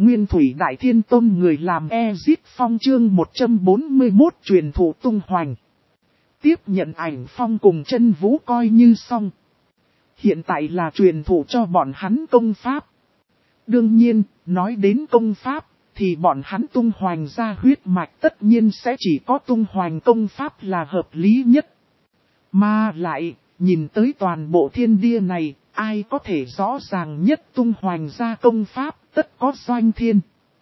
Nguyên Thủy Đại Thiên Tôn người làm Ezit Phong chương 141 truyền thụ tung hoành. Tiếp nhận ảnh phong cùng chân vũ coi như xong. Hiện tại là truyền thụ cho bọn hắn công pháp. Đương nhiên, nói đến công pháp, thì bọn hắn tung hoành ra huyết mạch tất nhiên sẽ chỉ có tung hoành công pháp là hợp lý nhất. Mà lại, nhìn tới toàn bộ thiên địa này, ai có thể rõ ràng nhất tung hoành ra công pháp, tất có Doanh Thiên.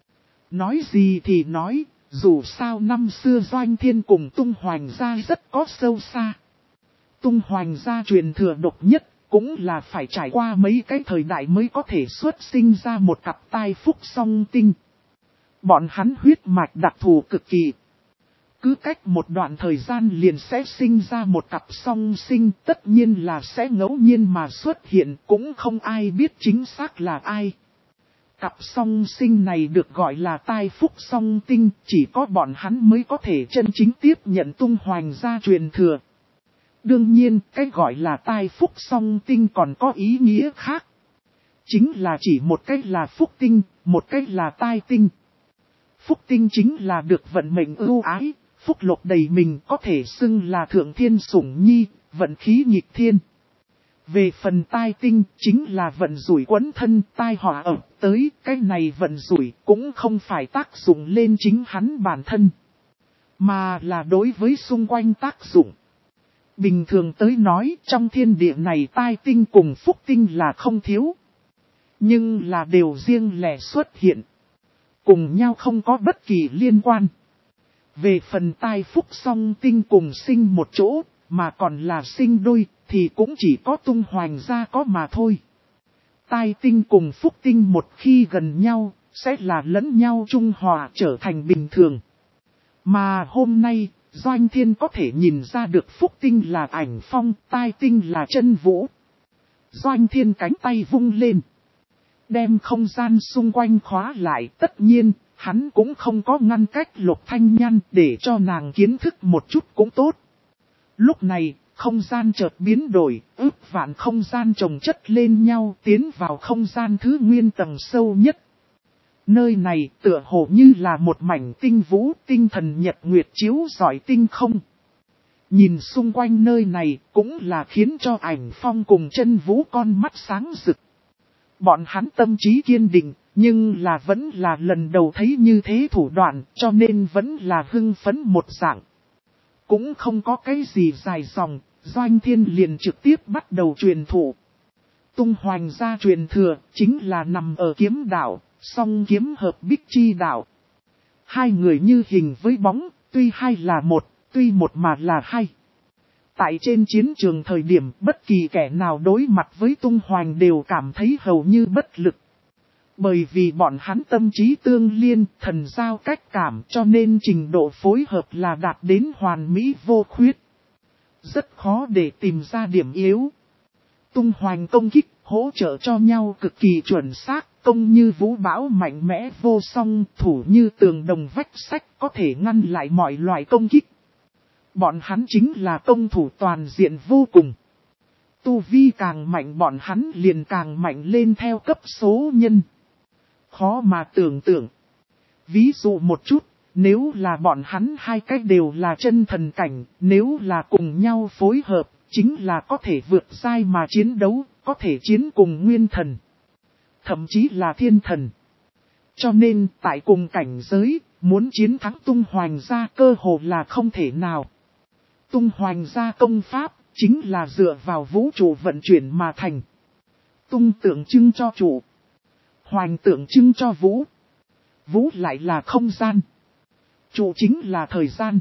Nói gì thì nói, dù sao năm xưa Doanh Thiên cùng tung hoành ra rất có sâu xa. Tung hoành ra truyền thừa độc nhất, cũng là phải trải qua mấy cái thời đại mới có thể xuất sinh ra một cặp tai phúc song tinh. Bọn hắn huyết mạch đặc thù cực kỳ. Cứ cách một đoạn thời gian liền sẽ sinh ra một cặp song sinh, tất nhiên là sẽ ngẫu nhiên mà xuất hiện, cũng không ai biết chính xác là ai. Cặp song sinh này được gọi là tai phúc song tinh, chỉ có bọn hắn mới có thể chân chính tiếp nhận tung hoành gia truyền thừa. Đương nhiên, cái gọi là tai phúc song tinh còn có ý nghĩa khác. Chính là chỉ một cách là phúc tinh, một cách là tai tinh. Phúc tinh chính là được vận mệnh ưu ái, phúc lộc đầy mình, có thể xưng là thượng thiên sủng nhi, vận khí nghịch thiên. Về phần tai tinh, chính là vận rủi quấn thân, tai họa ập tới, cái này vận rủi cũng không phải tác dụng lên chính hắn bản thân, mà là đối với xung quanh tác dụng. Bình thường tới nói, trong thiên địa này tai tinh cùng phúc tinh là không thiếu, nhưng là đều riêng lẻ xuất hiện, cùng nhau không có bất kỳ liên quan. Về phần tai phúc song tinh cùng sinh một chỗ, mà còn là sinh đôi, thì cũng chỉ có tung hoành ra có mà thôi. Tai tinh cùng phúc tinh một khi gần nhau, sẽ là lẫn nhau trung hòa trở thành bình thường. Mà hôm nay, Doanh Thiên có thể nhìn ra được phúc tinh là ảnh phong, tai tinh là chân vũ. Doanh Thiên cánh tay vung lên, đem không gian xung quanh khóa lại. Tất nhiên, hắn cũng không có ngăn cách Lục Thanh Nhan, để cho nàng kiến thức một chút cũng tốt. Lúc này, không gian chợt biến đổi, ước vạn không gian chồng chất lên nhau, tiến vào không gian thứ nguyên tầng sâu nhất. Nơi này tựa hồ như là một mảnh tinh vũ, tinh thần nhật nguyệt chiếu rọi tinh không. Nhìn xung quanh nơi này cũng là khiến cho ảnh phong cùng chân vũ con mắt sáng rực. Bọn hắn tâm trí kiên định, nhưng là vẫn là lần đầu thấy như thế thủ đoạn, cho nên vẫn là hưng phấn một dạng. Cũng không có cái gì dài dòng, Doanh Thiên liền trực tiếp bắt đầu truyền thụ. Tung hoành gia truyền thừa, chính là nằm ở kiếm đạo, song kiếm hợp bích chi đạo. Hai người như hình với bóng, tuy hai là một, tuy một mà là hai. Tại trên chiến trường thời điểm, bất kỳ kẻ nào đối mặt với tung hoành đều cảm thấy hầu như bất lực. Bởi vì bọn hắn tâm trí tương liên, thần giao cách cảm, cho nên trình độ phối hợp là đạt đến hoàn mỹ vô khuyết. Rất khó để tìm ra điểm yếu. Tung hoành công kích, hỗ trợ cho nhau cực kỳ chuẩn xác, công như vũ bão mạnh mẽ vô song, thủ như tường đồng vách sách, có thể ngăn lại mọi loại công kích. Bọn hắn chính là công thủ toàn diện vô cùng. Tu vi càng mạnh bọn hắn liền càng mạnh lên theo cấp số nhân. Khó mà tưởng tượng. Ví dụ một chút, nếu là bọn hắn hai cách đều là chân thần cảnh, nếu là cùng nhau phối hợp, chính là có thể vượt giai mà chiến đấu, có thể chiến cùng nguyên thần. Thậm chí là thiên thần. Cho nên tại cùng cảnh giới, muốn chiến thắng tung hoành gia cơ hồ là không thể nào. Tung hoành gia công pháp, chính là dựa vào vũ trụ vận chuyển mà thành. Tung tượng trưng cho trụ. Hoành tượng trưng cho vũ. Vũ lại là không gian. Trụ chính là thời gian.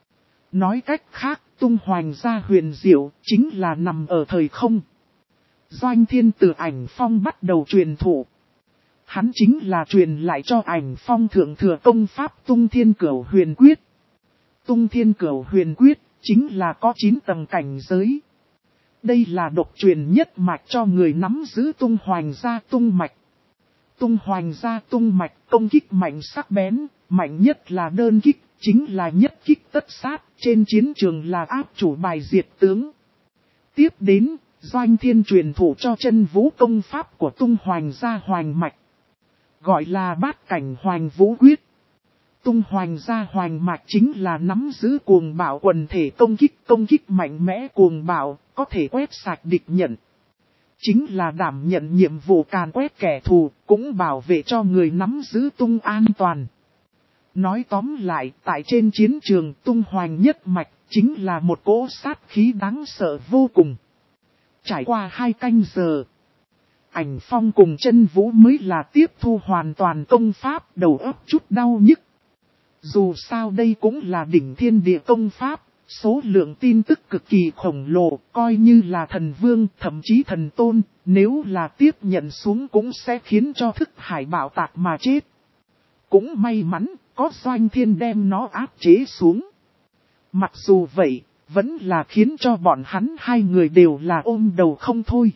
Nói cách khác, tung hoành gia huyền diệu, chính là nằm ở thời không. Doanh Thiên từ ảnh phong bắt đầu truyền thụ. Hắn chính là truyền lại cho ảnh phong thượng thừa công pháp tung thiên cửu huyền quyết. Tung thiên cửu huyền quyết, chính là có 9 tầng cảnh giới. Đây là độc truyền nhất mạch cho người nắm giữ tung hoành gia tung mạch. Tung hoành gia tung mạch công kích mạnh sắc bén, mạnh nhất là đơn kích, chính là nhất kích tất sát, trên chiến trường là áp chủ bài diệt tướng. Tiếp đến, Doanh Thiên truyền thụ cho chân vũ công pháp của tung hoành gia hoành mạch. gọi là bát cảnh hoành vũ quyết. Tung hoành ra hoành mạch chính là nắm giữ cuồng bạo quần thể công kích mạnh mẽ cuồng bạo, có thể quét sạch địch nhận. Chính là đảm nhận nhiệm vụ càn quét kẻ thù, cũng bảo vệ cho người nắm giữ tung an toàn. Nói tóm lại, tại trên chiến trường tung hoành nhất mạch, chính là một cỗ sát khí đáng sợ vô cùng. Trải qua 2 canh giờ, Ảnh Phong cùng Chân Vũ mới là tiếp thu hoàn toàn công pháp, đầu óc chút đau nhức. Dù sao đây cũng là đỉnh thiên địa công pháp, số lượng tin tức cực kỳ khổng lồ, coi như là thần vương, thậm chí thần tôn, nếu là tiếp nhận xuống cũng sẽ khiến cho thức hải bạo tạc mà chết. Cũng may mắn, có Doanh Thiên đem nó áp chế xuống. Mặc dù vậy, vẫn là khiến cho bọn hắn 2 người đều là ôm đầu không thôi.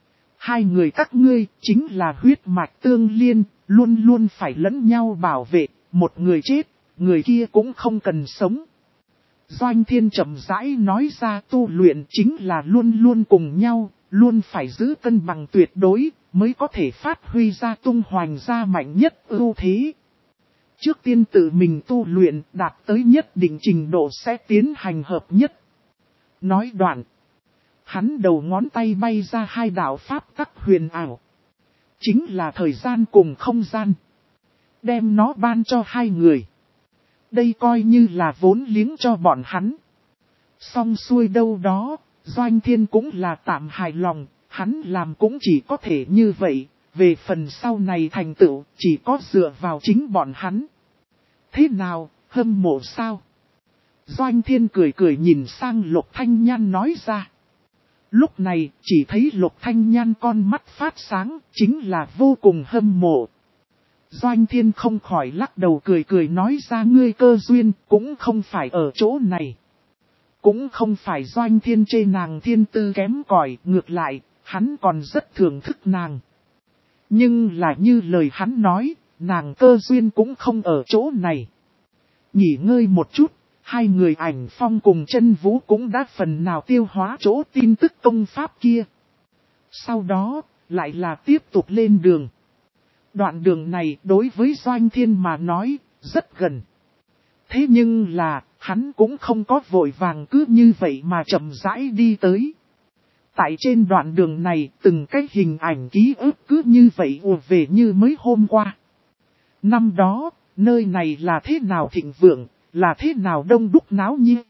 2 người các ngươi chính là huyết mạch tương liên, luôn luôn phải lẫn nhau bảo vệ, một người chết, người kia cũng không cần sống. Doanh Thiên chậm rãi nói ra tu luyện chính là luôn luôn cùng nhau, luôn phải giữ cân bằng tuyệt đối, mới có thể phát huy ra tung hoành ra mạnh nhất ưu thế. Trước tiên tự mình tu luyện đạt tới nhất định trình độ sẽ tiến hành hợp nhất. Nói đoạn, hắn đầu ngón tay bay ra 2 đạo pháp tắc huyền ảo. Chính là thời gian cùng không gian. Đem nó ban cho 2 người. Đây coi như là vốn liếng cho bọn hắn. Xong xuôi đâu đó, Doanh Thiên cũng là tạm hài lòng, hắn làm cũng chỉ có thể như vậy, về phần sau này thành tựu chỉ có dựa vào chính bọn hắn. Thế nào, hâm mộ sao? Doanh Thiên cười cười nhìn sang Lục Thanh Nhan nói ra. Lúc này chỉ thấy Lục Thanh Nhan con mắt phát sáng, chính là vô cùng hâm mộ. Doanh Thiên không khỏi lắc đầu cười cười nói ra ngươi cơ duyên cũng không phải ở chỗ này. Cũng không phải Doanh Thiên chê nàng thiên tư kém cỏi, ngược lại, hắn còn rất thưởng thức nàng. Nhưng là như lời hắn nói, nàng cơ duyên cũng không ở chỗ này. Nghỉ ngơi một chút, 2 người Ảnh Phong cùng Chân Vũ cũng đã phần nào tiêu hóa chỗ tin tức công pháp kia. Sau đó, lại là tiếp tục lên đường. Đoạn đường này đối với Doanh Thiên mà nói, rất gần. Thế nhưng là, hắn cũng không có vội vàng cứ như vậy mà chậm rãi đi tới. Tại trên đoạn đường này, từng cái hình ảnh ký ức cứ như vậy ùa về như mới hôm qua. Năm đó, nơi này là thế nào thịnh vượng, là thế nào đông đúc náo nhiệt.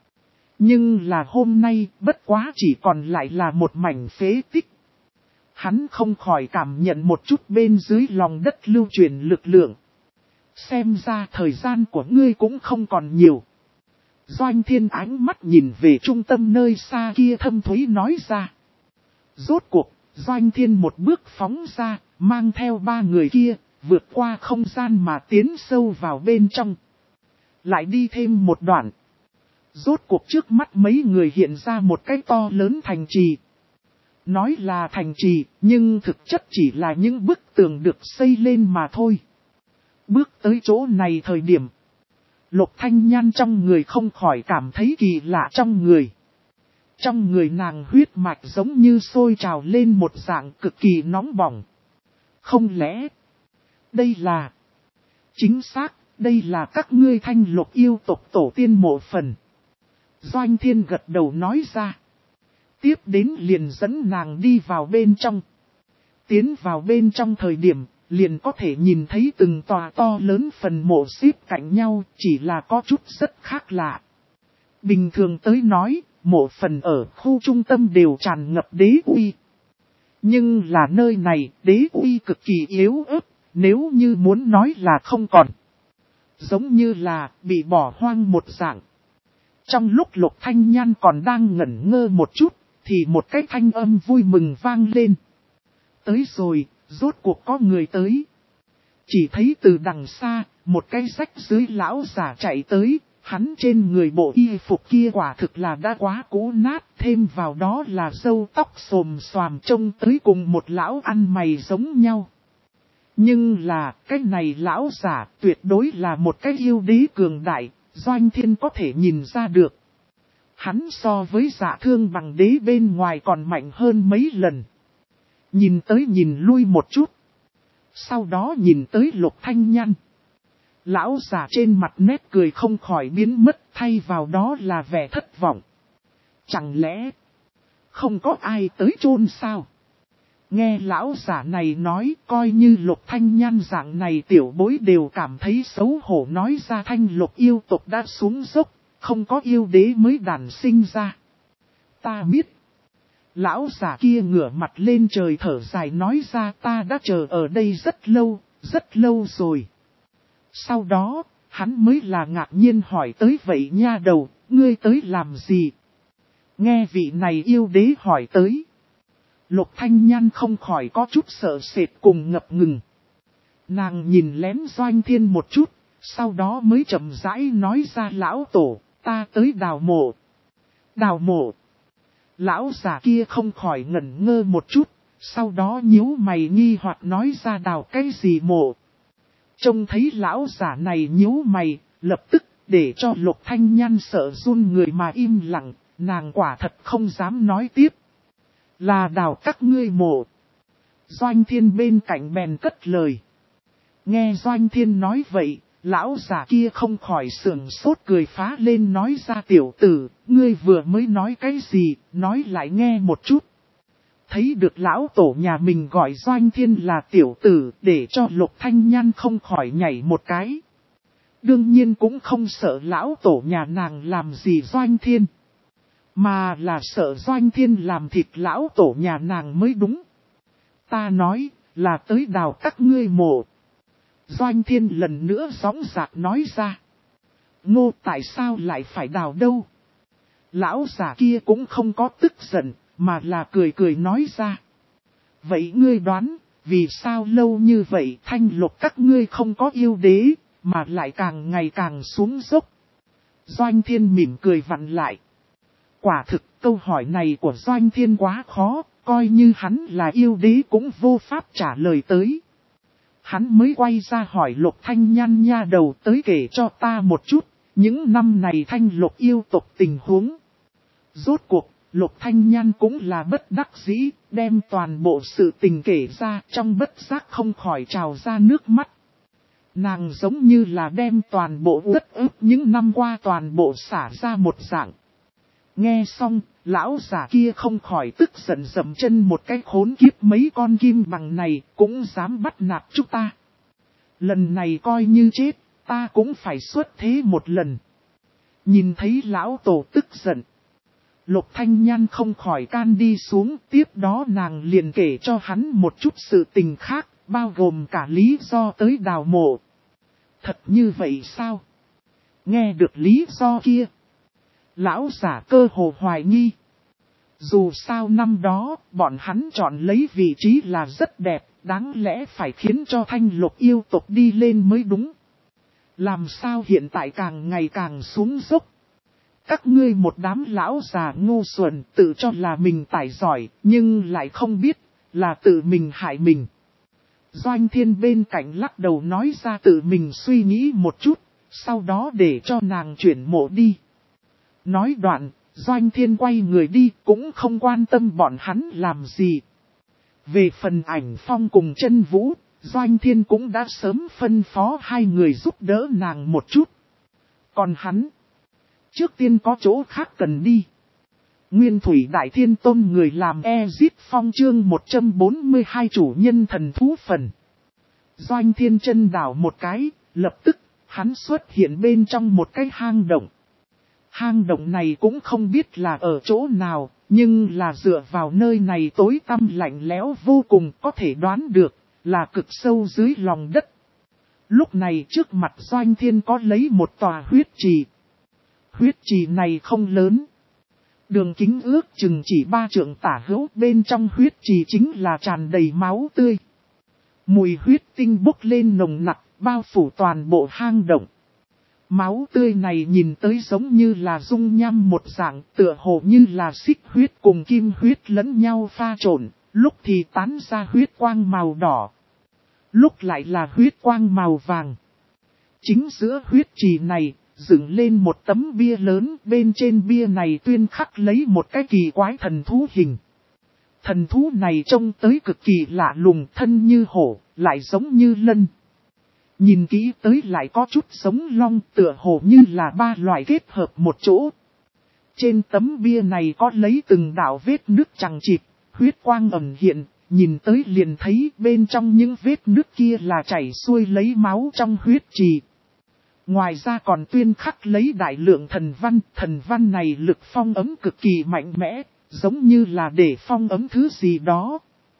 Nhưng là hôm nay, bất quá chỉ còn lại là một mảnh phế tích. Hắn không khỏi cảm nhận một chút bên dưới lòng đất lưu truyền lực lượng. Xem ra thời gian của ngươi cũng không còn nhiều. Doanh Thiên ánh mắt nhìn về trung tâm nơi xa kia thâm thúy nói ra. Rốt cuộc, Doanh Thiên một bước phóng ra, mang theo 3 người kia, vượt qua không gian mà tiến sâu vào bên trong. Lại đi thêm một đoạn. Rốt cuộc trước mắt mấy người hiện ra một cái to lớn thành trì. Nói là thành trì, nhưng thực chất chỉ là những bức tường được xây lên mà thôi. Bước tới chỗ này thời điểm, Lục Thanh Nhan trong người không khỏi cảm thấy kỳ lạ trong người. Trong người nàng huyết mạch giống như sôi trào lên một dạng cực kỳ nóng bỏng. Không lẽ, đây là... Chính xác, đây là các ngươi Thanh Lục yêu tộc tổ tiên mộ phần. Doanh Thiên gật đầu nói ra. Tiếp đến liền dẫn nàng đi vào bên trong. Tiến vào bên trong thời điểm, liền có thể nhìn thấy từng tòa to lớn phần mộ xếp cạnh nhau, chỉ là có chút rất khác lạ. Bình thường tới nói, mộ phần ở khu trung tâm đều tràn ngập đế uy. Nhưng là nơi này, đế uy cực kỳ yếu ớt, nếu như muốn nói là không còn. Giống như là bị bỏ hoang một dạng. Trong lúc Lục Thanh Nhan còn đang ngẩn ngơ một chút, thì một cái thanh âm vui mừng vang lên. Tới rồi, rốt cuộc có người tới. Chỉ thấy từ đằng xa, một cái rách dưới lão giả chạy tới, hắn trên người bộ y phục kia quả thực là đã quá cũ nát, thêm vào đó là râu tóc xồm xoàm trông tới cùng một lão ăn mày giống nhau. Nhưng là, cái này lão giả tuyệt đối là một cái yêu đế cường đại, Doanh Thiên có thể nhìn ra được. Hắn so với Dạ Thương Bằng đế bên ngoài còn mạnh hơn mấy lần. Nhìn tới nhìn lui một chút. Sau đó nhìn tới Lục Thanh Nhan. Lão già trên mặt nét cười không khỏi biến mất, thay vào đó là vẻ thất vọng. Chẳng lẽ không có ai tới chôn sao? Nghe lão giả này nói, coi như Lục Thanh Nhan dạng này tiểu bối đều cảm thấy xấu hổ, nói ra Thanh Lục yêu tộc đã xuống dốc, không có yêu đế mới đản sinh ra. Ta biết. Lão giả kia ngửa mặt lên trời thở dài nói ra, ta đã chờ ở đây rất lâu rồi. Sau đó, hắn mới là ngạc nhiên hỏi tới, vậy nha đầu, ngươi tới làm gì? Nghe vị này yêu đế hỏi tới. Lục Thanh Nhan không khỏi có chút sợ sệt cùng ngập ngừng. Nàng nhìn lén Doanh Thiên một chút, sau đó mới chậm rãi nói ra, lão tổ, ta tới đào mộ. Đào mộ. Lão già kia không khỏi ngẩn ngơ một chút, sau đó nhíu mày nghi hoặc nói ra, đào cái gì mộ? Trông thấy lão giả này nhíu mày, lập tức để cho Lục Thanh Nhan sợ run người mà im lặng, nàng quả thật không dám nói tiếp. Là đào các ngươi mộ. Doanh Thiên bên cạnh bèn cất lời. Nghe Doanh Thiên nói vậy, lão già kia không khỏi sưởng sốt cười phá lên nói ra, tiểu tử, ngươi vừa mới nói cái gì, nói lại nghe một chút. Thấy được lão tổ nhà mình gọi Doanh Thiên là tiểu tử, để cho Lục Thanh Nhan không khỏi nhảy một cái. Đương nhiên cũng không sợ lão tổ nhà nàng làm gì Doanh Thiên, mà là sợ Doanh Thiên làm thịt lão tổ nhà nàng mới đúng. Ta nói, là tới đào các ngươi mộ. Doanh Thiên lần nữa gióng giạc nói ra. Ngô, tại sao lại phải đào đâu? Lão già kia cũng không có tức giận, mà là cười cười nói ra. Vậy ngươi đoán, vì sao lâu như vậy Thanh Lục các ngươi không có yêu đế, mà lại càng ngày càng xuống dốc? Doanh Thiên mỉm cười vặn lại. Quả thực câu hỏi này của Doanh Thiên quá khó, coi như hắn là yêu đế cũng vô pháp trả lời tới. Hắn mới quay ra hỏi Lục Thanh Nhan, nha đầu, tới kể cho ta một chút, những năm này Thanh Lục yêu tộc tình huống. Rốt cuộc, Lục Thanh Nhan cũng là bất đắc dĩ, đem toàn bộ sự tình kể ra, trong bất giác không khỏi trào ra nước mắt. Nàng giống như là đem toàn bộ đất ức những năm qua toàn bộ xả ra một dạng. Nghe xong, lão già kia không khỏi tức giận dậm chân một cái, khốn kiếp, mấy con kim bằng này cũng dám bắt nạt chúng ta. Lần này coi như chết, ta cũng phải xuất thế một lần. Nhìn thấy lão tổ tức giận, Lục Thanh Nhan không khỏi can đi xuống, tiếp đó nàng liền kể cho hắn một chút sự tình khác, bao gồm cả lý do tới đào mộ. Thật như vậy sao? Nghe được lý do kia, lão giả cơ hồ hoài nghi. Dù sao năm đó, bọn hắn chọn lấy vị trí là rất đẹp, đáng lẽ phải khiến cho Thanh Lục yêu tộc đi lên mới đúng. Làm sao hiện tại càng ngày càng xuống dốc? Các ngươi một đám lão già ngu xuẩn, tự cho là mình tài giỏi, nhưng lại không biết, là tự mình hại mình. Doanh Thiên bên cạnh lắc đầu nói ra, tự mình suy nghĩ một chút, sau đó để cho nàng chuyển mộ đi. Nói đoạn, Doanh Thiên quay người đi, cũng không quan tâm bọn hắn làm gì. Về phần Ảnh Phong cùng Chân Vũ, Doanh Thiên cũng đã sớm phân phó hai người giúp đỡ nàng một chút. Còn hắn, trước tiên có chỗ khác cần đi. Nguyên Thủy Đại Thiên Tôn người làm Ezit Phong chương 142 chủ nhân thần thú phần. Doanh Thiên chân đảo một cái, lập tức, hắn xuất hiện bên trong một cái hang động. Hang động này cũng không biết là ở chỗ nào, nhưng là dựa vào nơi này tối tăm lạnh lẽo vô cùng, có thể đoán được, là cực sâu dưới lòng đất. Lúc này trước mặt Doanh Thiên có lấy một tòa huyết trì. Huyết trì này không lớn. Đường kính ước chừng chỉ 3 trượng tả hữu, bên trong huyết trì chính là tràn đầy máu tươi. Mùi huyết tinh bốc lên nồng nặc, bao phủ toàn bộ hang động. Máu tươi này nhìn tới giống như là dung nham một dạng, tựa hồ như là xích huyết cùng kim huyết lẫn nhau pha trộn, lúc thì tán ra huyết quang màu đỏ, lúc lại là huyết quang màu vàng. Chính giữa huyết trì này, dựng lên một tấm bia lớn, bên trên bia này tuyên khắc lấy một cái kỳ quái thần thú hình. Thần thú này trông tới cực kỳ lạ lùng, thân như hổ, lại giống như lân. Nhìn kỹ tới lại có chút giống long, tựa hồ như là ba loại kết hợp một chỗ. Trên tấm bia này có lấy từng đạo vết nước chằng chịt, huyết quang ẩn hiện, nhìn tới liền thấy bên trong những vết nước kia là chảy xuôi lấy máu trong huyết trì. Ngoài ra còn tuyên khắc lấy đại lượng thần văn này lực phong ấm cực kỳ mạnh mẽ, giống như là để phong ấm thứ gì đó.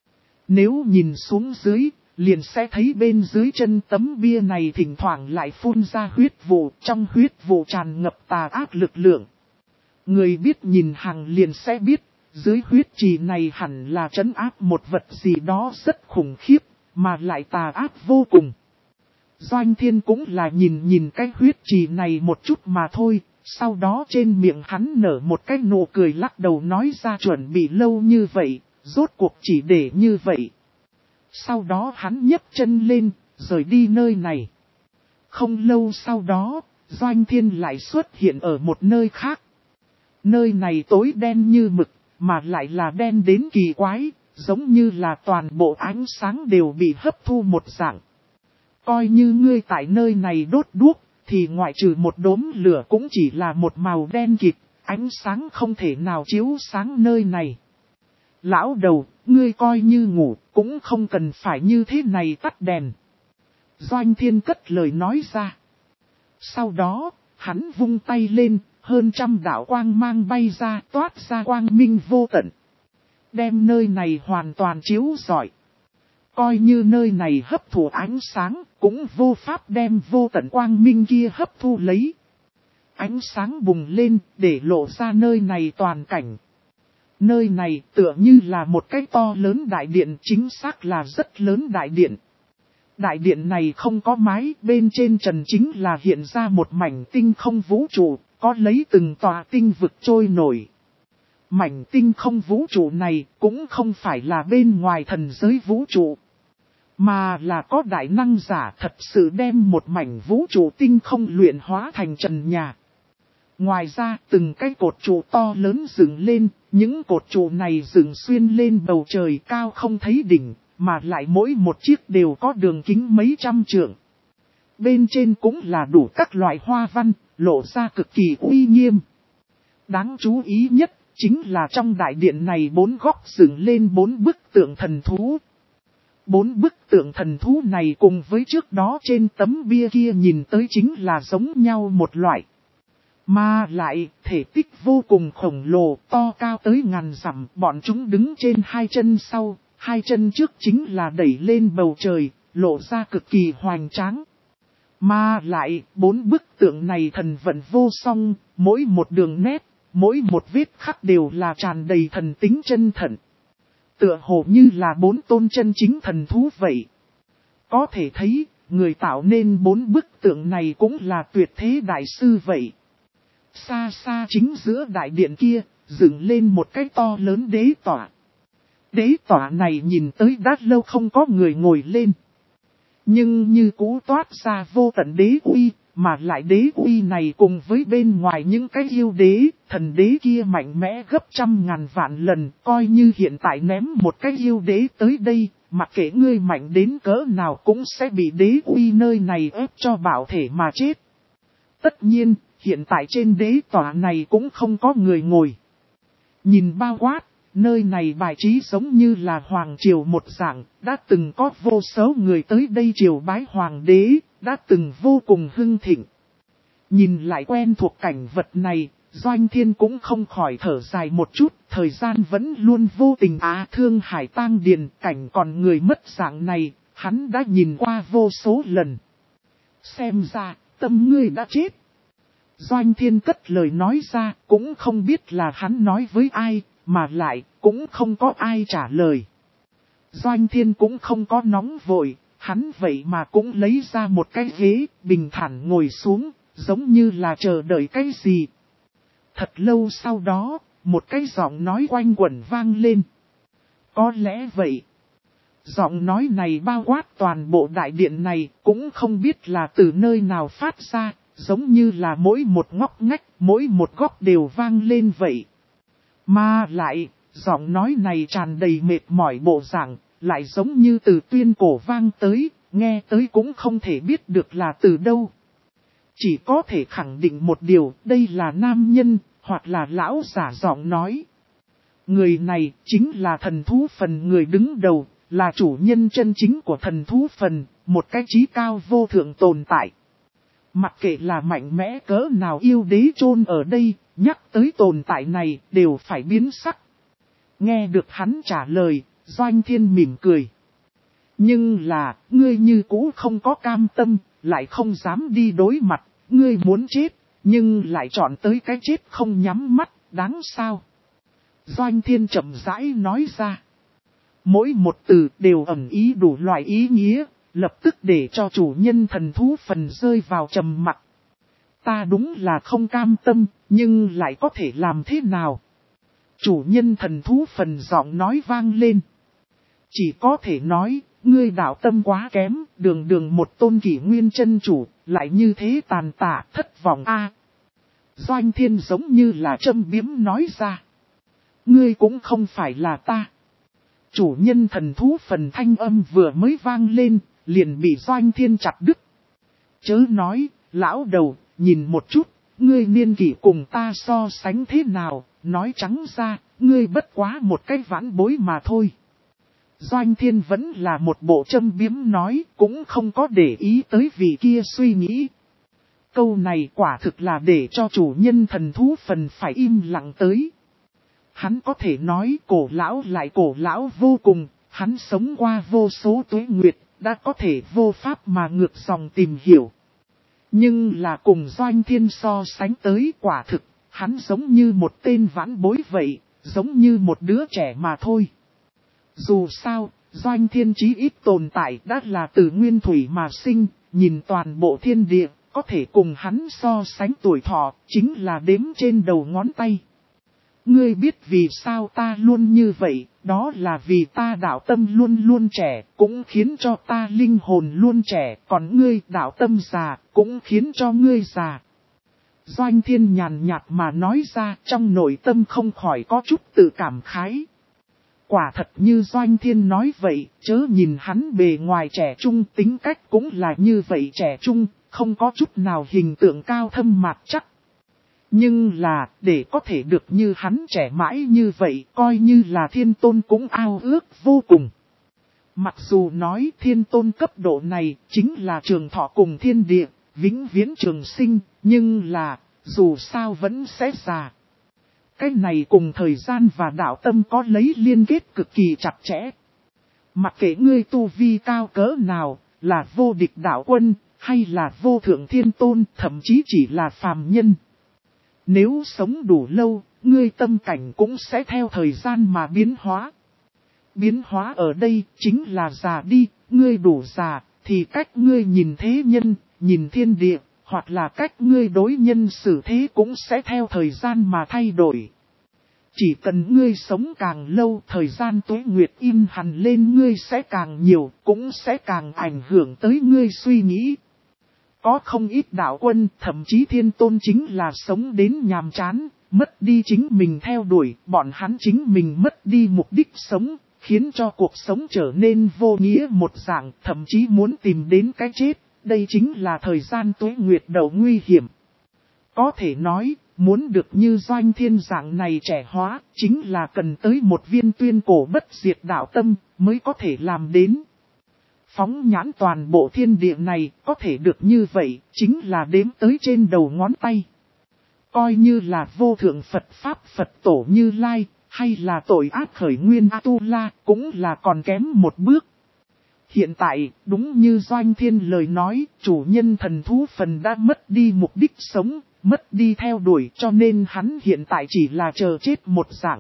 Nếu nhìn xuống dưới, liền sẽ thấy bên dưới chân tấm bia này thỉnh thoảng lại phun ra huyết vụ, trong huyết vụ tràn ngập tà ác lực lượng. Người biết nhìn hàng liền sẽ biết, dưới huyết trì này hẳn là trấn áp một vật gì đó rất khủng khiếp, mà lại tà ác vô cùng. Doanh Thiên cũng là nhìn cái huyết trì này một chút mà thôi, sau đó trên miệng hắn nở một cái nụ cười lắc đầu nói ra chuẩn bị lâu như vậy, rốt cuộc chỉ để như vậy. Sau đó hắn nhấc chân lên, rời đi nơi này. Không lâu sau đó, Doanh Thiên lại xuất hiện ở một nơi khác. Nơi này tối đen như mực, mà lại là đen đến kỳ quái, giống như là toàn bộ ánh sáng đều bị hấp thu một dạng. Coi như ngươi tại nơi này đốt đuốc, thì ngoại trừ một đốm lửa cũng chỉ là một màu đen kịt, ánh sáng không thể nào chiếu sáng nơi này. Lão đầu, ngươi coi như ngủ, cũng không cần phải như thế này tắt đèn. Doanh Thiên cất lời nói ra. Sau đó, hắn vung tay lên, hơn trăm đạo quang mang bay ra toát ra quang minh vô tận. Đem nơi này hoàn toàn chiếu rọi. Coi như nơi này hấp thụ ánh sáng, cũng vô pháp đem vô tận quang minh kia hấp thu lấy. Ánh sáng bùng lên, để lộ ra nơi này toàn cảnh. Nơi này tựa như là một cái to lớn đại điện, chính xác là rất lớn đại điện. Đại điện này không có mái, bên trên trần chính là hiện ra một mảnh tinh không vũ trụ, có lấy từng tòa tinh vực trôi nổi. Mảnh tinh không vũ trụ này cũng không phải là bên ngoài thần giới vũ trụ, mà là có đại năng giả thật sự đem một mảnh vũ trụ tinh không luyện hóa thành trần nhà. Ngoài ra từng cái cột trụ to lớn dựng lên, những cột trụ này dựng xuyên lên bầu trời cao không thấy đỉnh, mà lại mỗi một chiếc đều có đường kính mấy trăm trượng. Bên trên cũng là đủ các loại hoa văn, lộ ra cực kỳ uy nghiêm. Đáng chú ý nhất, chính là trong đại điện này 4 góc dựng lên 4 bức tượng thần thú. 4 bức tượng thần thú này cùng với trước đó trên tấm bia kia nhìn tới chính là giống nhau một loại. Mà lại, thể tích vô cùng khổng lồ, to cao tới ngàn dặm, bọn chúng đứng trên 2 chân sau, 2 chân trước chính là đẩy lên bầu trời, lộ ra cực kỳ hoành tráng. Mà lại, 4 bức tượng này thần vận vô song, mỗi một đường nét, mỗi một vết khắc đều là tràn đầy thần tính chân thần. Tựa hồ như là 4 tôn chân chính thần thú vậy. Có thể thấy, người tạo nên 4 bức tượng này cũng là tuyệt thế đại sư vậy. Xa xa chính giữa đại điện kia, dựng lên một cái to lớn đế tọa. Đế tọa này nhìn tới đã lâu không có người ngồi lên. Nhưng như cũ toát ra vô tận đế uy, mà lại đế uy này cùng với bên ngoài những cái yêu đế, thần đế kia mạnh mẽ gấp trăm ngàn vạn lần, coi như hiện tại ném một cái yêu đế tới đây, mặc kệ ngươi mạnh đến cỡ nào cũng sẽ bị đế uy nơi này ép cho bảo thể mà chết. Tất nhiên, hiện tại trên đế tọa này cũng không có người ngồi. Nhìn bao quát, nơi này bài trí giống như là hoàng triều một dạng, đã từng có vô số người tới đây triều bái hoàng đế, đã từng vô cùng hưng thịnh. Nhìn lại quen thuộc cảnh vật này, Doanh Thiên cũng không khỏi thở dài một chút, thời gian vẫn luôn vô tình thương hải tang điền, cảnh còn người mất dạng này, hắn đã nhìn qua vô số lần. Xem ra, tâm ngươi đã chết. Doanh Thiên cất lời nói ra, cũng không biết là hắn nói với ai, mà lại, cũng không có ai trả lời. Doanh Thiên cũng không có nóng vội, hắn vậy mà cũng lấy ra một cái ghế, bình thản ngồi xuống, giống như là chờ đợi cái gì. Thật lâu sau đó, một cái giọng nói quanh quẩn vang lên. Có lẽ vậy. Giọng nói này bao quát toàn bộ đại điện này, cũng không biết là từ nơi nào phát ra, giống như là mỗi một ngóc ngách, mỗi một góc đều vang lên vậy. Mà lại, giọng nói này tràn đầy mệt mỏi bộ dạng, lại giống như từ tuyên cổ vang tới, nghe tới cũng không thể biết được là từ đâu. Chỉ có thể khẳng định một điều, đây là nam nhân, hoặc là lão giả giọng nói. Người này chính là thần thú phần người đứng đầu, là chủ nhân chân chính của thần thú phần, một cái trí cao vô thượng tồn tại. Mặc kệ là mạnh mẽ cỡ nào yêu đế chôn ở đây, nhắc tới tồn tại này đều phải biến sắc. Nghe được hắn trả lời, Doanh Thiên mỉm cười. Nhưng là, ngươi như cũ không có cam tâm, lại không dám đi đối mặt, ngươi muốn chết, nhưng lại chọn tới cái chết không nhắm mắt, đáng sao? Doanh Thiên chậm rãi nói ra. Mỗi một từ đều ẩn ý đủ loại ý nghĩa, lập tức để cho chủ nhân thần thú phần rơi vào trầm mặc. Ta đúng là không cam tâm, nhưng lại có thể làm thế nào? Chủ nhân thần thú phần giọng nói vang lên. Chỉ có thể nói, ngươi đạo tâm quá kém, đường đường một tôn kỷ nguyên chân chủ, lại như thế tàn tạ, thất vọng a. Doanh Thiên giống như là châm biếm nói ra. Ngươi cũng không phải là ta. Chủ nhân thần thú phần thanh âm vừa mới vang lên, liền bị Doanh Thiên chặt đứt. Chớ nói, lão đầu, nhìn một chút, ngươi niên kỷ cùng ta so sánh thế nào, nói trắng ra, ngươi bất quá một cái vãn bối mà thôi. Doanh Thiên vẫn là một bộ châm biếm nói, cũng không có để ý tới vị kia suy nghĩ. Câu này quả thực là để cho chủ nhân thần thú phần phải im lặng tới. Hắn có thể nói cổ lão lại cổ lão vô cùng, hắn sống qua vô số tuế nguyệt, đã có thể vô pháp mà ngược dòng tìm hiểu. Nhưng là cùng Doanh Thiên so sánh tới quả thực, hắn giống như một tên vãn bối vậy, giống như một đứa trẻ mà thôi. Dù sao, Doanh Thiên chí ít tồn tại đã là từ nguyên thủy mà sinh, nhìn toàn bộ thiên địa, có thể cùng hắn so sánh tuổi thọ, chính là đếm trên đầu ngón tay. Ngươi biết vì sao ta luôn như vậy, đó là vì ta đạo tâm luôn luôn trẻ, cũng khiến cho ta linh hồn luôn trẻ, còn ngươi đạo tâm già, cũng khiến cho ngươi già. Doanh Thiên nhàn nhạt mà nói ra, trong nội tâm không khỏi có chút tự cảm khái. Quả thật như Doanh Thiên nói vậy, chớ nhìn hắn bề ngoài trẻ trung, tính cách cũng là như vậy trẻ trung, không có chút nào hình tượng cao thâm mạt chắc. Nhưng là, để có thể được như hắn trẻ mãi như vậy, coi như là thiên tôn cũng ao ước vô cùng. Mặc dù nói thiên tôn cấp độ này, chính là trường thọ cùng thiên địa, vĩnh viễn trường sinh, nhưng là, dù sao vẫn sẽ già. Cái này cùng thời gian và đạo tâm có lấy liên kết cực kỳ chặt chẽ. Mặc kệ ngươi tu vi cao cỡ nào, là vô địch đạo quân, hay là vô thượng thiên tôn, thậm chí chỉ là phàm nhân. Nếu sống đủ lâu, ngươi tâm cảnh cũng sẽ theo thời gian mà biến hóa. Biến hóa ở đây chính là già đi, ngươi đủ già, thì cách ngươi nhìn thế nhân, nhìn thiên địa, hoặc là cách ngươi đối nhân xử thế cũng sẽ theo thời gian mà thay đổi. Chỉ cần ngươi sống càng lâu, thời gian tuế nguyệt im hằn lên ngươi sẽ càng nhiều, cũng sẽ càng ảnh hưởng tới ngươi suy nghĩ. Có không ít đạo quân, thậm chí thiên tôn chính là sống đến nhàm chán, mất đi chính mình theo đuổi, bọn hắn chính mình mất đi mục đích sống, khiến cho cuộc sống trở nên vô nghĩa một dạng, thậm chí muốn tìm đến cái chết, đây chính là thời gian tuế nguyệt đầu nguy hiểm. Có thể nói, muốn được như Doanh Thiên dạng này trẻ hóa, chính là cần tới một viên tuyên cổ bất diệt đạo tâm, mới có thể làm đến. Phóng nhãn toàn bộ thiên địa này, có thể được như vậy, chính là đếm tới trên đầu ngón tay. Coi như là vô thượng Phật Pháp Phật Tổ Như Lai, hay là tội ác khởi nguyên A-tu-la, cũng là còn kém một bước. Hiện tại, đúng như Doanh Thiên lời nói, chủ nhân thần thú phần đã mất đi mục đích sống, mất đi theo đuổi, cho nên hắn hiện tại chỉ là chờ chết một dạng.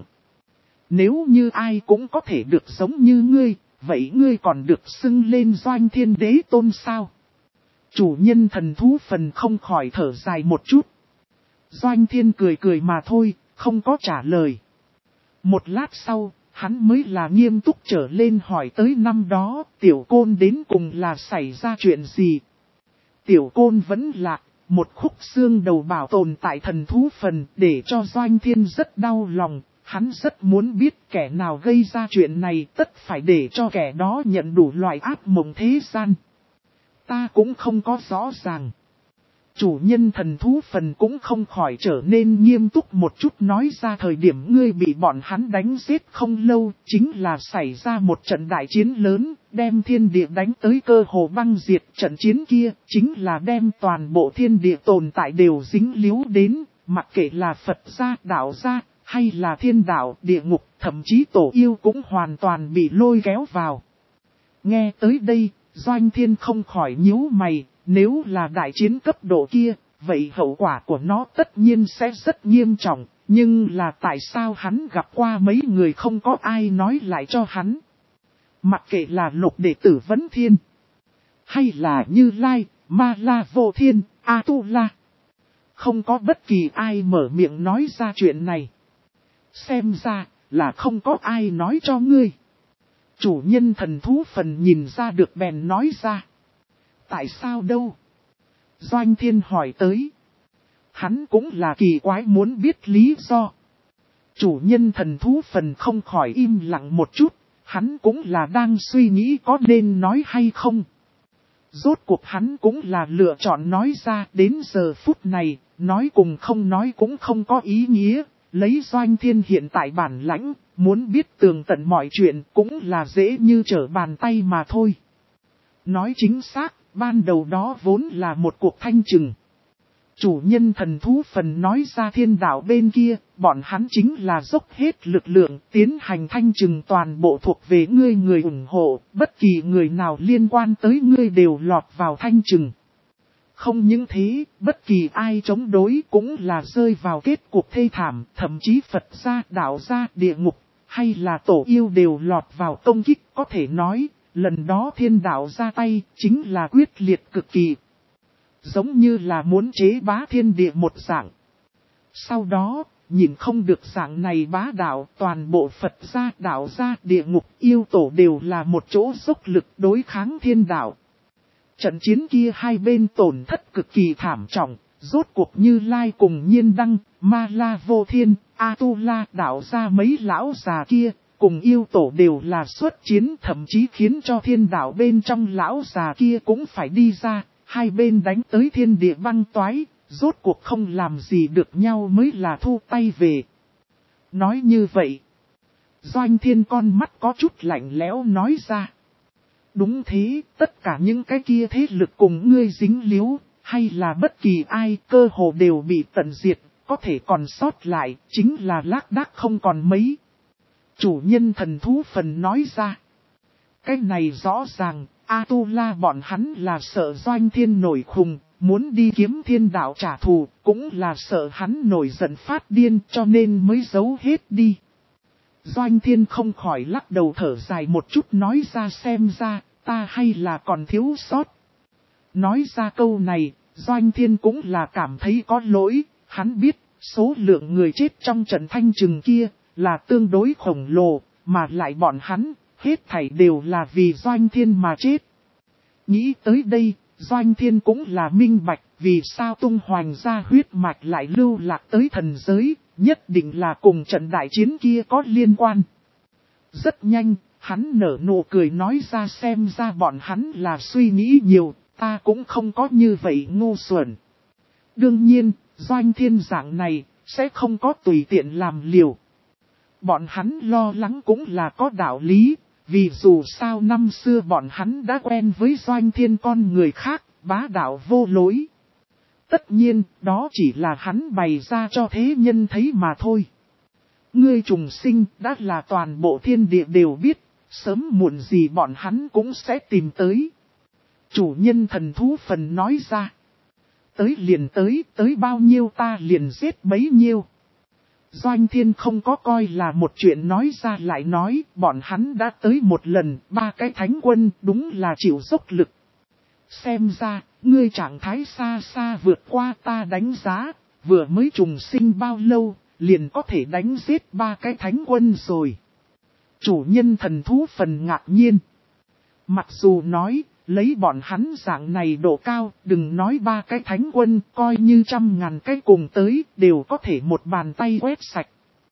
Nếu như ai cũng có thể được giống như ngươi, vậy ngươi còn được xưng lên Doanh Thiên đế tôn sao? Chủ nhân thần thú phần không khỏi thở dài một chút. Doanh Thiên cười cười mà thôi, không có trả lời. Một lát sau, hắn mới là nghiêm túc trở lên hỏi tới năm đó, tiểu côn đến cùng là xảy ra chuyện gì? Tiểu côn vẫn lạc, một khúc xương đầu bảo tồn tại thần thú phần, để cho Doanh Thiên rất đau lòng, Hắn rất muốn biết kẻ nào gây ra chuyện này, tất phải để cho kẻ đó nhận đủ loại ác mộng thế gian. Ta cũng không có rõ ràng. Chủ nhân thần thú phần cũng không khỏi trở nên nghiêm túc một chút, nói ra thời điểm ngươi bị bọn hắn đánh giết không lâu, chính là xảy ra một trận đại chiến lớn, đem thiên địa đánh tới cơ hồ băng diệt. Trận chiến kia chính là đem toàn bộ thiên địa tồn tại đều dính líu đến, mặc kệ là Phật gia, đạo gia, hay là thiên đạo, địa ngục, thậm chí tổ yêu cũng hoàn toàn bị lôi kéo vào. Nghe tới đây, Doanh Thiên không khỏi nhíu mày. Nếu là đại chiến cấp độ kia, vậy hậu quả của nó tất nhiên sẽ rất nghiêm trọng. Nhưng là tại sao hắn gặp qua mấy người không có ai nói lại cho hắn? Mặc kệ là Lục đệ tử Vấn Thiên, hay là Như Lai, Ma La Vô Thiên, A Tu La, không có bất kỳ ai mở miệng nói ra chuyện này. Xem ra là không có ai nói cho ngươi. Chủ nhân thần thú phần nhìn ra được bèn nói ra. Tại sao đâu? Doanh Thiên hỏi tới. Hắn cũng là kỳ quái muốn biết lý do. Chủ nhân thần thú phần không khỏi im lặng một chút. Hắn cũng là đang suy nghĩ có nên nói hay không. Rốt cuộc hắn cũng là lựa chọn nói ra. Đến giờ phút này, nói cùng không nói cũng không có ý nghĩa. Lấy Doanh Thiên hiện tại bản lãnh, muốn biết tường tận mọi chuyện cũng là dễ như trở bàn tay mà thôi. Nói chính xác, ban đầu đó vốn là một cuộc thanh trừng. Chủ nhân thần thú phần nói ra thiên đạo bên kia, bọn hắn chính là dốc hết lực lượng tiến hành thanh trừng toàn bộ thuộc về ngươi người ủng hộ, bất kỳ người nào liên quan tới ngươi đều lọt vào thanh trừng. Không những thế, bất kỳ ai chống đối cũng là rơi vào kết cục thê thảm, thậm chí Phật gia, đạo gia, địa ngục, hay là tổ yêu đều lọt vào công kích. Có thể nói, lần đó thiên đạo ra tay, chính là quyết liệt cực kỳ. Giống như là muốn chế bá thiên địa một dạng. Sau đó, nhìn không được dạng này bá đạo, toàn bộ Phật gia, đạo gia, địa ngục, yêu tổ đều là một chỗ dốc lực đối kháng thiên đạo. Trận chiến kia hai bên tổn thất cực kỳ thảm trọng, rốt cuộc Như Lai cùng Nhiên Đăng, Ma La Vô Thiên, A Tu La đạo ra mấy lão già kia, cùng yêu tổ đều là xuất chiến, thậm chí khiến cho thiên đạo bên trong lão già kia cũng phải đi ra, hai bên đánh tới thiên địa băng toái, rốt cuộc không làm gì được nhau mới là thu tay về. Nói như vậy, Doanh Thiên con mắt có chút lạnh lẽo nói ra. Đúng thế, tất cả những cái kia thế lực cùng ngươi dính líu, hay là bất kỳ ai cơ hồ đều bị tận diệt, có thể còn sót lại, chính là lác đác không còn mấy. Chủ nhân thần thú phần nói ra. Cái này rõ ràng, A Tu La bọn hắn là sợ Doanh Thiên nổi khùng, muốn đi kiếm thiên đạo trả thù, cũng là sợ hắn nổi giận phát điên cho nên mới giấu hết đi. Doanh Thiên không khỏi lắc đầu thở dài một chút nói ra xem ra, ta hay là còn thiếu sót. Nói ra câu này, Doanh Thiên cũng là cảm thấy có lỗi, hắn biết, số lượng người chết trong trận thanh trừng kia, là tương đối khổng lồ, mà lại bọn hắn, hết thảy đều là vì Doanh Thiên mà chết. Nghĩ tới đây, Doanh Thiên cũng là minh bạch, vì sao tung hoành ra huyết mạch lại lưu lạc tới thần giới. Nhất định là cùng trận đại chiến kia có liên quan. Rất nhanh, hắn nở nụ cười nói ra xem ra bọn hắn là suy nghĩ nhiều, ta cũng không có như vậy ngu xuẩn. Đương nhiên, Doanh Thiên dạng này, sẽ không có tùy tiện làm liều. Bọn hắn lo lắng cũng là có đạo lý, vì dù sao năm xưa bọn hắn đã quen với Doanh Thiên con người khác, bá đạo vô lối. Tất nhiên, đó chỉ là hắn bày ra cho thế nhân thấy mà thôi. Ngươi trùng sinh đã là toàn bộ thiên địa đều biết, sớm muộn gì bọn hắn cũng sẽ tìm tới. Chủ nhân thần thú phần nói ra. Tới liền tới bao nhiêu ta liền giết bấy nhiêu. Doanh Thiên không có coi là một chuyện nói ra lại nói, bọn hắn đã tới một lần, 3 cái thánh quân đúng là chịu dốc lực. Xem ra, ngươi trạng thái xa xa vượt qua ta đánh giá, vừa mới trùng sinh bao lâu, liền có thể đánh giết 3 cái thánh quân rồi. Chủ nhân thần thú phần ngạc nhiên. Mặc dù nói, lấy bọn hắn dạng này độ cao, đừng nói 3 cái thánh quân, coi như 100.000 cái cùng tới, đều có thể một bàn tay quét sạch.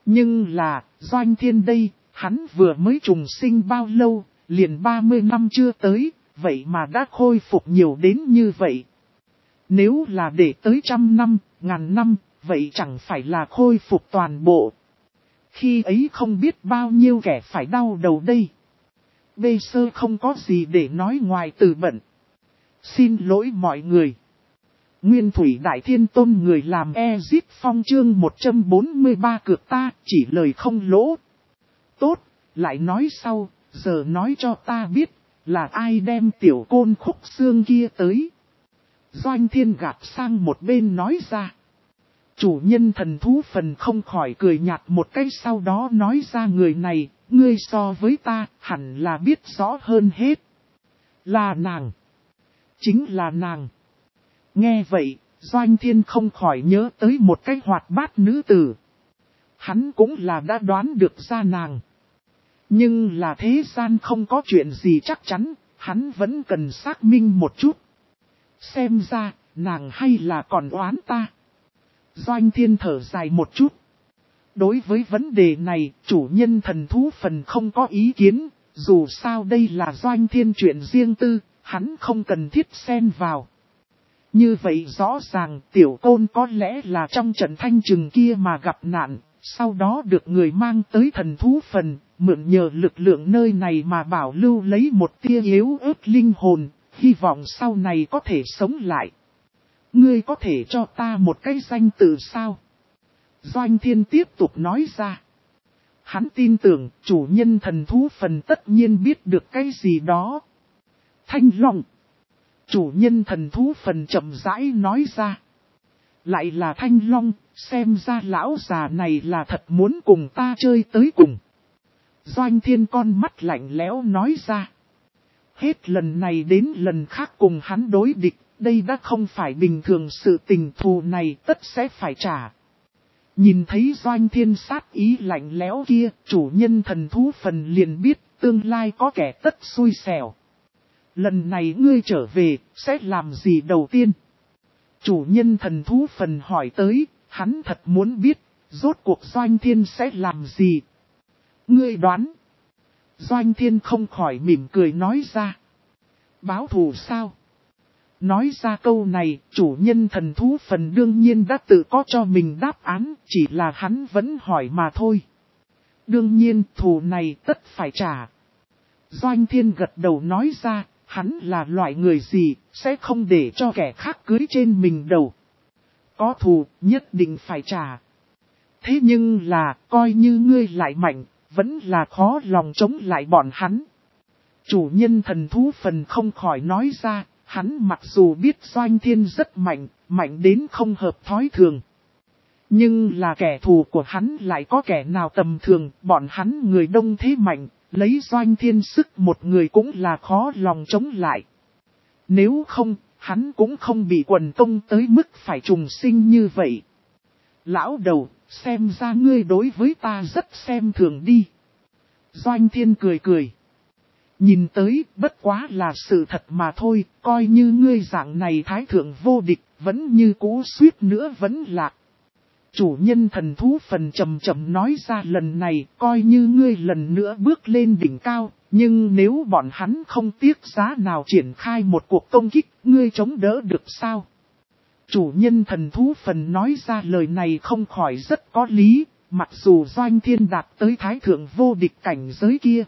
Nhưng là, Doanh Thiên đây, hắn vừa mới trùng sinh bao lâu, liền 30 năm chưa tới, vậy mà đã khôi phục nhiều đến như vậy. Nếu là để tới 100 năm, 1000 năm, vậy chẳng phải là khôi phục toàn bộ. Khi ấy không biết bao nhiêu kẻ phải đau đầu đây. Bây giờ không có gì để nói ngoài từ bận. Xin lỗi mọi người. Nguyên Thủy Đại Thiên Tôn người làm Ezip Phong chương 143 cược ta, chỉ lời không lỗ. Tốt, lại nói sau, giờ nói cho ta biết, là ai đem tiểu côn khúc xương kia tới. Doanh Thiên gạt sang một bên nói ra. Chủ nhân thần thú phần không khỏi cười nhạt một cái, sau đó nói ra, người này, ngươi so với ta, hẳn là biết rõ hơn hết. Là nàng. Chính là nàng. Nghe vậy, Doanh Thiên không khỏi nhớ tới một cái hoạt bát nữ tử. Hắn cũng là đã đoán được ra nàng. Nhưng là thế gian không có chuyện gì chắc chắn, hắn vẫn cần xác minh một chút. Xem ra, nàng hay là còn oán ta. Doanh Thiên thở dài một chút. Đối với vấn đề này, chủ nhân thần thú phần không có ý kiến, dù sao đây là Doanh Thiên chuyện riêng tư, hắn không cần thiết xen vào. Như vậy rõ ràng tiểu côn có lẽ là trong trận thanh trừng kia mà gặp nạn, sau đó được người mang tới thần thú phần, mượn nhờ lực lượng nơi này mà bảo lưu lấy một tia yếu ớt linh hồn, hy vọng sau này có thể sống lại. Ngươi có thể cho ta một cái danh từ sao? Doanh Thiên tiếp tục nói ra. Hắn tin tưởng chủ nhân thần thú phần tất nhiên biết được cái gì đó. Thanh Long. Chủ nhân thần thú phần chậm rãi nói ra. Lại là Thanh Long, xem ra lão già này là thật muốn cùng ta chơi tới cùng. Doanh Thiên con mắt lạnh lẽo nói ra. Hết lần này đến lần khác cùng hắn đối địch, đây đã không phải bình thường, sự tình thù này tất sẽ phải trả. Nhìn thấy Doanh Thiên sát ý lạnh lẽo kia, chủ nhân thần thú phần liền biết tương lai có kẻ tất xui xẻo. Lần này ngươi trở về, sẽ làm gì đầu tiên? Chủ nhân thần thú phần hỏi tới, hắn thật muốn biết, rốt cuộc Doanh Thiên sẽ làm gì? Ngươi đoán. Doanh Thiên không khỏi mỉm cười nói ra. Báo thù sao? Nói ra câu này, chủ nhân thần thú phần đương nhiên đã tự có cho mình đáp án, chỉ là hắn vẫn hỏi mà thôi. Đương nhiên, thù này tất phải trả. Doanh Thiên gật đầu nói ra, hắn là loại người gì, sẽ không để cho kẻ khác cưới trên mình đầu. Có thù, nhất định phải trả. Thế nhưng là, coi như ngươi lại mạnh, vẫn là khó lòng chống lại bọn hắn. Chủ nhân thần thú phần không khỏi nói ra, hắn mặc dù biết Doanh Thiên rất mạnh, mạnh đến không hợp thói thường. Nhưng là kẻ thù của hắn lại có kẻ nào tầm thường, bọn hắn người đông thế mạnh, lấy Doanh Thiên sức một người cũng là khó lòng chống lại. Nếu không, hắn cũng không bị quần công tới mức phải trùng sinh như vậy. Lão đầu, xem ra ngươi đối với ta rất xem thường đi. Doanh Thiên cười cười. Nhìn tới, bất quá là sự thật mà thôi, coi như ngươi dạng này thái thượng vô địch, vẫn như cũ suýt nữa vẫn lạc. Chủ nhân thần thú phần trầm trầm nói ra, lần này, coi như ngươi lần nữa bước lên đỉnh cao, nhưng nếu bọn hắn không tiếc giá nào triển khai một cuộc công kích, ngươi chống đỡ được sao? Chủ nhân thần thú phần nói ra lời này không khỏi rất có lý, mặc dù Doanh Thiên đạt tới thái thượng vô địch cảnh giới kia.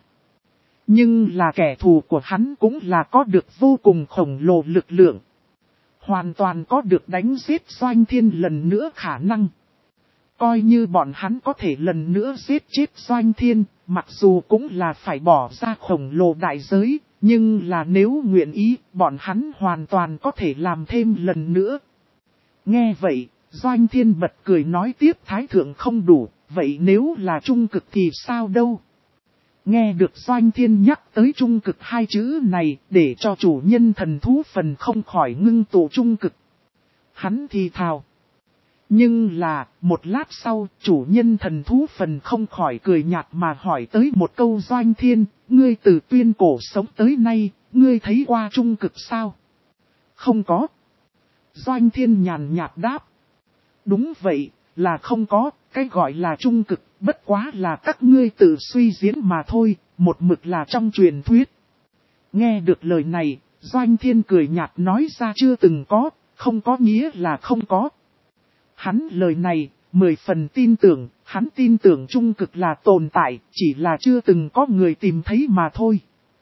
Nhưng là kẻ thù của hắn cũng là có được vô cùng khổng lồ lực lượng. Hoàn toàn có được đánh giết Doanh Thiên lần nữa khả năng. Coi như bọn hắn có thể lần nữa giết chết Doanh Thiên, mặc dù cũng là phải bỏ ra khổng lồ đại giới, nhưng là nếu nguyện ý, bọn hắn hoàn toàn có thể làm thêm lần nữa. Nghe vậy, Doanh Thiên bật cười nói tiếp, thái thượng không đủ, vậy nếu là trung cực thì sao đâu? Nghe được Doanh Thiên nhắc tới trung cực hai chữ này, để cho chủ nhân thần thú phần không khỏi ngưng tụ trung cực. Hắn thì thào. Nhưng là, một lát sau, chủ nhân thần thú phần không khỏi cười nhạt mà hỏi tới một câu, Doanh Thiên, ngươi từ tuyên cổ sống tới nay, ngươi thấy qua trung cực sao? Không có. Doanh Thiên nhàn nhạt đáp. Đúng vậy, là không có, Cái gọi là trung cực, bất quá là các ngươi tự suy diễn mà thôi, một mực là trong truyền thuyết. Nghe được lời này, Doanh Thiên cười nhạt nói ra chưa từng có, không có nghĩa là không có. Hắn lời này, 10 phần tin tưởng, hắn tin tưởng trung cực là tồn tại, chỉ là chưa từng có người tìm thấy mà thôi.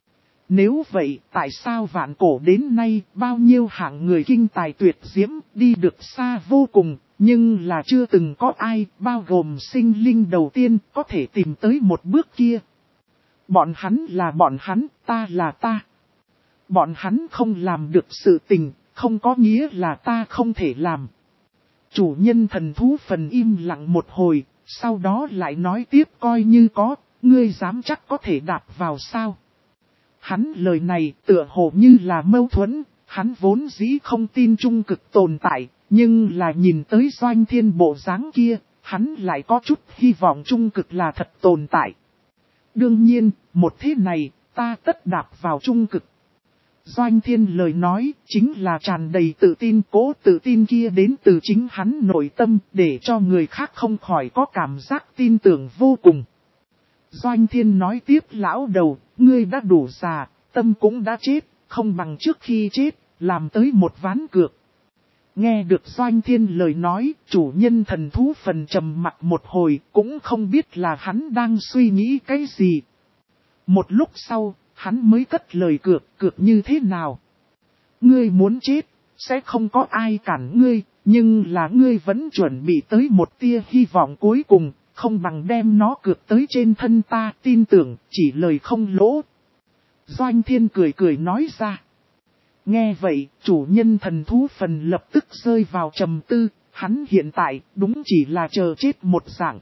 Nếu vậy, tại sao vạn cổ đến nay, bao nhiêu hạng người kinh tài tuyệt diễm, đi được xa vô cùng, nhưng là chưa từng có ai, bao gồm sinh linh đầu tiên, có thể tìm tới một bước kia. Bọn hắn là bọn hắn, ta là ta. Bọn hắn không làm được sự tình, không có nghĩa là ta không thể làm. Chủ nhân thần thú phần im lặng một hồi, sau đó lại nói tiếp coi như có, ngươi dám chắc có thể đạp vào sao. Hắn lời này tựa hồ như là mâu thuẫn, hắn vốn dĩ không tin trung cực tồn tại, nhưng là nhìn tới Doanh Thiên bộ dáng kia, hắn lại có chút hy vọng trung cực là thật tồn tại. Đương nhiên, một thế này, ta tất đạp vào trung cực. Doanh Thiên lời nói chính là tràn đầy tự tin, cố tự tin kia đến từ chính hắn nội tâm để cho người khác không khỏi có cảm giác tin tưởng vô cùng. Doanh Thiên nói tiếp lão đầu, ngươi đã đủ già, tâm cũng đã chết, không bằng trước khi chết, làm tới một ván cược. Nghe được Doanh Thiên lời nói, chủ nhân thần thú phần trầm mặt một hồi, cũng không biết là hắn đang suy nghĩ cái gì. Một lúc sau, hắn mới cất lời cược như thế nào. Ngươi muốn chết, sẽ không có ai cản ngươi, nhưng là ngươi vẫn chuẩn bị tới một tia hy vọng cuối cùng, không bằng đem nó cược tới trên thân ta, tin tưởng, chỉ lời không lỗ. Doanh Thiên cười nói ra. Nghe vậy, chủ nhân thần thú phần lập tức rơi vào trầm tư, hắn hiện tại đúng chỉ là chờ chết một dạng.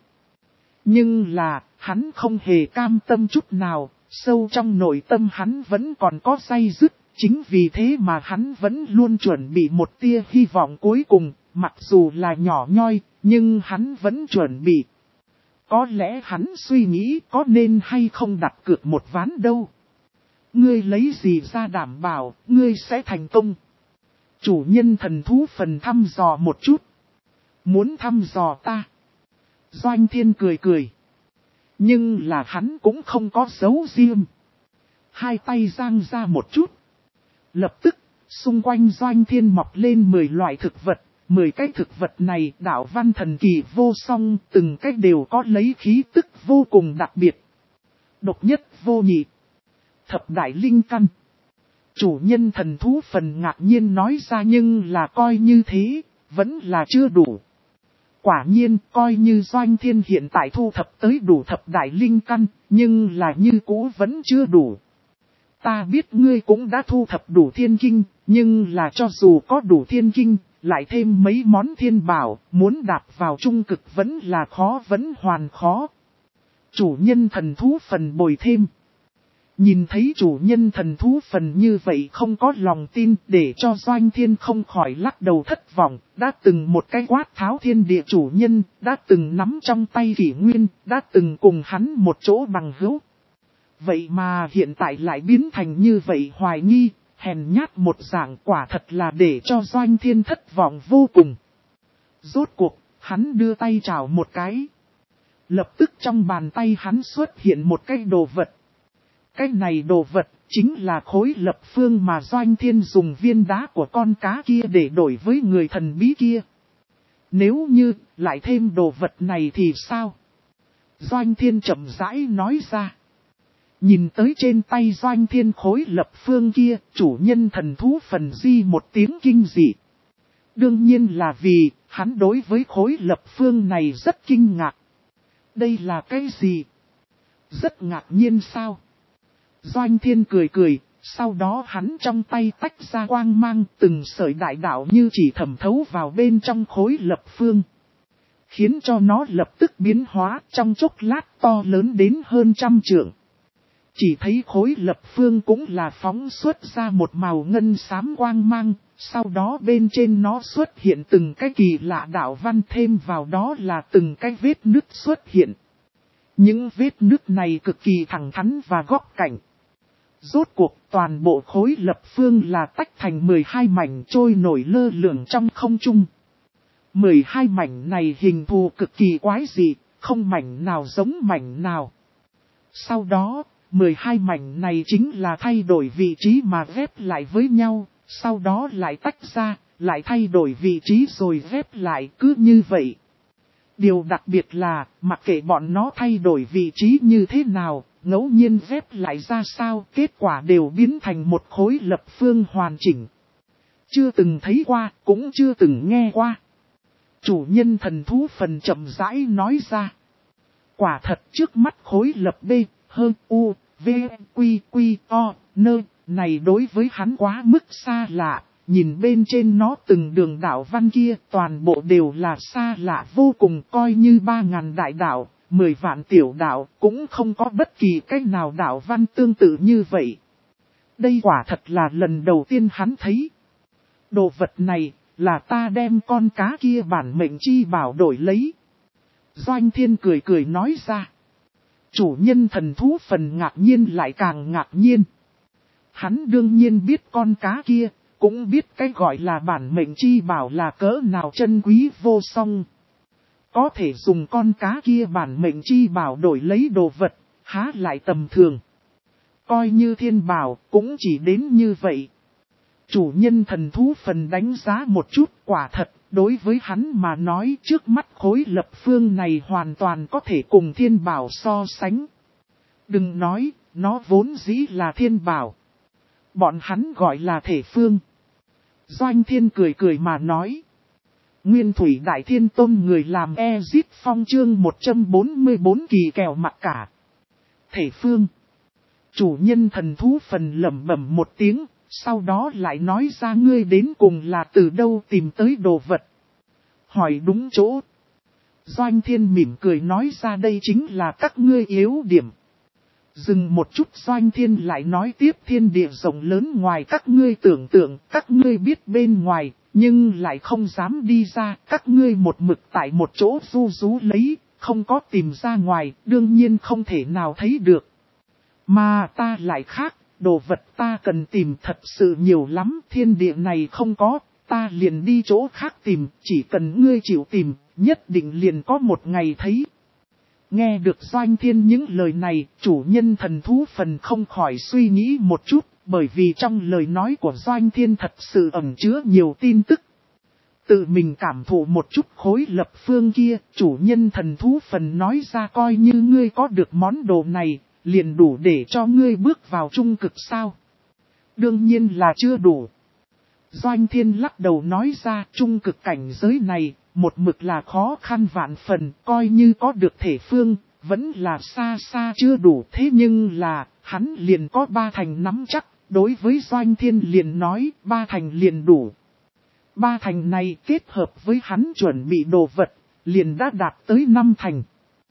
Nhưng là, hắn không hề cam tâm chút nào, sâu trong nội tâm hắn vẫn còn có day dứt, chính vì thế mà hắn vẫn luôn chuẩn bị một tia hy vọng cuối cùng, mặc dù là nhỏ nhoi, nhưng hắn vẫn chuẩn bị. Có lẽ hắn suy nghĩ có nên hay không đặt cược một ván đâu. Ngươi lấy gì ra đảm bảo, ngươi sẽ thành công. Chủ nhân thần thú phần thăm dò một chút. Muốn thăm dò ta. Doanh Thiên cười. Nhưng là hắn cũng không có dấu riêng. Hai tay giang ra một chút. Lập tức, xung quanh Doanh Thiên mọc lên 10 loại thực vật. 10 cái thực vật này đạo văn thần kỳ vô song, từng cái đều có lấy khí tức vô cùng đặc biệt. Độc nhất vô nhị. Thập đại linh căn. Chủ nhân thần thú phần ngạc nhiên nói ra nhưng là coi như thế, vẫn là chưa đủ. Quả nhiên, coi như Doanh Thiên hiện tại thu thập tới đủ thập đại linh căn, nhưng là như cũ vẫn chưa đủ. Ta biết ngươi cũng đã thu thập đủ thiên kinh, nhưng là cho dù có đủ thiên kinh, lại thêm mấy món thiên bảo, muốn đạp vào trung cực vẫn là khó vẫn hoàn khó. Chủ nhân thần thú phần bồi thêm. Nhìn thấy chủ nhân thần thú phần như vậy không có lòng tin để cho Doanh Thiên không khỏi lắc đầu thất vọng, đã từng một cái quát tháo thiên địa chủ nhân, đã từng nắm trong tay kỷ nguyên, đã từng cùng hắn một chỗ bằng hữu. Vậy mà hiện tại lại biến thành như vậy hoài nghi, hèn nhát một dạng quả thật là để cho Doanh Thiên thất vọng vô cùng. Rốt cuộc, hắn đưa tay chào một cái. Lập tức trong bàn tay hắn xuất hiện một cái đồ vật. Cái này đồ vật chính là khối lập phương mà Doanh Thiên dùng viên đá của con cá kia để đổi với người thần bí kia. Nếu như lại thêm đồ vật này thì sao? Doanh Thiên chậm rãi nói ra. Nhìn tới trên tay Doanh Thiên khối lập phương kia, chủ nhân thần thú phần di một tiếng kinh dị. Đương nhiên là vì, hắn đối với khối lập phương này rất kinh ngạc. Đây là cái gì? Rất ngạc nhiên sao? Doanh Thiên cười, sau đó hắn trong tay tách ra quang mang từng sợi đại đạo như chỉ thẩm thấu vào bên trong khối lập phương. Khiến cho nó lập tức biến hóa trong chốc lát to lớn đến hơn 100 trượng. Chỉ thấy khối lập phương cũng là phóng xuất ra một màu ngân xám quang mang, sau đó bên trên nó xuất hiện từng cái kỳ lạ đạo văn, thêm vào đó là từng cái vết nứt xuất hiện. Những vết nứt này cực kỳ thẳng thắn và góc cạnh. Rốt cuộc toàn bộ khối lập phương là tách thành 12 mảnh trôi nổi lơ lửng trong không trung. 12 mảnh này hình thù cực kỳ quái dị, không mảnh nào giống mảnh nào. Sau đó, 12 mảnh này chính là thay đổi vị trí mà ghép lại với nhau, sau đó lại tách ra, lại thay đổi vị trí rồi ghép lại, cứ như vậy. Điều đặc biệt là, mặc kệ bọn nó thay đổi vị trí như thế nào, ngẫu nhiên ghép lại ra sao, kết quả đều biến thành một khối lập phương hoàn chỉnh. Chưa từng thấy qua, cũng chưa từng nghe qua. Chủ nhân thần thú phần chậm rãi nói ra. Quả thật trước mắt khối lập B, hơn U, V, Quy, Quy, O, Nơ, này đối với hắn quá mức xa lạ. Nhìn bên trên nó từng đường đạo văn kia, toàn bộ đều là xa lạ vô cùng, coi như 3.000 đại đạo, 10 vạn tiểu đạo, cũng không có bất kỳ cách nào đạo văn tương tự như vậy. Đây quả thật là lần đầu tiên hắn thấy. Đồ vật này, là ta đem con cá kia bản mệnh chi bảo đổi lấy. Doanh Thiên cười cười nói ra. Chủ nhân thần thú phần ngạc nhiên lại càng ngạc nhiên. Hắn đương nhiên biết con cá kia, cũng biết cái gọi là bản mệnh chi bảo là cỡ nào chân quý vô song. Có thể dùng con cá kia bản mệnh chi bảo đổi lấy đồ vật, há lại tầm thường. Coi như thiên bảo, cũng chỉ đến như vậy. Chủ nhân thần thú phần đánh giá một chút, quả thật, đối với hắn mà nói trước mắt khối lập phương này hoàn toàn có thể cùng thiên bảo so sánh. Đừng nói, nó vốn dĩ là thiên bảo. Bọn hắn gọi là thể phương. Doanh Thiên cười cười mà nói. Nguyên Thủy Đại Thiên Tôn người làm Ezit Phong chương 144 kỳ kèo mặc cả. Thể phương. Chủ nhân thần thú phần lẩm bẩm một tiếng, sau đó lại nói ra ngươi đến cùng là từ đâu tìm tới đồ vật. Hỏi đúng chỗ. Doanh Thiên mỉm cười nói ra đây chính là các ngươi yếu điểm. Dừng một chút Doanh Thiên lại nói tiếp thiên địa rộng lớn ngoài các ngươi tưởng tượng, các ngươi biết bên ngoài, nhưng lại không dám đi ra, các ngươi một mực tại một chỗ du rú lấy, không có tìm ra ngoài, đương nhiên không thể nào thấy được. Mà ta lại khác, đồ vật ta cần tìm thật sự nhiều lắm, thiên địa này không có, ta liền đi chỗ khác tìm, chỉ cần ngươi chịu tìm, nhất định liền có một ngày thấy. Nghe được Doanh Thiên những lời này, chủ nhân thần thú phần không khỏi suy nghĩ một chút, bởi vì trong lời nói của Doanh Thiên thật sự ẩn chứa nhiều tin tức. Tự mình cảm thụ một chút khối lập phương kia, chủ nhân thần thú phần nói ra coi như ngươi có được món đồ này, liền đủ để cho ngươi bước vào trung cực sao. Đương nhiên là chưa đủ. Doanh Thiên lắc đầu nói ra trung cực cảnh giới này, một mực là khó khăn vạn phần, coi như có được thể phương, vẫn là xa xa chưa đủ. Thế nhưng là, hắn liền có 3 thành nắm chắc, đối với Doanh Thiên liền nói 3 thành liền đủ. 3 thành này kết hợp với hắn chuẩn bị đồ vật, liền đã đạt tới 5 thành.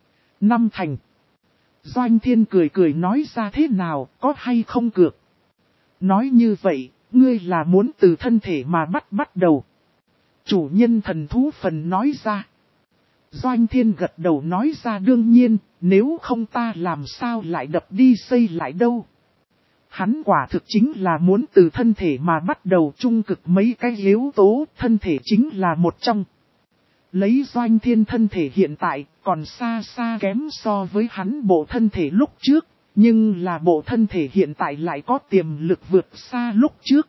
5 thành. Doanh Thiên cười cười nói ra thế nào, có hay không cược. Nói như vậy, ngươi là muốn từ thân thể mà bắt đầu. Chủ nhân thần thú phần nói ra. Doanh Thiên gật đầu nói ra đương nhiên, nếu không ta làm sao lại đập đi xây lại đâu. Hắn quả thực chính là muốn từ thân thể mà bắt đầu trung cực mấy cái yếu tố, thân thể chính là một trong. Lấy Doanh Thiên thân thể hiện tại, còn xa xa kém so với hắn bộ thân thể lúc trước, nhưng là bộ thân thể hiện tại lại có tiềm lực vượt xa lúc trước.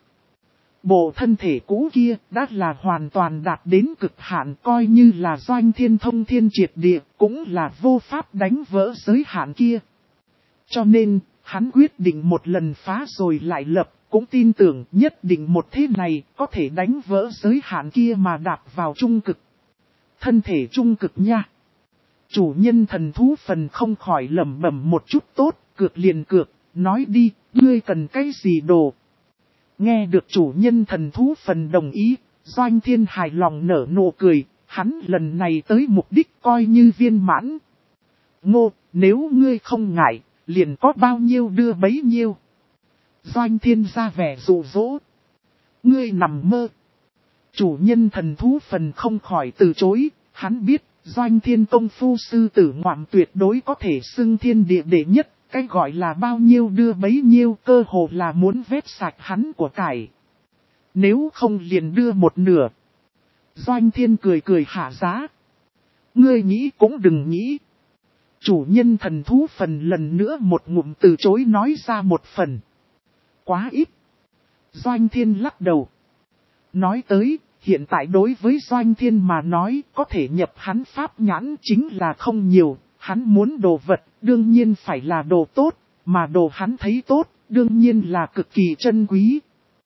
Bộ thân thể cũ kia đã là hoàn toàn đạt đến cực hạn, coi như là Doanh Thiên thông thiên triệt địa, cũng là vô pháp đánh vỡ giới hạn kia. Cho nên, hắn quyết định một lần phá rồi lại lập, cũng tin tưởng nhất định một thế này có thể đánh vỡ giới hạn kia mà đạp vào trung cực. Thân thể trung cực nha. Chủ nhân thần thú phần không khỏi lẩm bẩm một chút tốt, cược liền cược, nói đi, ngươi cần cái gì đồ. Nghe được chủ nhân thần thú phần đồng ý, Doanh Thiên hài lòng nở nụ cười, hắn lần này tới mục đích coi như viên mãn. Ngô, nếu ngươi không ngại, liền có bao nhiêu đưa bấy nhiêu. Doanh Thiên ra vẻ dụ dỗ. Ngươi nằm mơ. Chủ nhân thần thú phần không khỏi từ chối, hắn biết, Doanh Thiên công phu sư tử ngoạm tuyệt đối có thể xưng thiên địa đệ nhất, cái gọi là bao nhiêu đưa bấy nhiêu cơ hồ là muốn vét sạch hắn của cải. Nếu không liền đưa một nửa. Doanh Thiên cười cười hạ giá. Ngươi nghĩ cũng đừng nghĩ. Chủ nhân thần thú phần lần nữa một ngụm từ chối nói ra một phần. Quá ít. Doanh Thiên lắc đầu. Nói tới, hiện tại đối với Doanh Thiên mà nói có thể nhập hắn pháp nhãn chính là không nhiều. Hắn muốn đồ vật, đương nhiên phải là đồ tốt, mà đồ hắn thấy tốt, đương nhiên là cực kỳ chân quý.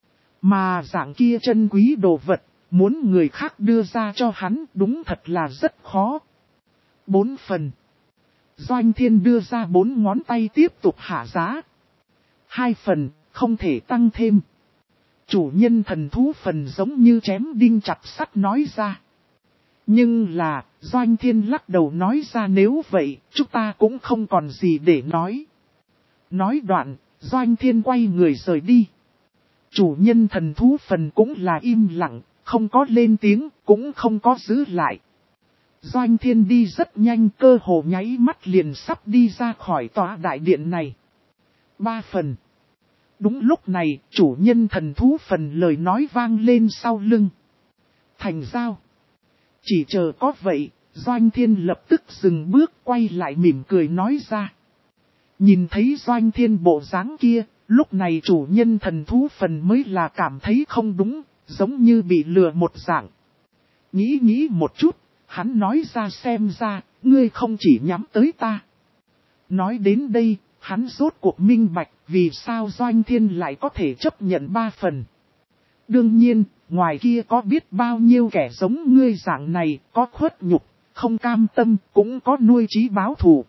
Mà dạng kia chân quý đồ vật, muốn người khác đưa ra cho hắn đúng thật là rất khó. 4 phần. Doanh Thiên đưa ra 4 ngón tay tiếp tục hạ giá. 2 phần, không thể tăng thêm. Chủ nhân thần thú phần giống như chém đinh chặt sắt nói ra. Nhưng là, Doanh Thiên lắc đầu nói ra nếu vậy, chúng ta cũng không còn gì để nói. Nói đoạn, Doanh Thiên quay người rời đi. Chủ nhân thần thú phần cũng là im lặng, không có lên tiếng, cũng không có giữ lại. Doanh Thiên đi rất nhanh, cơ hồ nháy mắt liền sắp đi ra khỏi tòa đại điện này. 3 phần. Đúng lúc này, chủ nhân thần thú phần lời nói vang lên sau lưng. Thành giao. Chỉ chờ có vậy, Doanh Thiên lập tức dừng bước quay lại mỉm cười nói ra. Nhìn thấy Doanh Thiên bộ dáng kia, lúc này chủ nhân thần thú phần mới là cảm thấy không đúng, giống như bị lừa một dạng. Nghĩ một chút, hắn nói ra xem ra, ngươi không chỉ nhắm tới ta. Nói đến đây, hắn rốt cuộc minh bạch vì sao Doanh Thiên lại có thể chấp nhận 3 phần. Đương nhiên, ngoài kia có biết bao nhiêu kẻ giống ngươi dạng này, có khuất nhục, không cam tâm, cũng có nuôi chí báo thù.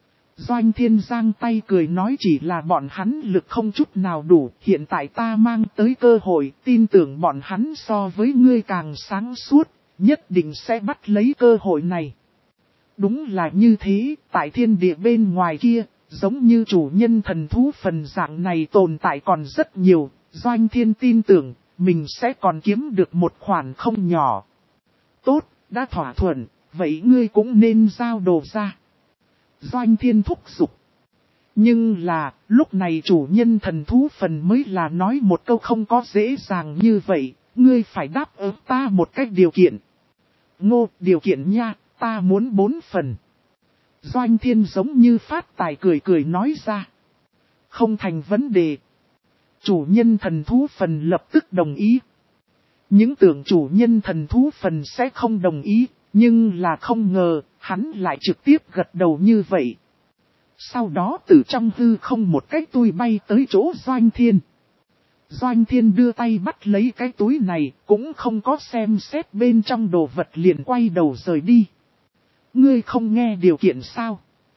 Doanh Thiên giang tay cười nói chỉ là bọn hắn lực không chút nào đủ, hiện tại ta mang tới cơ hội, tin tưởng bọn hắn so với ngươi càng sáng suốt, nhất định sẽ bắt lấy cơ hội này. Đúng là như thế, tại thiên địa bên ngoài kia, giống như chủ nhân thần thú phần dạng này tồn tại còn rất nhiều, Doanh Thiên tin tưởng, mình sẽ còn kiếm được một khoản không nhỏ. Tốt, đã thỏa thuận, vậy ngươi cũng nên giao đồ ra. Doanh Thiên thúc giục. Nhưng là, lúc này chủ nhân thần thú phần mới là nói một câu không có dễ dàng như vậy, ngươi phải đáp ứng ta một cách điều kiện. Ngô, điều kiện nha, ta muốn 4 phần. Doanh Thiên giống như phát tài cười nói ra. Không thành vấn đề. Chủ nhân thần thú phần lập tức đồng ý. Những tưởng chủ nhân thần thú phần sẽ không đồng ý, nhưng là không ngờ, hắn lại trực tiếp gật đầu như vậy. Sau đó từ trong hư không một cái túi bay tới chỗ Doanh Thiên. Doanh Thiên đưa tay bắt lấy cái túi này, cũng không có xem xét bên trong đồ vật liền quay đầu rời đi. Ngươi không nghe điều kiện sao?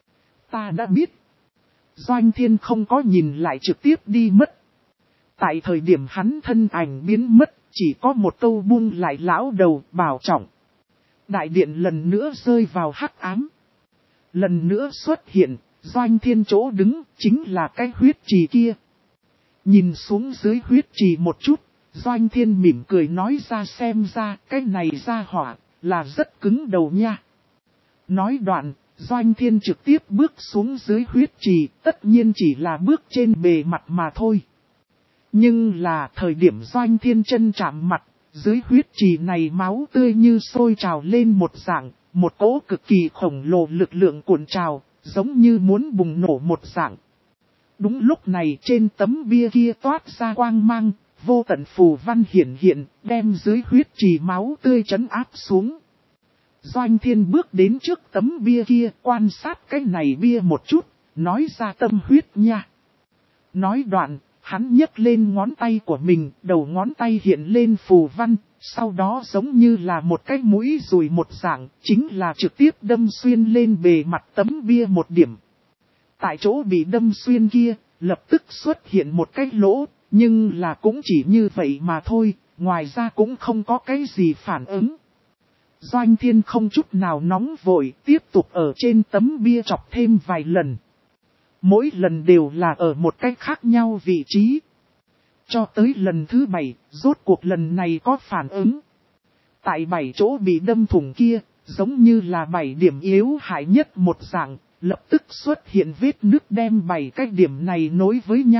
Ta đã biết. Doanh Thiên không có nhìn lại trực tiếp đi mất. Tại thời điểm hắn thân ảnh biến mất, chỉ có một câu buông lại lão đầu bảo trọng. Đại điện lần nữa rơi vào hắc ám. Lần nữa xuất hiện, Doanh Thiên chỗ đứng, chính là cái huyết trì kia. Nhìn xuống dưới huyết trì một chút, Doanh Thiên mỉm cười nói ra xem ra, cái này ra hỏa, là rất cứng đầu nha. Nói đoạn, Doanh Thiên trực tiếp bước xuống dưới huyết trì, tất nhiên chỉ là bước trên bề mặt mà thôi. Nhưng là thời điểm Doanh Thiên chân chạm mặt, dưới huyết trì này máu tươi như sôi trào lên một dạng, một cỗ cực kỳ khổng lồ lực lượng cuộn trào, giống như muốn bùng nổ một dạng. Đúng lúc này trên tấm bia kia toát ra quang mang, vô tận phù văn hiện, đem dưới huyết trì máu tươi trấn áp xuống. Doanh Thiên bước đến trước tấm bia kia, quan sát cái này bia một chút, nói ra tâm huyết nha. Nói đoạn, hắn nhấc lên ngón tay của mình, đầu ngón tay hiện lên phù văn, sau đó giống như là một cái mũi dùi một dạng, chính là trực tiếp đâm xuyên lên bề mặt tấm bia một điểm. Tại chỗ bị đâm xuyên kia, lập tức xuất hiện một cái lỗ, nhưng là cũng chỉ như vậy mà thôi, ngoài ra cũng không có cái gì phản ứng. Doanh Thiên không chút nào nóng vội, tiếp tục ở trên tấm bia chọc thêm vài lần. Mỗi lần đều là ở một cách khác nhau vị trí. Cho tới lần thứ 7, rốt cuộc lần này có phản ứng. Tại 7 chỗ bị đâm thủng kia, giống như là 7 điểm yếu hại nhất một dạng, lập tức xuất hiện vết nứt đem 7 cái điểm này nối với nhau,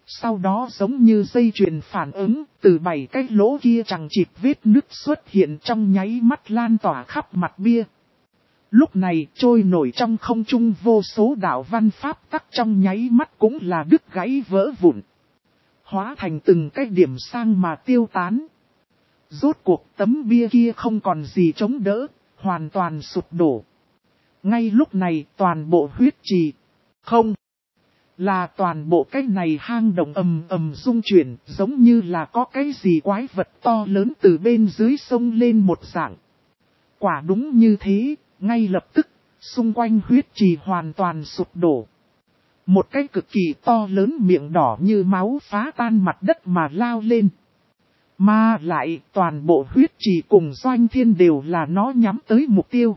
Sau đó giống như dây chuyền phản ứng, từ 7 cái lỗ kia chẳng chịt vết nứt xuất hiện trong nháy mắt lan tỏa khắp mặt bia. Lúc này trôi nổi trong không trung vô số đạo văn pháp tắc trong nháy mắt cũng là đứt gãy vỡ vụn. Hóa thành từng cái điểm sang mà tiêu tán. Rốt cuộc tấm bia kia không còn gì chống đỡ, hoàn toàn sụp đổ. Ngay lúc này toàn bộ huyết trì, không, là toàn bộ cái này hang động ầm ầm rung chuyển, giống như là có cái gì quái vật to lớn từ bên dưới sông lên một dạng. Quả đúng như thế, ngay lập tức, xung quanh huyết trì hoàn toàn sụp đổ. Một cái cực kỳ to lớn miệng đỏ như máu phá tan mặt đất mà lao lên. Mà lại toàn bộ huyết trì cùng Doanh Thiên đều là nó nhắm tới mục tiêu.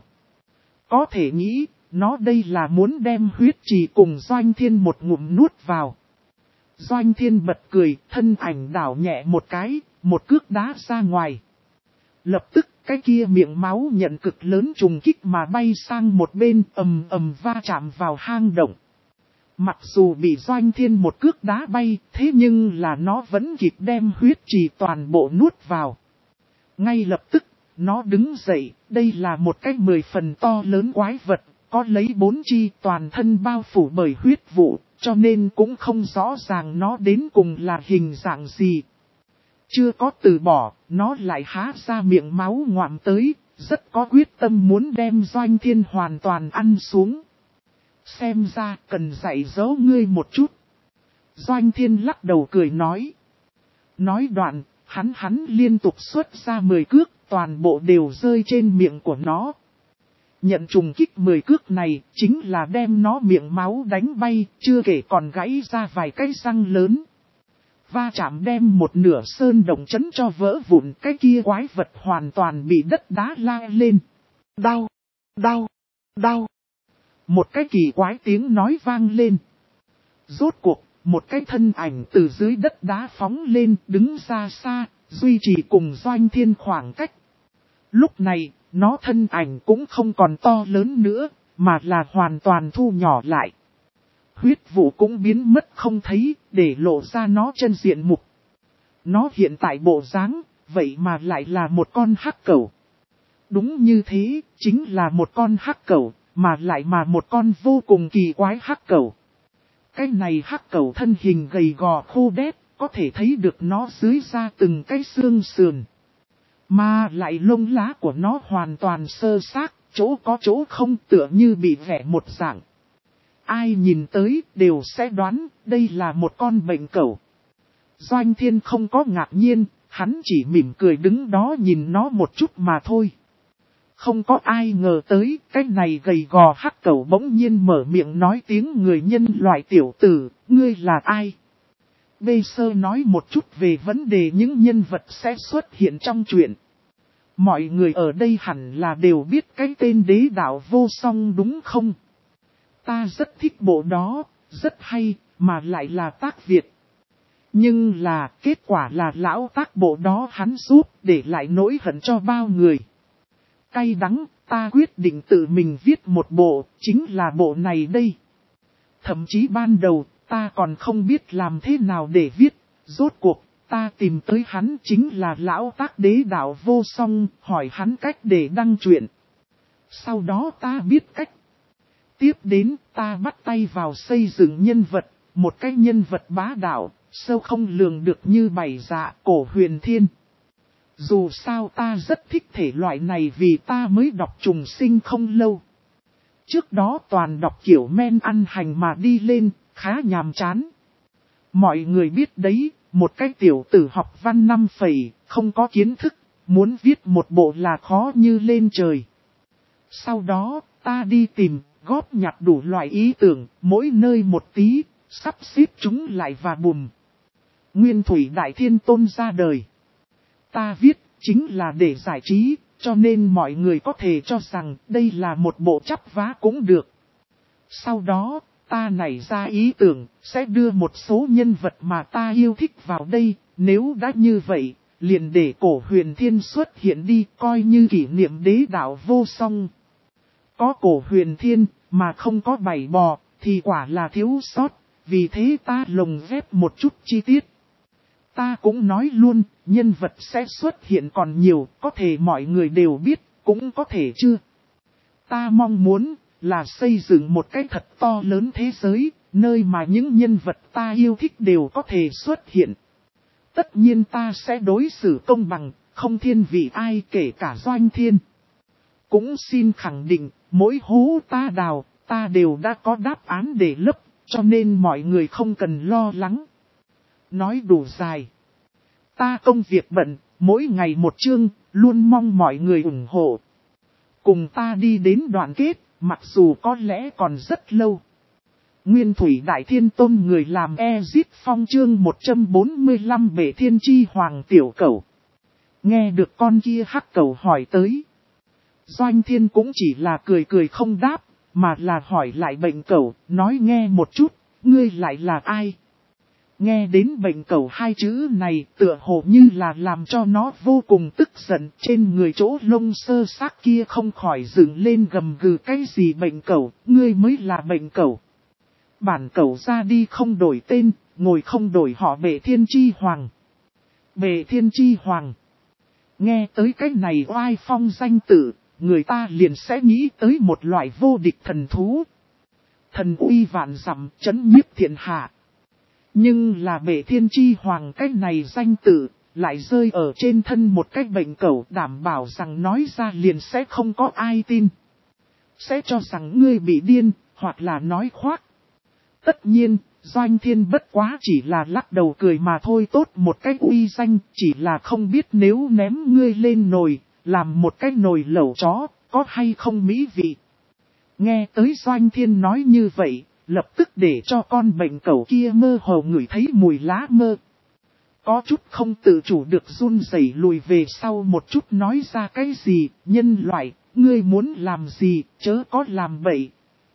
Có thể nghĩ, nó đây là muốn đem huyết trì cùng Doanh Thiên một ngụm nuốt vào. Doanh Thiên bật cười, thân ảnh đảo nhẹ một cái, một cước đá ra ngoài. Lập tức cái kia miệng máu nhận cực lớn trùng kích mà bay sang một bên ầm ầm va chạm vào hang động. Mặc dù bị Doanh Thiên một cước đá bay, thế nhưng là nó vẫn kịp đem huyết trì toàn bộ nuốt vào. Ngay lập tức, nó đứng dậy, đây là một cái 10 phần to lớn quái vật, có lấy 4 chi toàn thân bao phủ bởi huyết vụ, cho nên cũng không rõ ràng nó đến cùng là hình dạng gì. Chưa có từ bỏ, nó lại há ra miệng máu ngoạm tới, rất có quyết tâm muốn đem Doanh Thiên hoàn toàn ăn xuống. Xem ra cần dạy dỗ ngươi một chút. Doanh Thiên lắc đầu cười nói. Nói đoạn, hắn liên tục xuất ra 10 cước, toàn bộ đều rơi trên miệng của nó. Nhận trùng kích 10 cước này, chính là đem nó miệng máu đánh bay, chưa kể còn gãy ra vài cái răng lớn. Va chạm đem một nửa sơn động chấn cho vỡ vụn, cái kia quái vật hoàn toàn bị đất đá la lên. Đau, đau, đau. Một cái kỳ quái tiếng nói vang lên. Rốt cuộc, một cái thân ảnh từ dưới đất đá phóng lên, đứng ra xa, duy trì cùng Doanh Thiên khoảng cách. Lúc này, nó thân ảnh cũng không còn to lớn nữa, mà là hoàn toàn thu nhỏ lại. Huyết vụ cũng biến mất không thấy, để lộ ra nó chân diện mục. Nó hiện tại bộ dáng, vậy mà lại là một con hắc cẩu. Đúng như thế, chính là một con hắc cẩu, mà lại mà một con vô cùng kỳ quái hắc cẩu. Cái này hắc cẩu thân hình gầy gò khô đét, có thể thấy được nó dưới da từng cái xương sườn. Mà lại lông lá của nó hoàn toàn sơ xác, chỗ có chỗ không, tựa như bị vẽ một dạng. Ai nhìn tới đều sẽ đoán đây là một con bệnh cẩu. Doanh Thiên không có ngạc nhiên, hắn chỉ mỉm cười đứng đó nhìn nó một chút mà thôi. Không có ai ngờ tới cái này gầy gò hắc cẩu bỗng nhiên mở miệng nói tiếng người nhân loại tiểu tử, ngươi là ai? Bê Sơ nói một chút về vấn đề những nhân vật sẽ xuất hiện trong truyện. Mọi người ở đây hẳn là đều biết cái tên đế đạo vô song đúng không? Ta rất thích bộ đó, rất hay, mà lại là tác Việt. Nhưng là kết quả là lão tác bộ đó hắn giúp để lại nỗi hận cho bao người. Cay đắng, ta quyết định tự mình viết một bộ, chính là bộ này đây. Thậm chí ban đầu, ta còn không biết làm thế nào để viết, rốt cuộc, ta tìm tới hắn chính là lão tác đế đạo vô song, hỏi hắn cách để đăng truyện. Sau đó ta biết cách. Tiếp đến, ta bắt tay vào xây dựng nhân vật, một cái nhân vật bá đạo, sâu không lường được như bảy dạ Cổ Huyền Thiên. Dù sao ta rất thích thể loại này vì ta mới đọc trùng sinh không lâu. Trước đó toàn đọc kiểu men ăn hành mà đi lên, khá nhàm chán. Mọi người biết đấy, một cái tiểu tử học văn 5 phẩy, không có kiến thức, muốn viết một bộ là khó như lên trời. Sau đó, ta đi tìm, góp nhặt đủ loại ý tưởng, mỗi nơi một tí, sắp xếp chúng lại và bùm. Nguyên Thủy Đại Thiên Tôn ra đời. Ta viết, chính là để giải trí, cho nên mọi người có thể cho rằng đây là một bộ chắp vá cũng được. Sau đó, ta nảy ra ý tưởng, sẽ đưa một số nhân vật mà ta yêu thích vào đây, nếu đã như vậy, liền để Cổ Huyền Thiên xuất hiện đi coi như kỷ niệm đế đạo vô song. Có Cổ Huyền Thiên, mà không có bảy bò, thì quả là thiếu sót, vì thế ta lồng ghép một chút chi tiết. Ta cũng nói luôn, nhân vật sẽ xuất hiện còn nhiều, có thể mọi người đều biết, cũng có thể chưa. Ta mong muốn là xây dựng một cái thật to lớn thế giới, nơi mà những nhân vật ta yêu thích đều có thể xuất hiện. Tất nhiên ta sẽ đối xử công bằng, không thiên vị ai kể cả Doanh Thiên. Cũng xin khẳng định, mỗi hố ta đào, ta đều đã có đáp án để lấp, cho nên mọi người không cần lo lắng. Nói đủ dài. Ta công việc bận, mỗi ngày một chương, luôn mong mọi người ủng hộ. Cùng ta đi đến đoạn kết, mặc dù có lẽ còn rất lâu. Nguyên Thủy Đại Thiên Tôn người làm Ezit Phong chương 145 Bệ Thiên Chi Hoàng Tiểu Cẩu. Nghe được con kia hắc cẩu hỏi tới. Doanh Thiên cũng chỉ là cười cười không đáp, mà là hỏi lại bệnh cẩu, nói nghe một chút, ngươi lại là ai? Nghe đến bệnh cẩu hai chữ này tựa hồ như là làm cho nó vô cùng tức giận, trên người chỗ lông sơ xác kia không khỏi dựng lên gầm gừ cái gì bệnh cẩu, ngươi mới là bệnh cẩu. Bản cẩu ra đi không đổi tên, ngồi không đổi họ Bệ Thiên Chi Hoàng. Bệ Thiên Chi Hoàng. Nghe tới cái này oai phong danh tự, người ta liền sẽ nghĩ tới một loại vô địch thần thú. Thần uy vạn dặm chấn nhiếp thiên hạ. Nhưng là Bệ Thiên Chi Hoàng cái này danh tự, lại rơi ở trên thân một cái bệnh cẩu, đảm bảo rằng nói ra liền sẽ không có ai tin. Sẽ cho rằng ngươi bị điên, hoặc là nói khoác. Tất nhiên, Doanh Thiên bất quá chỉ là lắc đầu cười mà thôi, tốt một cái uy danh, chỉ là không biết nếu ném ngươi lên nồi, làm một cái nồi lẩu chó, có hay không mỹ vị. Nghe tới Doanh Thiên nói như vậy, lập tức để cho con bệnh cẩu kia mơ hồ ngửi thấy mùi lá mơ. Có chút không tự chủ được run rẩy lùi về sau một chút, nói ra cái gì, nhân loại, ngươi muốn làm gì, chớ có làm bậy.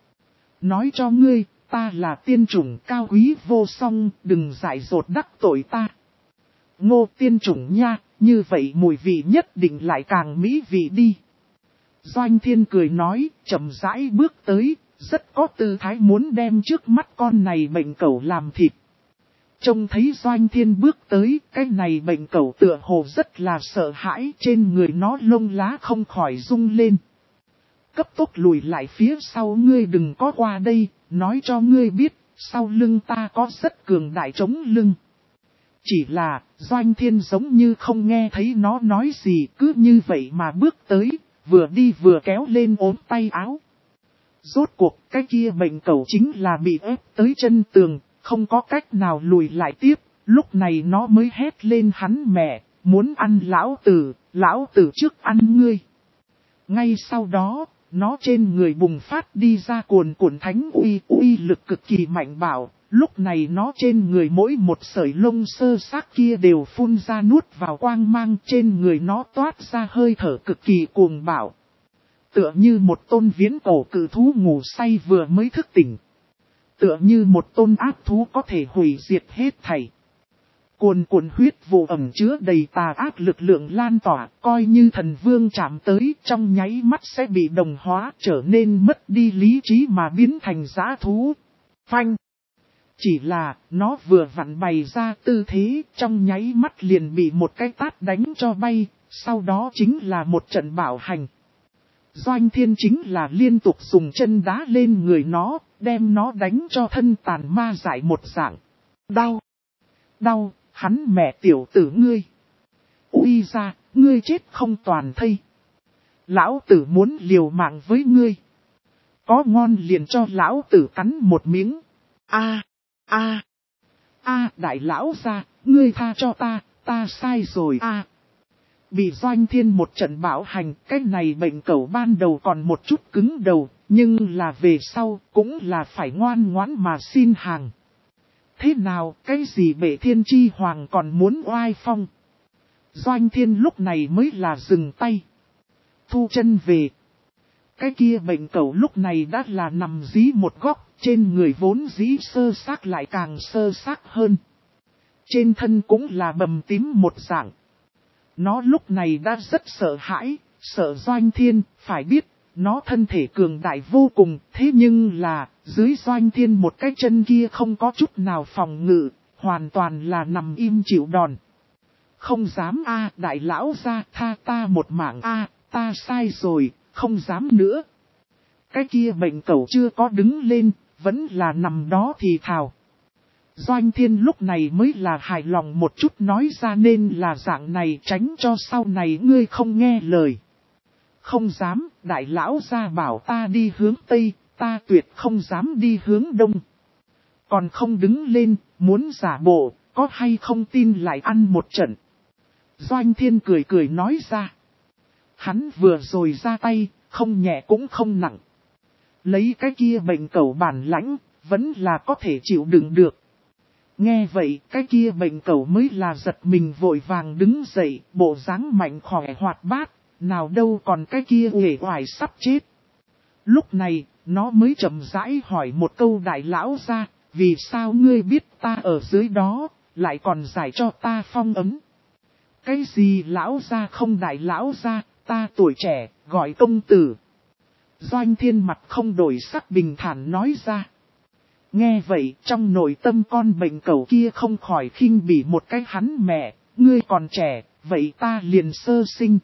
Nói cho ngươi, ta là tiên chủng cao quý vô song, đừng dại dột đắc tội ta. Ngô tiên chủng nha, như vậy mùi vị nhất định lại càng mỹ vị đi. Doanh Thiên cười nói, chậm rãi bước tới, rất có tư thái muốn đem trước mắt con này bệnh cẩu làm thịt. Trông thấy Doanh Thiên bước tới, cái này bệnh cẩu tựa hồ rất là sợ hãi, trên người nó lông lá không khỏi rung lên. Cấp tốc lùi lại phía sau, ngươi đừng có qua đây, nói cho ngươi biết, sau lưng ta có rất cường đại chống lưng. Chỉ là, Doanh Thiên giống như không nghe thấy nó nói gì, cứ như vậy mà bước tới, vừa đi vừa kéo lên ốm tay áo. Rốt cuộc, cái kia bệnh cẩu chính là bị ép tới chân tường, không có cách nào lùi lại tiếp, lúc này nó mới hét lên hắn mẹ, muốn ăn lão tử trước ăn ngươi. Ngay sau đó, nó trên người bùng phát đi ra cuồn cuộn thánh uy lực cực kỳ mạnh bạo, lúc này nó trên người mỗi một sợi lông sơ xác kia đều phun ra nuốt vào quang mang, trên người nó toát ra hơi thở cực kỳ cuồng bạo. Tựa như một tôn viễn cổ cự thú ngủ say vừa mới thức tỉnh. Tựa như một tôn ác thú có thể hủy diệt hết thảy. Cuồn cuộn huyết vụ ẩm chứa đầy tà ác lực lượng lan tỏa, coi như thần vương chạm tới trong nháy mắt sẽ bị đồng hóa, trở nên mất đi lý trí mà biến thành dã thú. Phanh! Chỉ là, nó vừa vặn bày ra tư thế, trong nháy mắt liền bị một cái tát đánh cho bay, sau đó chính là một trận bạo hành. Doanh Thiên chính là liên tục dùng chân đá lên người nó, đem nó đánh cho thân tàn ma dại một dạng. Đau! Đau! Hắn mẹ tiểu tử ngươi! Uy ra, ngươi chết không toàn thây! Lão tử muốn liều mạng với ngươi! Có ngon liền cho lão tử cắn một miếng! Đại lão ra, ngươi tha cho ta sai rồi Bị Doanh Thiên một trận bạo hành, cái này bệnh cẩu ban đầu còn một chút cứng đầu, nhưng là về sau cũng là phải ngoan ngoãn mà xin hàng. Thế nào, cái gì Bệ Thiên Chi Hoàng còn muốn oai phong? Doanh Thiên lúc này mới là dừng tay. Thu chân về. Cái kia bệnh cẩu lúc này đã là nằm dí một góc, trên người vốn dí sơ xác lại càng sơ xác hơn. Trên thân cũng là bầm tím một dạng. Nó lúc này đã rất sợ hãi, sợ Doanh Thiên, phải biết, nó thân thể cường đại vô cùng, thế nhưng là, dưới Doanh Thiên một cái chân kia không có chút nào phòng ngự, hoàn toàn là nằm im chịu đòn. Không dám a, đại lão ra, tha ta một mạng a, ta sai rồi, không dám nữa. Cái kia bệnh cẩu chưa có đứng lên, vẫn là nằm đó thì thào. Doanh Thiên lúc này mới là hài lòng một chút, nói ra nên là dạng này, tránh cho sau này ngươi không nghe lời. Không dám, đại lão ra bảo ta đi hướng Tây, ta tuyệt không dám đi hướng Đông. Còn không đứng lên, muốn giả bộ, có hay không tin lại ăn một trận. Doanh Thiên cười cười nói ra. Hắn vừa rồi ra tay, không nhẹ cũng không nặng. Lấy cái kia bệnh cẩu bản lãnh, vẫn là có thể chịu đựng được. Nghe vậy, cái kia bệnh cẩu mới là giật mình vội vàng đứng dậy, bộ dáng mạnh khỏe hoạt bát, nào đâu còn cái kia uể oải sắp chết. Lúc này, nó mới chậm rãi hỏi một câu, đại lão ra, vì sao ngươi biết ta ở dưới đó, lại còn giải cho ta phong ấn. Cái gì lão ra không, đại lão ra, ta tuổi trẻ, gọi công tử. Doanh Thiên mặt không đổi sắc bình thản nói ra. Nghe vậy, trong nội tâm con bệnh cẩu kia không khỏi khinh bỉ một cái, hắn mẹ, ngươi còn trẻ, vậy ta liền sơ sinh.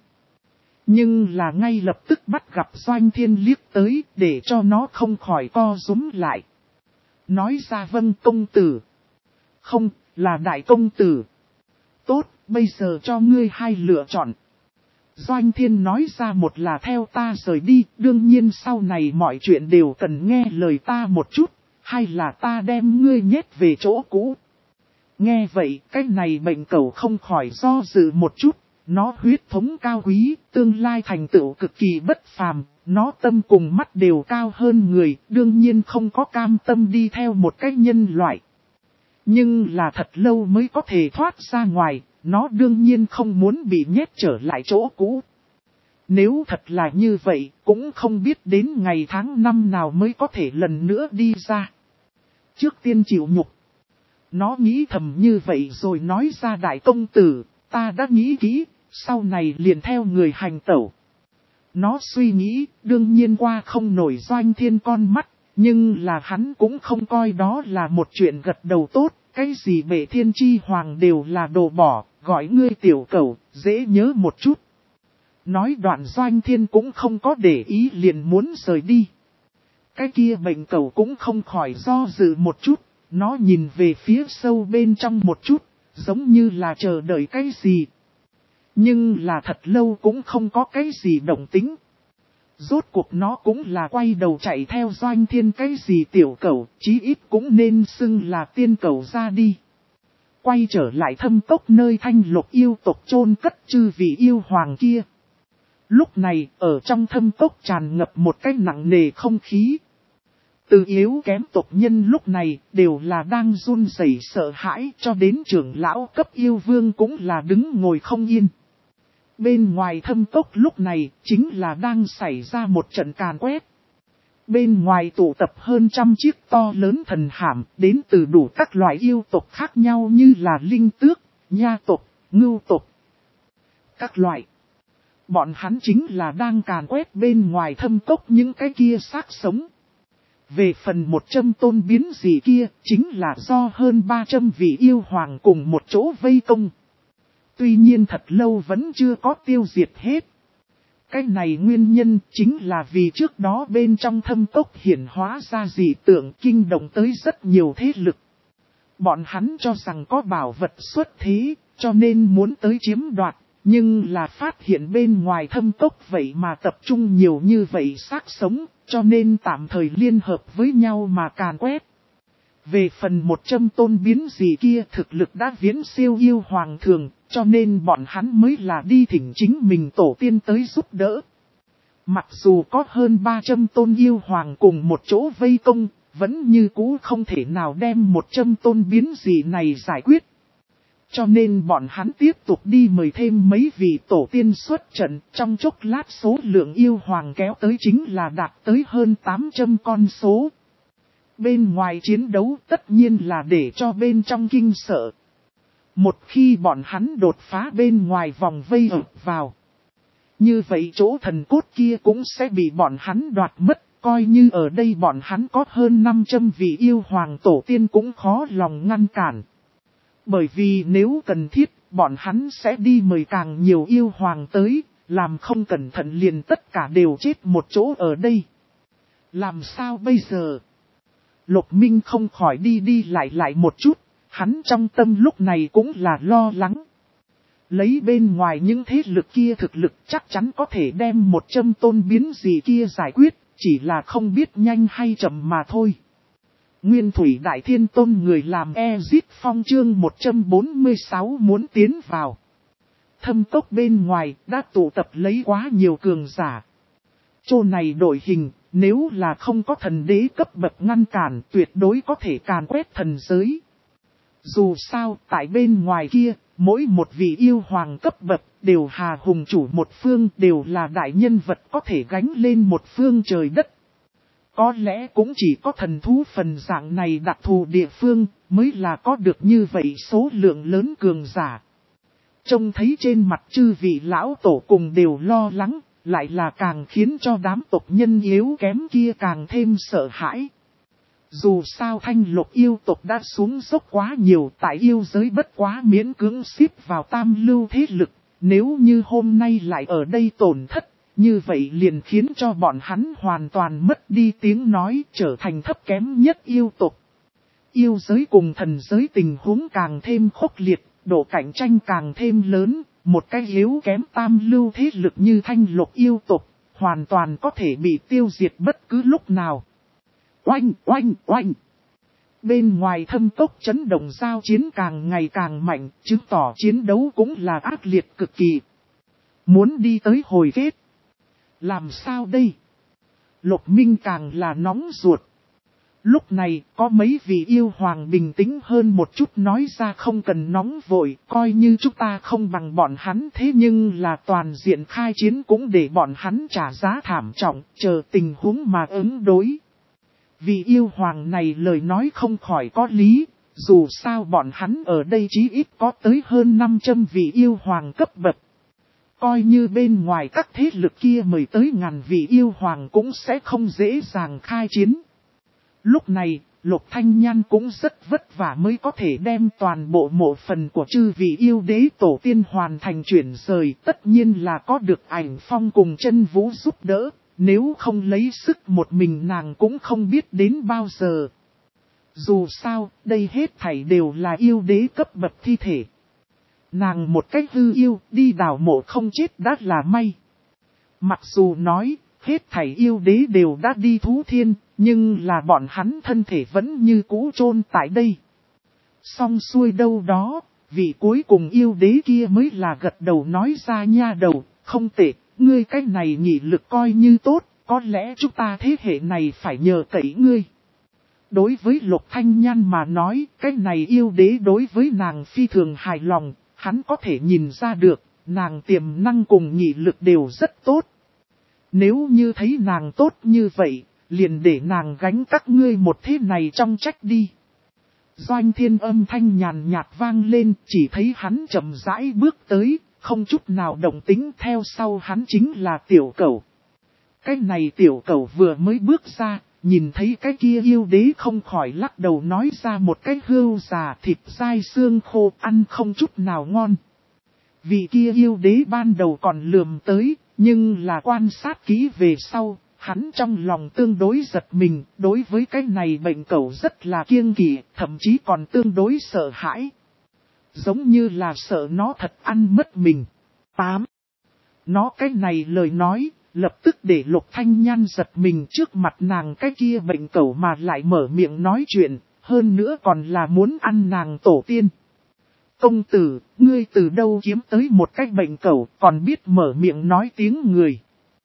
Nhưng là ngay lập tức bắt gặp Doanh Thiên liếc tới, để cho nó không khỏi co rúm lại. Nói ra vâng công tử. Không, là đại công tử. Tốt, bây giờ cho ngươi hai lựa chọn. Doanh Thiên nói ra, một là theo ta rời đi, đương nhiên sau này mọi chuyện đều cần nghe lời ta một chút, hay là ta đem ngươi nhét về chỗ cũ. Nghe vậy, cái này bệnh cẩu không khỏi do dự một chút, nó huyết thống cao quý, tương lai thành tựu cực kỳ bất phàm, nó tâm cùng mắt đều cao hơn người, đương nhiên không có cam tâm đi theo một cái nhân loại. Nhưng là thật lâu mới có thể thoát ra ngoài, nó đương nhiên không muốn bị nhét trở lại chỗ cũ. Nếu thật là như vậy, cũng không biết đến ngày tháng năm nào mới có thể lần nữa đi ra. Trước tiên chịu nhục. Nó nghĩ thầm như vậy rồi nói ra, đại công tử, ta đã nghĩ kỹ, sau này liền theo người hành tẩu. Nó suy nghĩ, đương nhiên qua không nổi Doanh Thiên con mắt, nhưng là hắn cũng không coi đó là một chuyện gật đầu tốt, cái gì bệ thiên chi hoàng đều là đồ bỏ, gọi ngươi tiểu cẩu, dễ nhớ một chút. Nói đoạn Doanh Thiên cũng không có để ý, liền muốn rời đi. Cái kia bệnh cẩu cũng không khỏi do dự một chút, nó nhìn về phía sâu bên trong một chút, giống như là chờ đợi cái gì. Nhưng là thật lâu cũng không có cái gì động tĩnh. Rốt cuộc nó cũng là quay đầu chạy theo Doanh Thiên, cái gì tiểu cẩu, chí ít cũng nên xưng là tiên cẩu ra đi. Quay trở lại Thâm Cốc nơi Thanh Lục yêu tộc chôn cất chư vị yêu hoàng kia. Lúc này, ở trong Thâm Cốc tràn ngập một cái nặng nề không khí. Từ yếu kém tộc nhân lúc này đều là đang run rẩy sợ hãi, cho đến trưởng lão cấp yêu vương cũng là đứng ngồi không yên. Bên ngoài Thâm Cốc lúc này chính là đang xảy ra một trận càn quét. Bên ngoài tụ tập hơn 100 chiếc to lớn thần hạm, đến từ đủ các loại yêu tộc khác nhau như là linh tước, nha tộc, ngưu tộc. Các loại. Bọn hắn chính là đang càn quét bên ngoài Thâm Cốc những cái kia xác sống. Về phần 100 tôn biến dị kia, chính là do hơn 300 vị yêu hoàng cùng một chỗ vây công. Tuy nhiên thật lâu vẫn chưa có tiêu diệt hết. Cái này nguyên nhân chính là vì trước đó bên trong Thâm Cốc hiển hóa ra dị tượng, kinh động tới rất nhiều thế lực. Bọn hắn cho rằng có bảo vật xuất thế, cho nên muốn tới chiếm đoạt. Nhưng là phát hiện bên ngoài Thâm Cốc vậy mà tập trung nhiều như vậy xác sống, cho nên tạm thời liên hợp với nhau mà càn quét. Về phần 100 tôn biến gì kia, thực lực đã viễn siêu yêu hoàng thường, cho nên bọn hắn mới là đi thỉnh chính mình tổ tiên tới giúp đỡ. Mặc dù có hơn 300 tôn yêu hoàng cùng một chỗ vây công, vẫn như cũ không thể nào đem 100 tôn biến gì này giải quyết. Cho nên bọn hắn tiếp tục đi mời thêm mấy vị tổ tiên xuất trận, trong chốc lát số lượng yêu hoàng kéo tới chính là đạt tới hơn 800 con số. Bên ngoài chiến đấu tất nhiên là để cho bên trong kinh sợ. Một khi bọn hắn đột phá bên ngoài vòng vây ập vào, Như vậy chỗ thần cốt kia cũng sẽ bị bọn hắn đoạt mất, coi như ở đây bọn hắn có hơn 500 vị yêu hoàng tổ tiên cũng khó lòng ngăn cản. Bởi vì nếu cần thiết, bọn hắn sẽ đi mời càng nhiều yêu hoàng tới, làm không cẩn thận liền tất cả đều chết một chỗ ở đây. Làm sao bây giờ? Lục Minh không khỏi đi lại một chút, hắn trong tâm lúc này cũng là lo lắng. Lấy bên ngoài những thế lực kia thực lực chắc chắn có thể đem 100 tôn biến gì kia giải quyết, chỉ là không biết nhanh hay chậm mà thôi. Nguyên Thủy Đại Thiên Tôn người làm Ezic Phong chương 146 muốn tiến vào. Thâm cốc bên ngoài đã tụ tập lấy quá nhiều cường giả. Chỗ này đổi hình, nếu là không có thần đế cấp bậc ngăn cản tuyệt đối có thể càn quét thần giới. Dù sao, tại bên ngoài kia, mỗi một vị yêu hoàng cấp bậc đều hà hùng chủ một phương, đều là đại nhân vật có thể gánh lên một phương trời đất. Có lẽ cũng chỉ có thần thú phần dạng này đặc thù địa phương mới là có được như vậy số lượng lớn cường giả. Trông thấy trên mặt chư vị lão tổ cùng đều lo lắng, lại là càng khiến cho đám tộc nhân yếu kém kia càng thêm sợ hãi. Dù sao thanh lục yêu tộc đã xuống dốc quá nhiều, tại yêu giới bất quá miễn cưỡng xếp vào tam lưu thế lực, nếu như hôm nay lại ở đây tổn thất, như vậy liền khiến cho bọn hắn hoàn toàn mất đi tiếng nói, trở thành thấp kém nhất yêu tộc. Yêu giới cùng thần giới tình huống càng thêm khốc liệt, độ cạnh tranh càng thêm lớn, một cái yếu kém tam lưu thế lực như thanh lục yêu tộc, hoàn toàn có thể bị tiêu diệt bất cứ lúc nào. Oanh, oanh, oanh. Bên ngoài thâm cốc chấn động giao chiến càng ngày càng mạnh, chứng tỏ chiến đấu cũng là ác liệt cực kỳ. Muốn đi tới hồi kết. Làm sao đây? Lục Minh càng là nóng ruột. Lúc này, có mấy vị yêu hoàng bình tĩnh hơn một chút nói ra không cần nóng vội, coi như chúng ta không bằng bọn hắn thế nhưng là toàn diện khai chiến cũng để bọn hắn trả giá thảm trọng, chờ tình huống mà ứng đối. Vị yêu hoàng này lời nói không khỏi có lý, dù sao bọn hắn ở đây chí ít có tới hơn 500 vị yêu hoàng cấp bậc. Coi như bên ngoài các thế lực kia mời tới ngàn vị yêu hoàng cũng sẽ không dễ dàng khai chiến. Lúc này, Lục Thanh Nhan cũng rất vất vả mới có thể đem toàn bộ mộ phần của chư vị yêu đế tổ tiên hoàn thành chuyển rời. Tất nhiên là có được Ảnh Phong cùng Chân Vũ giúp đỡ, nếu không lấy sức một mình nàng cũng không biết đến bao giờ. Dù sao, đây hết thảy đều là yêu đế cấp bậc thi thể. Nàng một cách hư yêu, đi đào mộ không chết đã là may. Mặc dù nói, hết thảy yêu đế đều đã đi thú thiên, nhưng là bọn hắn thân thể vẫn như cũ chôn tại đây. Xong xuôi đâu đó, vị cuối cùng yêu đế kia mới là gật đầu nói ra nha đầu, không tệ, ngươi cái này nhị lực coi như tốt, có lẽ chúng ta thế hệ này phải nhờ cậy ngươi. Đối với Lục Thanh Nhan mà nói, cái này yêu đế đối với nàng phi thường hài lòng, hắn có thể nhìn ra được, nàng tiềm năng cùng nhị lực đều rất tốt. Nếu như thấy nàng tốt như vậy, liền để nàng gánh các ngươi một thế này trong trách đi. Doanh Thiên âm thanh nhàn nhạt vang lên, chỉ thấy hắn chậm rãi bước tới, không chút nào động tính, theo sau hắn chính là tiểu cẩu. Cái này tiểu cẩu vừa mới bước ra, nhìn thấy cái kia yêu đế không khỏi lắc đầu nói ra một cái hươu già thịt dai xương khô ăn không chút nào ngon. Vị kia yêu đế ban đầu còn lườm tới, nhưng là quan sát kỹ về sau, hắn trong lòng tương đối giật mình, đối với cái này bệnh cẩu rất là kiêng kỵ, thậm chí còn tương đối sợ hãi. Giống như là sợ nó thật ăn mất mình. 8. Nó cái này lời nói, lập tức để Lục Thanh Nhan giật mình trước mặt nàng cái kia bệnh cẩu mà lại mở miệng nói chuyện, hơn nữa còn là muốn ăn nàng tổ tiên. Công tử, ngươi từ đâu kiếm tới một cái bệnh cẩu còn biết mở miệng nói tiếng người.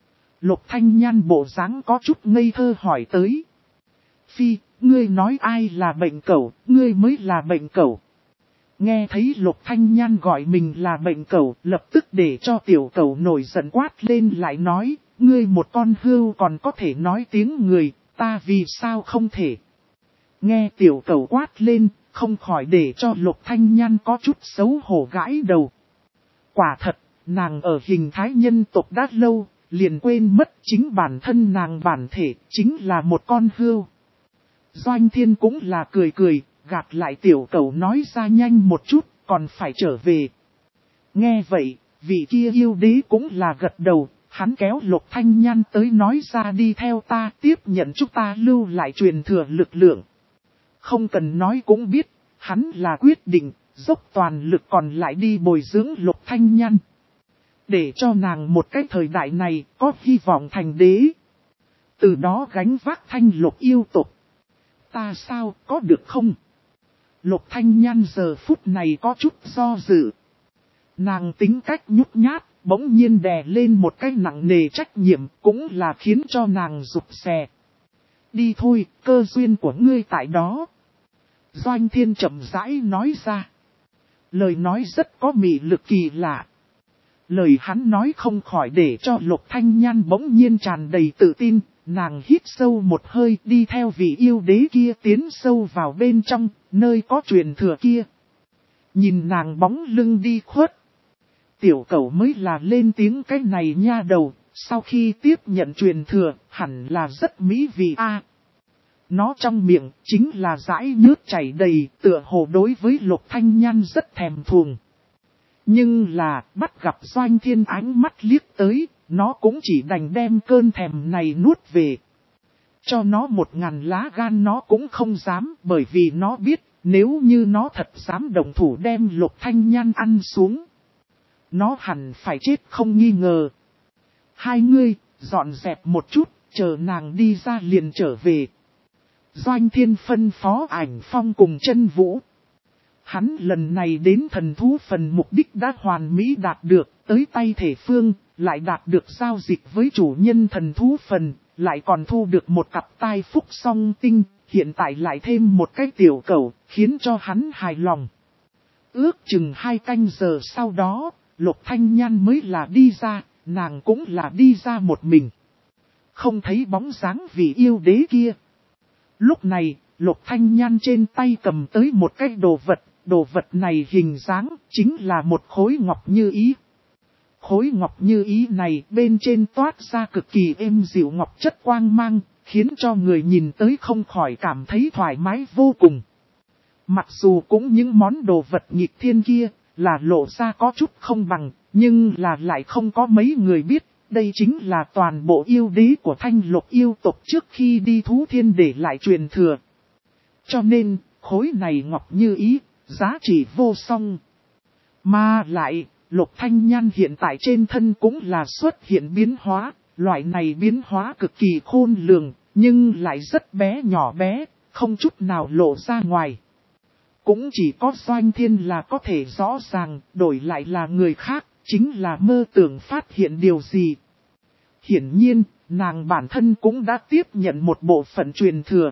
Lục Thanh Nhan bộ dáng có chút ngây thơ hỏi tới. Phi, ngươi nói ai là bệnh cẩu, ngươi mới là bệnh cẩu. Nghe thấy Lục Thanh Nhan gọi mình là bệnh cẩu, lập tức để cho tiểu cẩu nổi giận quát lên lại nói, ngươi một con hươu còn có thể nói tiếng người, ta vì sao không thể. Nghe tiểu cẩu quát lên, không khỏi để cho Lục Thanh Nhan có chút xấu hổ gãi đầu. Quả thật, nàng ở hình thái nhân tộc đã lâu, liền quên mất chính bản thân nàng bản thể, chính là một con hươu. Doanh Thiên cũng là cười cười, gạt lại tiểu cẩu nói ra nhanh một chút, còn phải trở về. Nghe vậy, vị kia yêu đế cũng là gật đầu, hắn kéo Lục Thanh Nhan tới nói ra đi theo ta tiếp nhận chúng ta lưu lại truyền thừa lực lượng. Không cần nói cũng biết, hắn là quyết định, dốc toàn lực còn lại đi bồi dưỡng Lục Thanh Nhan. Để cho nàng một cái thời đại này có hy vọng thành đế. Từ đó gánh vác thanh lục yêu tộc. Ta sao có được không? Lục Thanh Nhan giờ phút này có chút do dự. Nàng tính cách nhút nhát, bỗng nhiên đè lên một cái nặng nề trách nhiệm cũng là khiến cho nàng rụt rè. Đi thôi, cơ duyên của ngươi tại đó. Doanh Thiên chậm rãi nói ra. Lời nói rất có mị lực kỳ lạ. Lời hắn nói không khỏi để cho Lục Thanh Nhan bỗng nhiên tràn đầy tự tin, nàng hít sâu một hơi đi theo vị yêu đế kia tiến sâu vào bên trong, nơi có truyền thừa kia. Nhìn nàng bóng lưng đi khuất. Tiểu cẩu mới là lên tiếng cái này nha đầu, sau khi tiếp nhận truyền thừa, hẳn là rất mỹ vị a. Nó trong miệng chính là dãi nước chảy đầy, tựa hồ đối với Lục Thanh Nhan rất thèm thuồng. Nhưng là, bắt gặp Doanh Thiên ánh mắt liếc tới, nó cũng chỉ đành đem cơn thèm này nuốt về. Cho nó 1000 lá gan nó cũng không dám, bởi vì nó biết, nếu như nó thật dám động thủ đem Lục Thanh Nhan ăn xuống. Nó hẳn phải chết không nghi ngờ. Hai ngươi, dọn dẹp một chút, chờ nàng đi ra liền trở về. Doanh Thiên phân phó Ảnh Phong cùng Chân Vũ. Hắn lần này đến thần thú phần mục đích đã hoàn mỹ đạt được, tới tay thể phương, lại đạt được giao dịch với chủ nhân thần thú phần, lại còn thu được một cặp tai phúc song tinh, hiện tại lại thêm một cái tiểu cẩu, khiến cho hắn hài lòng. Ước chừng 2 canh giờ sau đó, Lục Thanh Nhan mới là đi ra, nàng cũng là đi ra một mình. Không thấy bóng dáng vị yêu đế kia. Lúc này, Lục Thanh Nhan trên tay cầm tới một cái đồ vật này hình dáng chính là một khối ngọc như ý. Khối ngọc như ý này bên trên toát ra cực kỳ êm dịu ngọc chất quang mang, khiến cho người nhìn tới không khỏi cảm thấy thoải mái vô cùng. Mặc dù cũng những món đồ vật nghịch thiên kia là lộ ra có chút không bằng, nhưng là lại không có mấy người biết, đây chính là toàn bộ yêu đế của thanh lục yêu tộc trước khi đi thú thiên để lại truyền thừa. Cho nên, khối này ngọc như ý, giá trị vô song. Mà lại, Lục Thanh Nhan hiện tại trên thân cũng là xuất hiện biến hóa, loại này biến hóa cực kỳ khôn lường, nhưng lại rất bé nhỏ bé, không chút nào lộ ra ngoài. Cũng chỉ có Doanh Thiên là có thể rõ ràng, đổi lại là người khác, chính là mơ tưởng phát hiện điều gì. Hiển nhiên, nàng bản thân cũng đã tiếp nhận một bộ phận truyền thừa.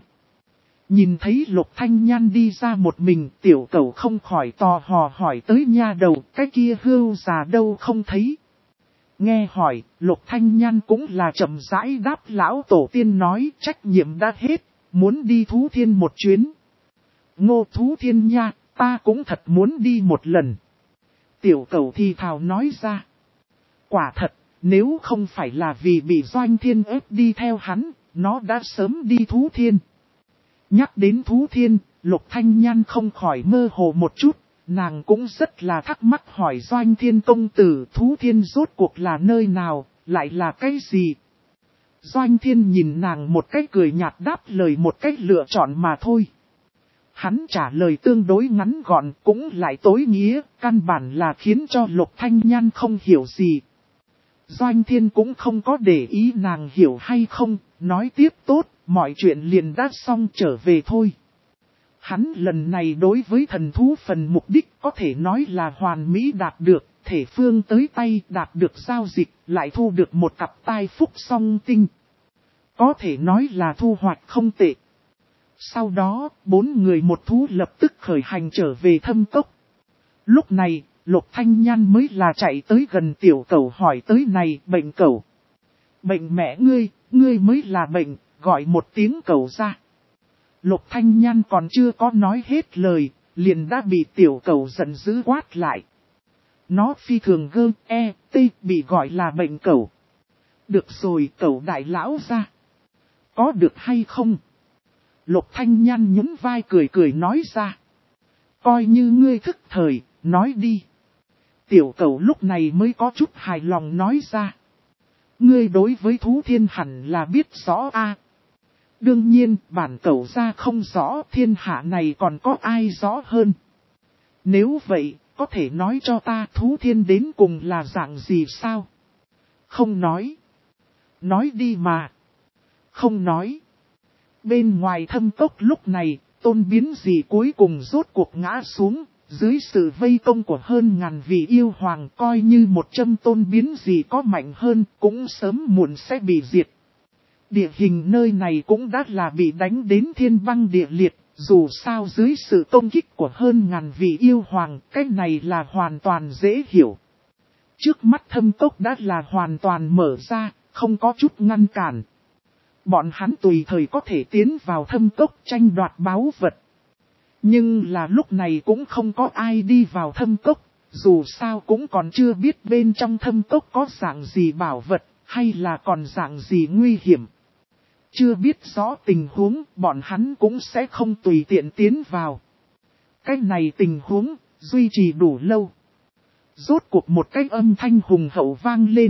Nhìn thấy Lục Thanh Nhan đi ra một mình, tiểu cẩu không khỏi tò hò hỏi tới nha đầu, cái kia hươu già đâu không thấy. Nghe hỏi, Lục Thanh Nhan cũng là chậm rãi đáp lão tổ tiên nói trách nhiệm đã hết, muốn đi thú thiên một chuyến. Ngô thú thiên nha, ta cũng thật muốn đi một lần. Tiểu cẩu thì thào nói ra. Quả thật, nếu không phải là vì bị Doanh Thiên ép đi theo hắn, nó đã sớm đi thú thiên. Nhắc đến thú thiên, Lục Thanh Nhan không khỏi mơ hồ một chút, nàng cũng rất là thắc mắc hỏi Doanh Thiên công tử thú thiên rốt cuộc là nơi nào, lại là cái gì? Doanh Thiên nhìn nàng một cách cười nhạt đáp lời một cách lựa chọn mà thôi. Hắn trả lời tương đối ngắn gọn cũng lại tối nghĩa, căn bản là khiến cho Lục Thanh Nhan không hiểu gì. Doanh Thiên cũng không có để ý nàng hiểu hay không, nói tiếp tốt, mọi chuyện liền đã xong trở về thôi. Hắn lần này đối với thần thú phần mục đích có thể nói là hoàn mỹ đạt được, thể phương tới tay đạt được giao dịch, lại thu được một cặp tai phúc song tinh. Có thể nói là thu hoạch không tệ. Sau đó, 4 người một thú lập tức khởi hành trở về thâm cốc. Lúc này, Lục Thanh Nhan mới là chạy tới gần tiểu cẩu hỏi tới này bệnh cẩu. Bệnh mẹ ngươi mới là bệnh, gọi một tiếng cẩu ra. Lục Thanh Nhan còn chưa có nói hết lời, liền đã bị tiểu cẩu giận dữ quát lại. Nó phi thường bị gọi là bệnh cẩu. Được rồi cẩu đại lão ra. Có được hay không? Lục Thanh Nhan nhún vai cười cười nói ra. Coi như ngươi thức thời, nói đi. Tiểu cẩu lúc này mới có chút hài lòng nói ra. Ngươi đối với thú thiên hẳn là biết rõ a. Đương nhiên, bản cẩu ra không rõ thiên hạ này còn có ai rõ hơn. Nếu vậy, có thể nói cho ta thú thiên đến cùng là dạng gì sao? Không nói. Nói đi mà. Không nói. Bên ngoài thâm cốc lúc này, Tôn Biến Dị cuối cùng rốt cuộc ngã xuống, dưới sự vây công của hơn ngàn vị yêu hoàng coi như 100 Tôn Biến Dị có mạnh hơn cũng sớm muộn sẽ bị diệt. Địa hình nơi này cũng đã là bị đánh đến thiên băng địa liệt, dù sao dưới sự công kích của hơn ngàn vị yêu hoàng, cái này là hoàn toàn dễ hiểu. Trước mắt thâm cốc đã là hoàn toàn mở ra, không có chút ngăn cản. Bọn hắn tùy thời có thể tiến vào thâm cốc tranh đoạt báu vật. Nhưng là lúc này cũng không có ai đi vào thâm cốc, dù sao cũng còn chưa biết bên trong thâm cốc có dạng gì bảo vật, hay là còn dạng gì nguy hiểm. Chưa biết rõ tình huống, bọn hắn cũng sẽ không tùy tiện tiến vào. Cái này tình huống, duy trì đủ lâu. Rốt cuộc một cái âm thanh hùng hậu vang lên.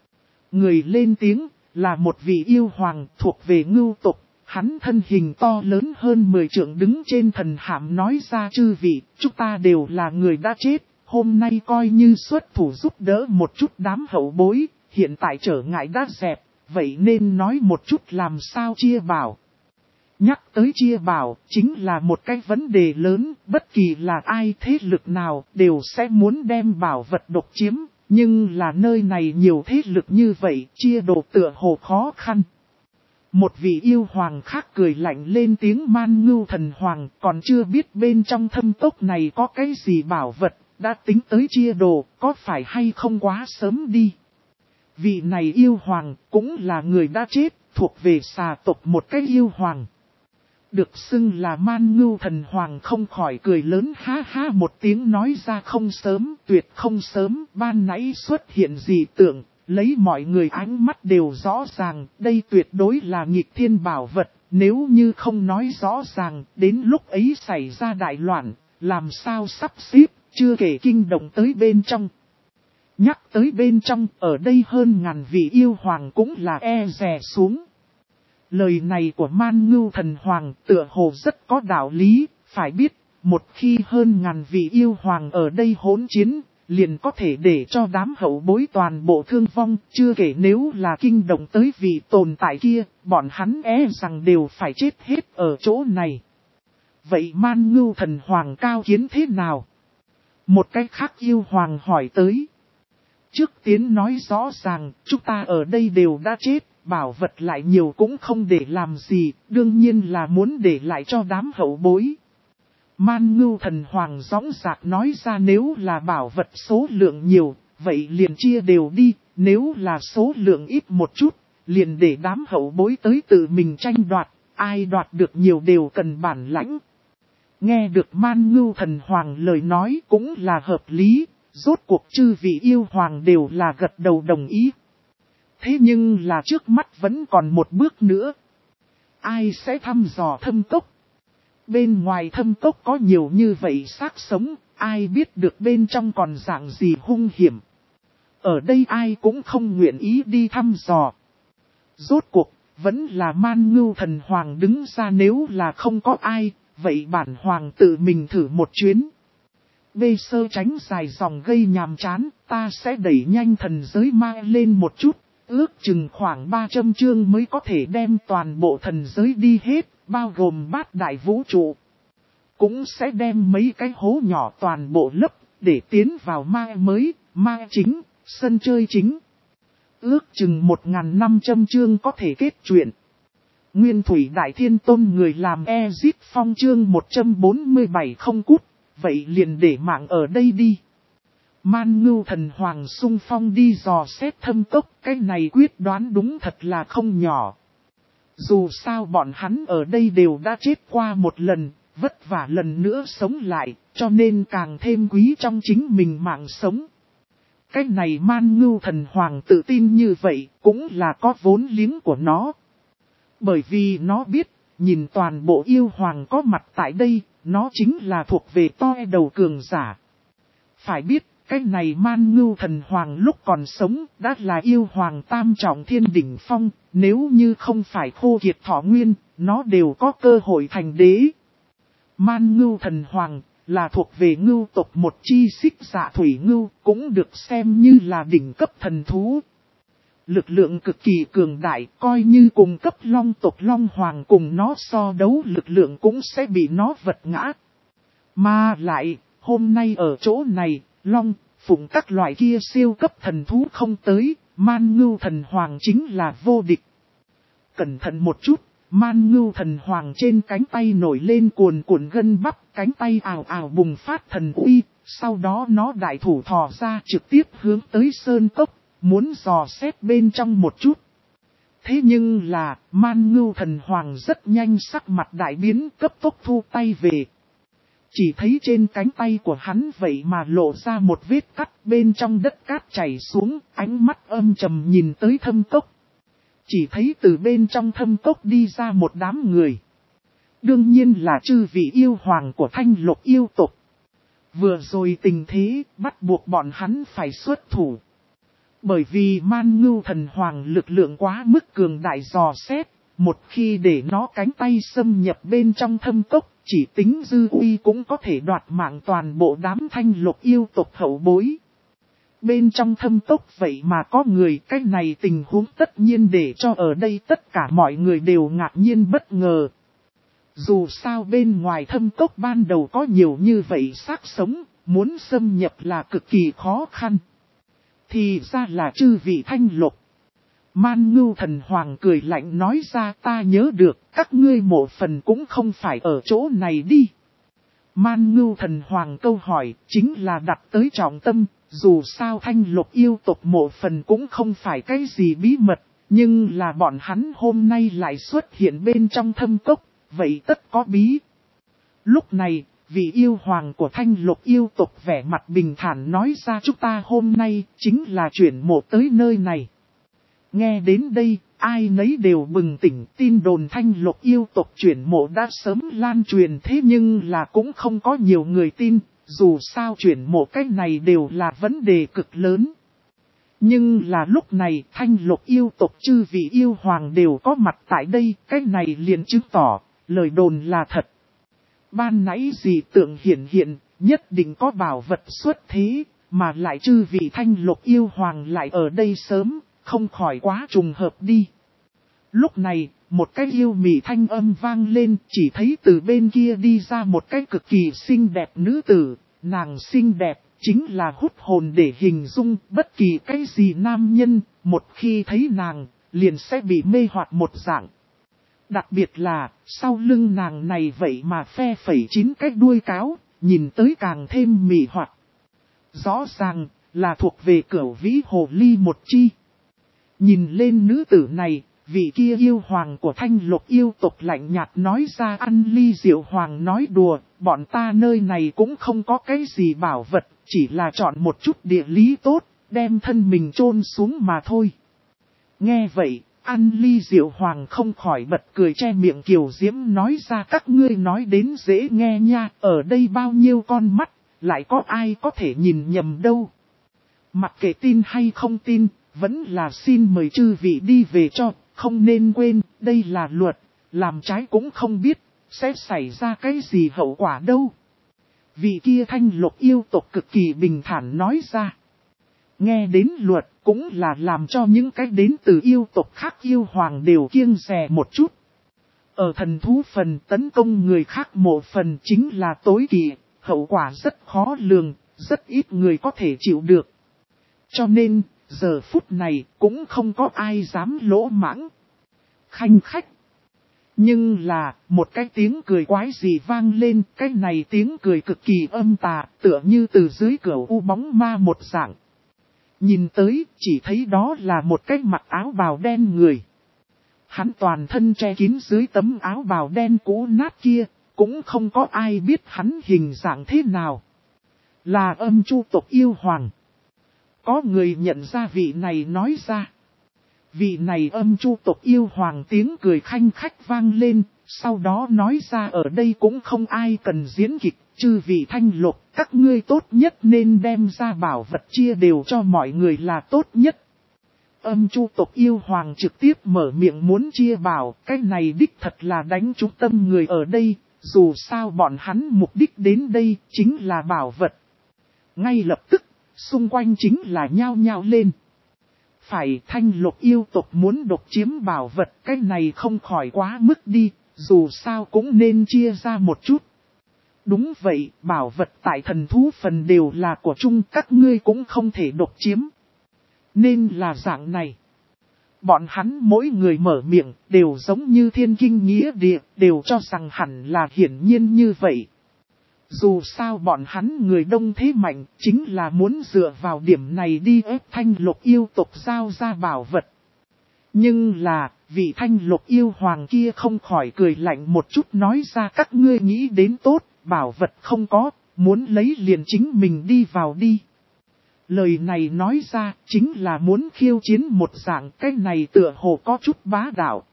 Người lên tiếng, là một vị yêu hoàng thuộc về ngưu tộc. Hắn thân hình to lớn hơn 10 trượng đứng trên thần hạm nói ra chư vị, chúng ta đều là người đã chết. Hôm nay coi như xuất thủ giúp đỡ một chút đám hậu bối, hiện tại trở ngại đã dẹp. Vậy nên nói một chút làm sao chia bảo. Nhắc tới chia bảo, chính là một cái vấn đề lớn, bất kỳ là ai thế lực nào đều sẽ muốn đem bảo vật độc chiếm, nhưng là nơi này nhiều thế lực như vậy, chia đồ tựa hồ khó khăn. Một vị yêu hoàng khác cười lạnh lên tiếng Man Ngưu Thần Hoàng, còn chưa biết bên trong thâm cốc này có cái gì bảo vật, đã tính tới chia đồ, có phải hay không quá sớm đi. Vị này yêu hoàng cũng là người đã chết, thuộc về xà tộc một cái yêu hoàng. Được xưng là Man Ngưu Thần Hoàng không khỏi cười lớn ha ha một tiếng nói ra không sớm, tuyệt không sớm, ban nãy xuất hiện dị tượng, lấy mọi người ánh mắt đều rõ ràng, đây tuyệt đối là nghịch thiên bảo vật, nếu như không nói rõ ràng, đến lúc ấy xảy ra đại loạn, làm sao sắp xếp, chưa kể kinh động tới bên trong. Nhắc tới bên trong, ở đây hơn ngàn vị yêu hoàng cũng là e dè xuống. Lời này của Man Ngưu Thần Hoàng tựa hồ rất có đạo lý, phải biết, một khi hơn ngàn vị yêu hoàng ở đây hỗn chiến, liền có thể để cho đám hậu bối toàn bộ thương vong, chưa kể nếu là kinh động tới vị tồn tại kia, bọn hắn rằng đều phải chết hết ở chỗ này. Vậy Man Ngưu Thần Hoàng cao kiến thế nào? Một cách khác yêu hoàng hỏi tới. Trước tiến nói rõ ràng, chúng ta ở đây đều đã chết, bảo vật lại nhiều cũng không để làm gì, đương nhiên là muốn để lại cho đám hậu bối. Man Ngưu Thần Hoàng dõng dạc nói ra nếu là bảo vật số lượng nhiều, vậy liền chia đều đi, nếu là số lượng ít một chút, liền để đám hậu bối tới tự mình tranh đoạt, ai đoạt được nhiều đều cần bản lãnh. Nghe được Man Ngưu Thần Hoàng lời nói cũng là hợp lý. Rốt cuộc chư vị yêu hoàng đều là gật đầu đồng ý. Thế nhưng là trước mắt vẫn còn một bước nữa. Ai sẽ thăm dò thâm cốc? Bên ngoài thâm cốc có nhiều như vậy xác sống, ai biết được bên trong còn dạng gì hung hiểm. Ở đây ai cũng không nguyện ý đi thăm dò. Rốt cuộc, vẫn là Man Ngưu Thần Hoàng đứng ra nếu là không có ai, vậy bản hoàng tự mình thử một chuyến. Bê sơ tránh dài dòng gây nhàm chán, ta sẽ đẩy nhanh thần giới mai lên một chút, ước chừng khoảng 300 chương mới có thể đem toàn bộ thần giới đi hết, bao gồm bát đại vũ trụ. Cũng sẽ đem mấy cái hố nhỏ toàn bộ lấp, để tiến vào mai mới, mai chính, sân chơi chính. Ước chừng 1500 chương có thể kết truyện. Nguyên Thủy Đại Thiên Tôn người làm Ezit Phong chương 147 không cút. Vậy liền để mạng ở đây đi. Man Ngưu Thần Hoàng xung phong đi dò xét thâm cốc, cái này quyết đoán đúng thật là không nhỏ. Dù sao bọn hắn ở đây đều đã chết qua một lần, vất vả lần nữa sống lại, cho nên càng thêm quý trong chính mình mạng sống. cái này Man Ngưu Thần Hoàng tự tin như vậy cũng là có vốn liếng của nó. Bởi vì nó biết, nhìn toàn bộ yêu hoàng có mặt tại đây, nó chính là thuộc về toi đầu cường giả. Phải biết, cái này Man Ngưu Thần Hoàng lúc còn sống đã là yêu hoàng tam trọng thiên đỉnh phong, nếu như không phải khô kiệt thọ nguyên, nó đều có cơ hội thành đế. Man Ngưu Thần Hoàng là thuộc về ngưu tộc một chi xích dạ thủy ngưu, cũng được xem như là đỉnh cấp thần thú. Lực lượng cực kỳ cường đại, coi như cùng cấp long tộc long hoàng cùng nó so đấu lực lượng cũng sẽ bị nó vật ngã. Mà lại, hôm nay ở chỗ này, long, phụng các loại kia siêu cấp thần thú không tới, Man Ngưu Thần Hoàng chính là vô địch. Cẩn thận một chút, Man Ngưu Thần Hoàng trên cánh tay nổi lên cuồn cuộn gân bắp, cánh tay ào ào bùng phát thần uy, sau đó nó đại thủ thò ra trực tiếp hướng tới sơn cốc, muốn dò xét bên trong một chút. Thế nhưng là, Man Ngưu Thần Hoàng rất nhanh sắc mặt đại biến, cấp tốc thu tay về. Chỉ thấy trên cánh tay của hắn vậy mà lộ ra một vết cắt, bên trong đất cát chảy xuống, ánh mắt âm trầm nhìn tới thâm cốc. Chỉ thấy từ bên trong thâm cốc đi ra một đám người. Đương nhiên là chư vị yêu hoàng của Thanh Lục yêu tộc. Vừa rồi tình thế bắt buộc bọn hắn phải xuất thủ. Bởi vì Man Ngưu Thần Hoàng lực lượng quá mức cường đại dò xét, một khi để nó cánh tay xâm nhập bên trong thâm cốc, chỉ tính dư uy cũng có thể đoạt mạng toàn bộ đám Thanh Lục yêu tộc hậu bối. Bên trong thâm cốc vậy mà có người, cái này tình huống tất nhiên để cho ở đây tất cả mọi người đều ngạc nhiên bất ngờ. Dù sao bên ngoài thâm cốc ban đầu có nhiều như vậy xác sống, muốn xâm nhập là cực kỳ khó khăn. Thì ra là chư vị Thanh Lục. Man Ngưu Thần Hoàng cười lạnh nói ra, ta nhớ được, các ngươi mộ phần cũng không phải ở chỗ này đi. Man Ngưu Thần Hoàng câu hỏi chính là đặt tới trọng tâm, dù sao Thanh Lục yêu tộc mộ phần cũng không phải cái gì bí mật, nhưng là bọn hắn hôm nay lại xuất hiện bên trong thâm cốc, vậy tất có bí. Lúc này, vị yêu hoàng của Thanh Lục yêu tộc vẻ mặt bình thản nói ra, chúng ta hôm nay chính là chuyển mộ tới nơi này. Nghe đến đây, ai nấy đều bừng tỉnh, tin đồn Thanh Lục yêu tộc chuyển mộ đã sớm lan truyền, thế nhưng là cũng không có nhiều người tin, dù sao chuyển mộ cái này đều là vấn đề cực lớn. Nhưng là lúc này Thanh Lục yêu tộc chư vị yêu hoàng đều có mặt tại đây, cái này liền chứng tỏ, lời đồn là thật. Ban nãy dị tượng hiện, nhất định có bảo vật xuất thế, mà lại chư vị Thanh Lục yêu hoàng lại ở đây sớm, không khỏi quá trùng hợp đi. Lúc này, một cái yêu mị thanh âm vang lên, chỉ thấy từ bên kia đi ra một cái cực kỳ xinh đẹp nữ tử, nàng xinh đẹp, chính là hút hồn để hình dung bất kỳ cái gì nam nhân, một khi thấy nàng, liền sẽ bị mê hoặc một dạng. Đặc biệt là, sau lưng nàng này vậy mà phe phẩy 9 cái đuôi cáo, nhìn tới càng thêm mị hoặc. Rõ ràng, là thuộc về cửu vĩ hồ ly một chi. Nhìn lên nữ tử này, vị kia yêu hoàng của Thanh Lục yêu tộc lạnh nhạt nói ra, ăn ly diệu hoàng nói đùa, bọn ta nơi này cũng không có cái gì bảo vật, chỉ là chọn một chút địa lý tốt, đem thân mình chôn xuống mà thôi. Nghe vậy, ăn ly diệu hoàng không khỏi bật cười che miệng kiều diễm nói ra, các ngươi nói đến dễ nghe nha, ở đây bao nhiêu con mắt, lại có ai có thể nhìn nhầm đâu. Mặc kệ tin hay không tin, vẫn là xin mời chư vị đi về cho, không nên quên, đây là luật, làm trái cũng không biết, sẽ xảy ra cái gì hậu quả đâu. Vị kia Thanh Lục yêu tộc cực kỳ bình thản nói ra. Nghe đến luật cũng là làm cho những cái đến từ yêu tộc khác yêu hoàng đều kiêng dè một chút. Ở thần thú phần tấn công người khác mộ phần chính là tối kỵ, hậu quả rất khó lường, rất ít người có thể chịu được. Cho nên, giờ phút này cũng không có ai dám lỗ mãng, khanh khách. Nhưng là, một cái tiếng cười quái gì vang lên, cái này tiếng cười cực kỳ âm tà, tựa như từ dưới cửa u bóng ma một dạng. Nhìn tới, chỉ thấy đó là một cái mặc áo bào đen người. Hắn toàn thân che kín dưới tấm áo bào đen cũ nát kia, cũng không có ai biết hắn hình dạng thế nào. Là Âm Chu tộc yêu hoàng. Có người nhận ra vị này nói ra. Vị này Âm Chu tộc yêu hoàng tiếng cười khanh khách vang lên, sau đó nói ra ở đây cũng không ai cần diễn kịch, chư vị Thanh Lục, các ngươi tốt nhất nên đem ra bảo vật chia đều cho mọi người là tốt nhất. Âm Chu tộc yêu hoàng trực tiếp mở miệng muốn chia bảo, cái này đích thật là đánh trúng tâm người ở đây, dù sao bọn hắn mục đích đến đây chính là bảo vật. Ngay lập tức, xung quanh chính là nhao nhao lên. Phải, Thanh Lục yêu tộc muốn độc chiếm bảo vật, cái này không khỏi quá mức đi, dù sao cũng nên chia ra một chút. Đúng vậy, bảo vật tại thần thú phần đều là của chung, các ngươi cũng không thể độc chiếm. Nên là dạng này. Bọn hắn mỗi người mở miệng, đều giống như thiên kinh nghĩa địa, đều cho rằng hẳn là hiển nhiên như vậy. Dù sao bọn hắn người đông thế mạnh, chính là muốn dựa vào điểm này đi ép Thanh Lục yêu tộc giao ra bảo vật. Nhưng là, vị Thanh Lục yêu hoàng kia không khỏi cười lạnh một chút nói ra các ngươi nghĩ đến tốt, bảo vật không có, muốn lấy liền chính mình đi vào đi. Lời này nói ra, chính là muốn khiêu chiến một dạng, cái này tựa hồ có chút bá đạo.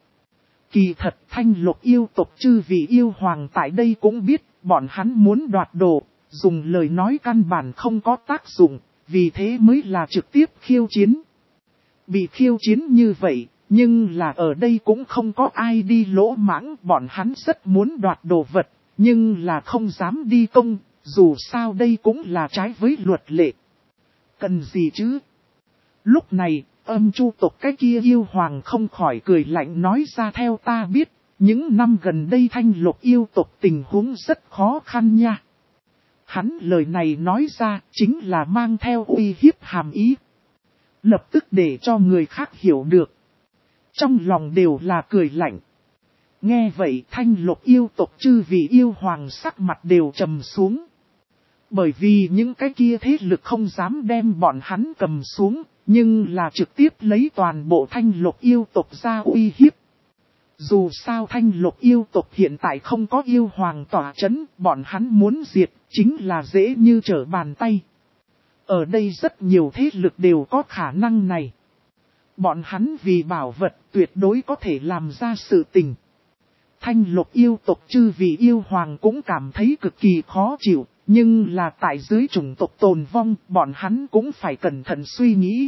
Kỳ thật Thanh Lục yêu tộc chư vị yêu hoàng tại đây cũng biết, bọn hắn muốn đoạt đồ, dùng lời nói căn bản không có tác dụng, vì thế mới là trực tiếp khiêu chiến. Bị khiêu chiến như vậy, nhưng là ở đây cũng không có ai đi lỗ mãng, bọn hắn rất muốn đoạt đồ vật, nhưng là không dám đi công, dù sao đây cũng là trái với luật lệ. Cần gì chứ? Lúc này, Âm Chu tộc cái kia yêu hoàng không khỏi cười lạnh nói ra theo ta biết, những năm gần đây Thanh Lục yêu tộc tình huống rất khó khăn nha. Hắn lời này nói ra chính là mang theo uy hiếp hàm ý. Lập tức để cho người khác hiểu được. Trong lòng đều là cười lạnh. Nghe vậy Thanh Lục yêu tộc chư vị yêu hoàng sắc mặt đều trầm xuống. Bởi vì những cái kia thế lực không dám đem bọn hắn cầm xuống, nhưng là trực tiếp lấy toàn bộ Thanh Lục yêu tộc ra uy hiếp. Dù sao Thanh Lục yêu tộc hiện tại không có yêu hoàng tỏa chấn, bọn hắn muốn diệt, chính là dễ như trở bàn tay. Ở đây rất nhiều thế lực đều có khả năng này. Bọn hắn vì bảo vật tuyệt đối có thể làm ra sự tình. Thanh Lục yêu tộc chư vị yêu hoàng cũng cảm thấy cực kỳ khó chịu, nhưng là tại dưới chủng tộc tồn vong, bọn hắn cũng phải cẩn thận suy nghĩ.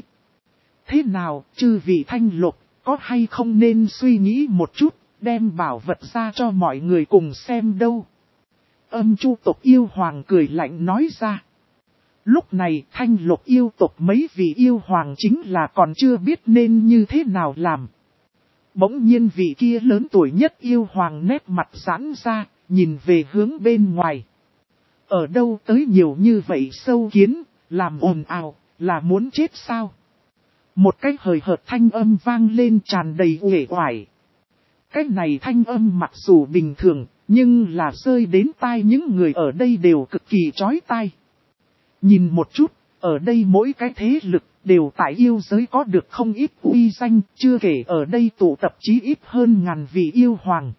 Thế nào, chư vị Thanh Lục, có hay không nên suy nghĩ một chút, đem bảo vật ra cho mọi người cùng xem đâu. Âm Chu tộc yêu hoàng cười lạnh nói ra. Lúc này Thanh Lục yêu tộc mấy vị yêu hoàng chính là còn chưa biết nên như thế nào làm. Bỗng nhiên vị kia lớn tuổi nhất yêu hoàng nét mặt giãn ra, nhìn về hướng bên ngoài. Ở đâu tới nhiều như vậy sâu kiến, làm ồn ào, là muốn chết sao? Một cái hời hợt thanh âm vang lên tràn đầy uể oải. Cái này thanh âm mặc dù bình thường, nhưng là rơi đến tai những người ở đây đều cực kỳ chói tai. Nhìn một chút, ở đây mỗi cái thế lực đều tại yêu giới có được không ít uy danh, chưa kể ở đây tụ tập chí ít hơn ngàn vị yêu hoàng.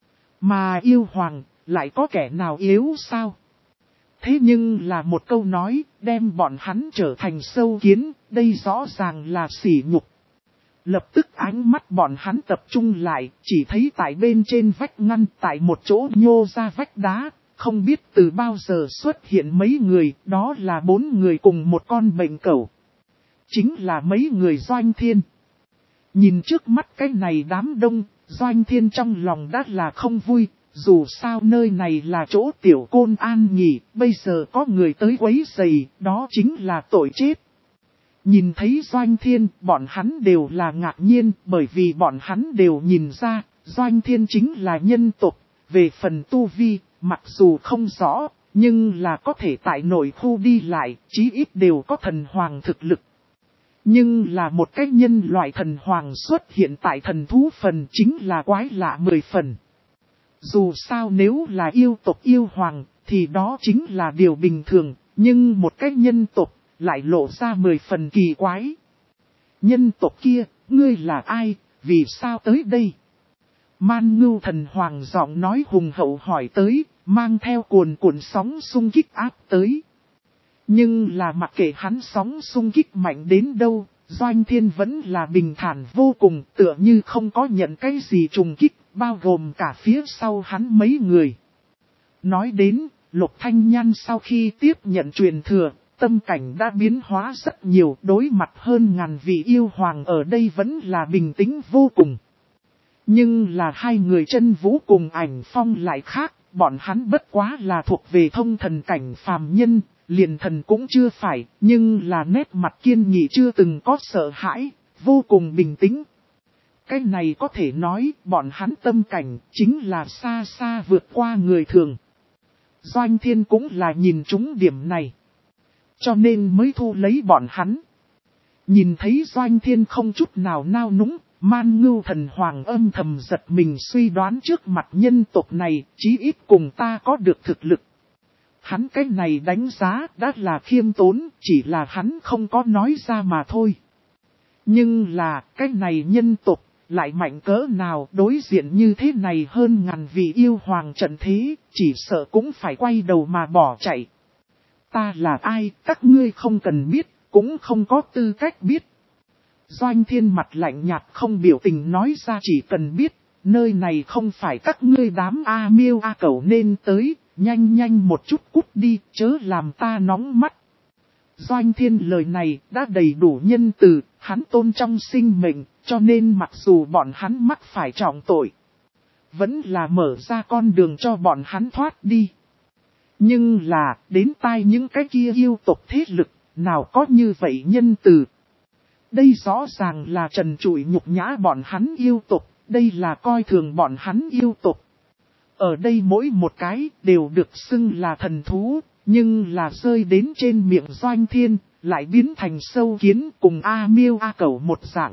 Mà yêu hoàng, lại có kẻ nào yếu sao? Thế nhưng là một câu nói, đem bọn hắn trở thành sâu kiến, đây rõ ràng là sỉ nhục. Lập tức ánh mắt bọn hắn tập trung lại, chỉ thấy tại bên trên vách ngăn tại một chỗ nhô ra vách đá, không biết từ bao giờ xuất hiện mấy người, đó là 4 người cùng một con bệnh cẩu. Chính là mấy người Doanh Thiên. Nhìn trước mắt cái này đám đông, Doanh Thiên trong lòng đã là không vui. Dù sao nơi này là chỗ tiểu côn an nghỉ, bây giờ có người tới quấy rầy, đó chính là tội chết. Nhìn thấy Doanh Thiên, bọn hắn đều là ngạc nhiên, bởi vì bọn hắn đều nhìn ra, Doanh Thiên chính là nhân tộc. Về phần tu vi, mặc dù không rõ, nhưng là có thể tại nội khu đi lại, chí ít đều có thần hoàng thực lực. Nhưng là một cái nhân loại thần hoàng xuất hiện tại thần thú phần chính là quái lạ 10 phần. Dù sao nếu là yêu tộc yêu hoàng, thì đó chính là điều bình thường, nhưng một cái nhân tộc lại lộ ra 10 phần kỳ quái. Nhân tộc kia, ngươi là ai, vì sao tới đây? Man Ngưu thần hoàng giọng nói hùng hậu hỏi tới, mang theo cuồn cuộn sóng xung kích áp tới. Nhưng là mặc kệ hắn sóng xung kích mạnh đến đâu, Doanh Thiên vẫn là bình thản vô cùng, tựa như không có nhận cái gì trùng kích, bao gồm cả phía sau hắn mấy người. Nói đến, Lục Thanh Nhan sau khi tiếp nhận truyền thừa, tâm cảnh đã biến hóa rất nhiều, đối mặt hơn ngàn vị yêu hoàng ở đây vẫn là bình tĩnh vô cùng. Nhưng là hai người Chân Vũ cùng Ảnh Phong lại khác, bọn hắn bất quá là thuộc về thông thần cảnh phàm nhân, liền thần cũng chưa phải, nhưng là nét mặt kiên nghị chưa từng có sợ hãi, vô cùng bình tĩnh. Cái này có thể nói, bọn hắn tâm cảnh chính là xa xa vượt qua người thường. Doanh Thiên cũng là nhìn trúng điểm này, cho nên mới thu lấy bọn hắn. Nhìn thấy Doanh Thiên không chút nào nao núng, Man Ngưu Thần Hoàng âm thầm giật mình, suy đoán trước mặt nhân tộc này, chí ít cùng ta có được thực lực. Hắn cái này đánh giá đã là khiêm tốn, chỉ là hắn không có nói ra mà thôi. Nhưng là, cái này nhân tộc lại mạnh cỡ nào, đối diện như thế này hơn ngàn vị yêu hoàng trận thế, chỉ sợ cũng phải quay đầu mà bỏ chạy. Ta là ai, các ngươi không cần biết, cũng không có tư cách biết. Doanh Thiên mặt lạnh nhạt không biểu tình nói ra, chỉ cần biết, nơi này không phải các ngươi đám A Miêu A Cẩu nên tới, nhanh nhanh một chút cút đi, chớ làm ta nóng mắt. Doanh Thiên lời này đã đầy đủ nhân từ, hắn tôn trọng sinh mệnh, cho nên mặc dù bọn hắn mắc phải trọng tội, vẫn là mở ra con đường cho bọn hắn thoát đi. Nhưng là, đến tai những cái kia yêu tộc thế lực, nào có như vậy nhân từ. Đây rõ ràng là trần trụi nhục nhã bọn hắn yêu tộc, đây là coi thường bọn hắn yêu tộc. Ở đây mỗi một cái đều được xưng là thần thú, nhưng là rơi đến trên miệng Doanh Thiên, lại biến thành sâu kiến cùng A Miêu A Cẩu một dạng.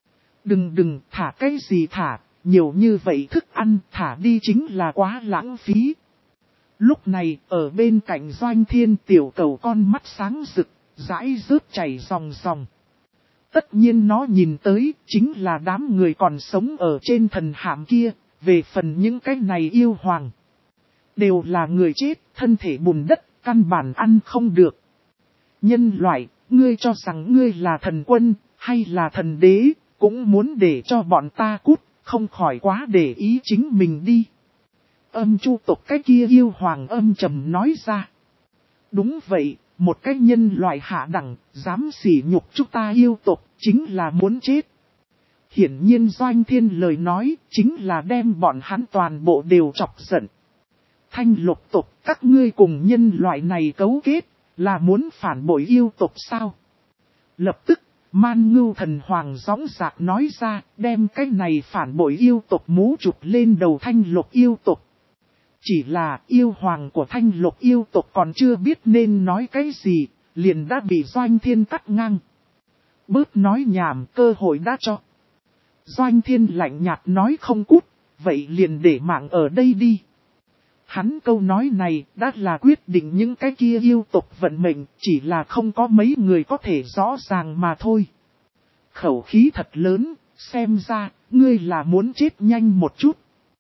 Đừng thả cái gì thả, nhiều như vậy thức ăn thả đi chính là quá lãng phí. Lúc này, ở bên cạnh Doanh Thiên, tiểu cẩu con mắt sáng rực, dãi rớt chảy ròng ròng. Tất nhiên nó nhìn tới, chính là đám người còn sống ở trên thần hạm kia, về phần những cái này yêu hoàng. Đều là người chết, thân thể bùn đất, căn bản ăn không được. Nhân loại, ngươi cho rằng ngươi là thần quân, hay là thần đế, cũng muốn để cho bọn ta cút, không khỏi quá để ý chính mình đi. Âm Chu tộc cái kia yêu hoàng âm trầm nói ra. Đúng vậy, một cái nhân loại hạ đẳng, dám sỉ nhục chúng ta yêu tộc, chính là muốn chết. Hiển nhiên Doanh Thiên lời nói, chính là đem bọn hắn toàn bộ đều chọc giận. Thanh Lục tộc, các ngươi cùng nhân loại này cấu kết, là muốn phản bội yêu tộc sao? Lập tức, Man Ngưu Thần Hoàng gióng dạc nói ra, đem cái này phản bội yêu tộc mũ chụp lên đầu Thanh Lục yêu tộc. Chỉ là yêu hoàng của Thanh Lục yêu tộc còn chưa biết nên nói cái gì, liền đã bị Doanh Thiên cắt ngang. Bớt nói nhảm, cơ hội đã cho. Doanh Thiên lạnh nhạt nói không cút, vậy liền để mạng ở đây đi. Hắn câu nói này đã là quyết định những cái kia yêu tộc vận mệnh, chỉ là không có mấy người có thể rõ ràng mà thôi. Khẩu khí thật lớn, xem ra, ngươi là muốn chết nhanh một chút.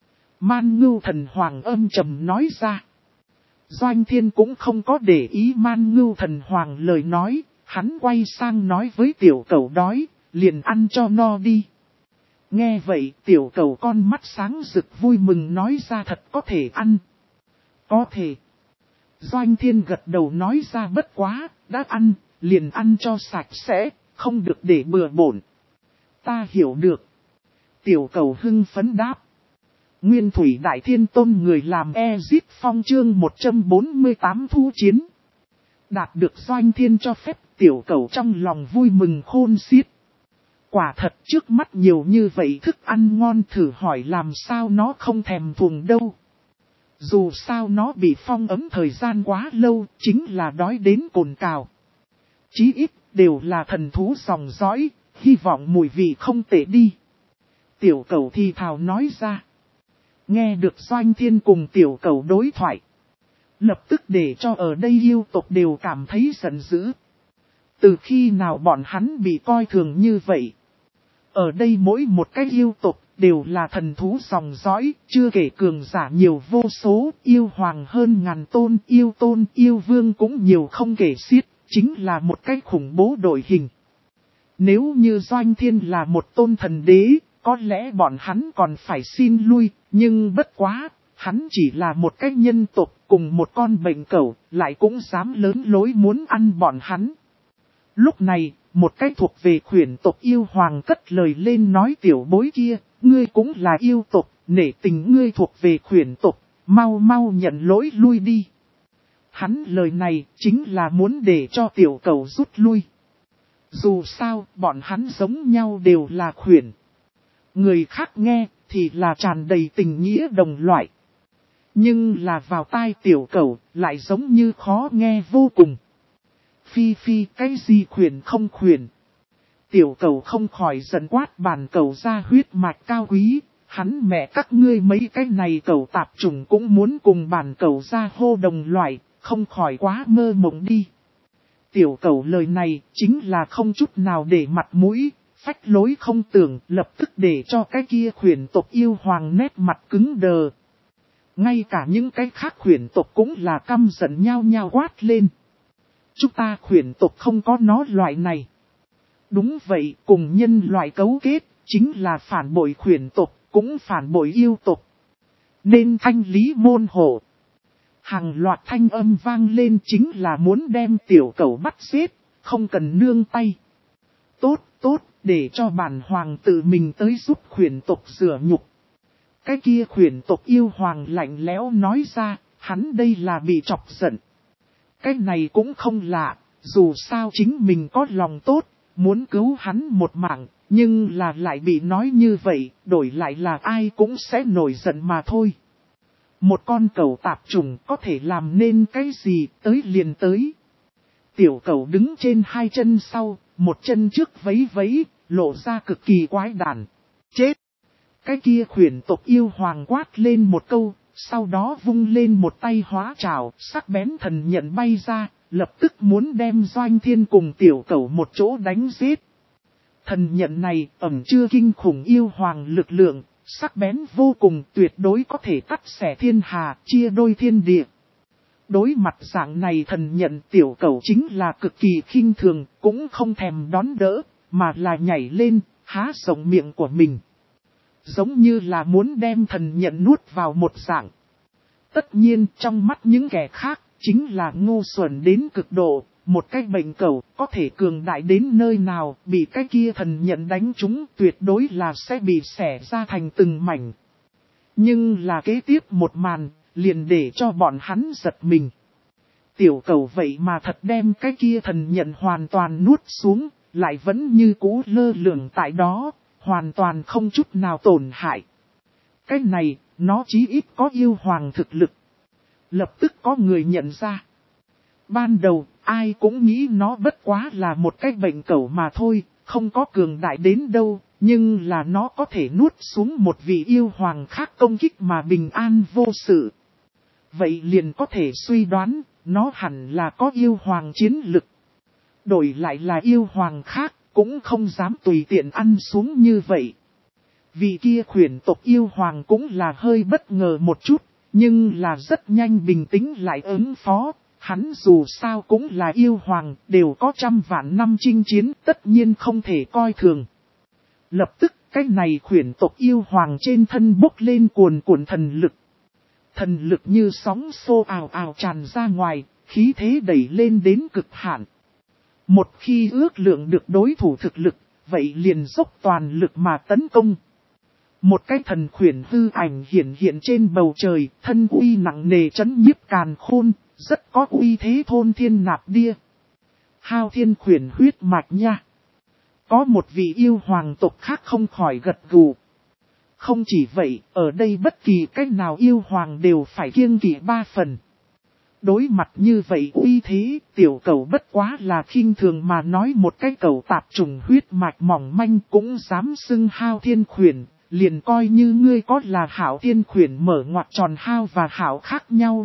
Man Ngưu Thần Hoàng âm trầm nói ra. Doanh Thiên cũng không có để ý Man Ngưu Thần Hoàng lời nói, hắn quay sang nói với tiểu cẩu đói, liền ăn cho no đi. Nghe vậy tiểu cẩu con mắt sáng rực vui mừng nói ra, thật có thể ăn. Có thể. Doanh Thiên gật đầu nói ra, bất quá, đã ăn, liền ăn cho sạch sẽ, không được để bừa bộn. Ta hiểu được. Tiểu cẩu hưng phấn đáp. Nguyên Thủy Đại Thiên Tôn người làm Ezit Phong chương 148 thu chiến. Đạt được Doanh Thiên cho phép, tiểu cẩu trong lòng vui mừng khôn xiết. Quả thật trước mắt nhiều như vậy thức ăn ngon, thử hỏi làm sao nó không thèm thuồng đâu. Dù sao nó bị phong ấm thời gian quá lâu, chính là đói đến cồn cào. Chí ít đều là thần thú dòng dõi, hy vọng mùi vị không tệ đi. Tiểu cẩu thì thào nói ra. Nghe được Doanh Thiên cùng tiểu cẩu đối thoại, lập tức để cho ở đây yêu tộc đều cảm thấy giận dữ. Từ khi nào bọn hắn bị coi thường như vậy? Ở đây mỗi một cái yêu tộc đều là thần thú dòng dõi, chưa kể cường giả nhiều vô số, yêu hoàng hơn ngàn tôn, yêu vương cũng nhiều không kể xiết, chính là một cái khủng bố đội hình. Nếu như Doanh Thiên là một tôn thần đế, có lẽ bọn hắn còn phải xin lui, nhưng bất quá, hắn chỉ là một cái nhân tộc cùng một con bệnh cẩu, lại cũng dám lớn lối muốn ăn bọn hắn. Lúc này, một cái thuộc về khuyển tộc yêu hoàng cất lời lên nói tiểu bối kia, ngươi cũng là yêu tộc, nể tình ngươi thuộc về khuyển tộc, mau mau nhận lỗi lui đi. Hắn lời này chính là muốn để cho tiểu cẩu rút lui. Dù sao, bọn hắn giống nhau đều là khuyển. Người khác nghe thì là tràn đầy tình nghĩa đồng loại. Nhưng là vào tai tiểu cẩu lại giống như khó nghe vô cùng. Phi phi cái gì khuyển không khuyển. Tiểu cẩu không khỏi giận quát bản cẩu ra huyết mạch cao quý. Hắn mẹ các ngươi mấy cái này cẩu tạp chủng cũng muốn cùng bản cẩu ra hô đồng loại, không khỏi quá mơ mộng đi. Tiểu cẩu lời này chính là không chút nào để mặt mũi, phách lối không tưởng, lập tức để cho cái kia khuyển tộc yêu hoàng nét mặt cứng đờ. Ngay cả những cái khác khuyển tộc cũng là căm giận nhau nhau quát lên. Chúng ta khuyển tộc không có nó loại này. Đúng vậy, cùng nhân loại cấu kết, chính là phản bội khuyển tộc, cũng phản bội yêu tộc. Nên thanh lý môn hộ. Hàng loạt thanh âm vang lên chính là muốn đem tiểu cẩu bắt giết, không cần nương tay. Tốt, tốt, để cho bản hoàng tự mình tới giúp khuyển tộc rửa nhục. Cái kia khuyển tộc yêu hoàng lạnh lẽo nói ra, hắn đây là bị chọc giận. Cái này cũng không lạ, dù sao chính mình có lòng tốt, muốn cứu hắn một mạng, nhưng là lại bị nói như vậy, đổi lại là ai cũng sẽ nổi giận mà thôi. Một con cẩu tạp trùng có thể làm nên cái gì tới liền tới. Tiểu cẩu đứng trên hai chân sau, một chân trước vấy vấy, lộ ra cực kỳ quái đản. Chết! Cái kia khuyển tộc yêu hoàng quát lên một câu, sau đó vung lên một tay hóa trảo, sắc bén thần nhận bay ra, lập tức muốn đem Doanh Thiên cùng tiểu cẩu một chỗ đánh giết. Thần nhận này ẩn chứa kinh khủng yêu hoàng lực lượng, sắc bén vô cùng, tuyệt đối có thể cắt xẻ thiên hà, chia đôi thiên địa. Đối mặt dạng này thần nhận tiểu cẩu chính là cực kỳ khinh thường, cũng không thèm đón đỡ, mà là nhảy lên, há rộng miệng của mình. Giống như là muốn đem thần nhận nuốt vào một dạng. Tất nhiên trong mắt những kẻ khác, chính là ngu xuẩn đến cực độ, một cái bệnh cẩu có thể cường đại đến nơi nào, bị cái kia thần nhận đánh trúng tuyệt đối là sẽ bị xẻ ra thành từng mảnh. Nhưng là kế tiếp một màn, liền để cho bọn hắn giật mình. Tiểu cẩu vậy mà thật đem cái kia thần nhận hoàn toàn nuốt xuống, lại vẫn như cũ lơ lửng tại đó, hoàn toàn không chút nào tổn hại. Cái này, nó chí ít có yêu hoàng thực lực. Lập tức có người nhận ra. Ban đầu, ai cũng nghĩ nó bất quá là một cái bệnh cẩu mà thôi, không có cường đại đến đâu, nhưng là nó có thể nuốt xuống một vị yêu hoàng khác công kích mà bình an vô sự. Vậy liền có thể suy đoán, nó hẳn là có yêu hoàng chiến lực. Đổi lại là yêu hoàng khác, cũng không dám tùy tiện ăn xuống như vậy. Vị kia khuyển tộc yêu hoàng cũng là hơi bất ngờ một chút, nhưng là rất nhanh bình tĩnh lại ứng phó. Hắn dù sao cũng là yêu hoàng, đều có trăm vạn năm chinh chiến, tất nhiên không thể coi thường. Lập tức, cái này khuyển tộc yêu hoàng trên thân bốc lên cuồn cuộn thần lực. Thần lực như sóng xô ào ào tràn ra ngoài, khí thế đẩy lên đến cực hạn. Một khi ước lượng được đối thủ thực lực, vậy liền dốc toàn lực mà tấn công. Một cái thần khuyển hư ảnh hiện hiện trên bầu trời, thân uy nặng nề chấn nhiếp càn khôn, rất có uy thế thôn thiên nạp địa. Hao thiên khuyển huyết mạch nha. Có một vị yêu hoàng tộc khác không khỏi gật gù. Không chỉ vậy, ở đây bất kỳ cách nào yêu hoàng đều phải kiêng kỵ 3 phần. Đối mặt như vậy uy thế, tiểu cẩu bất quá là khinh thường mà nói một cái cẩu tạp trùng huyết mạch mỏng manh cũng dám xưng hao thiên khuyển, liền coi như ngươi có là hảo thiên khuyển mở ngoặc tròn hao và hảo khác nhau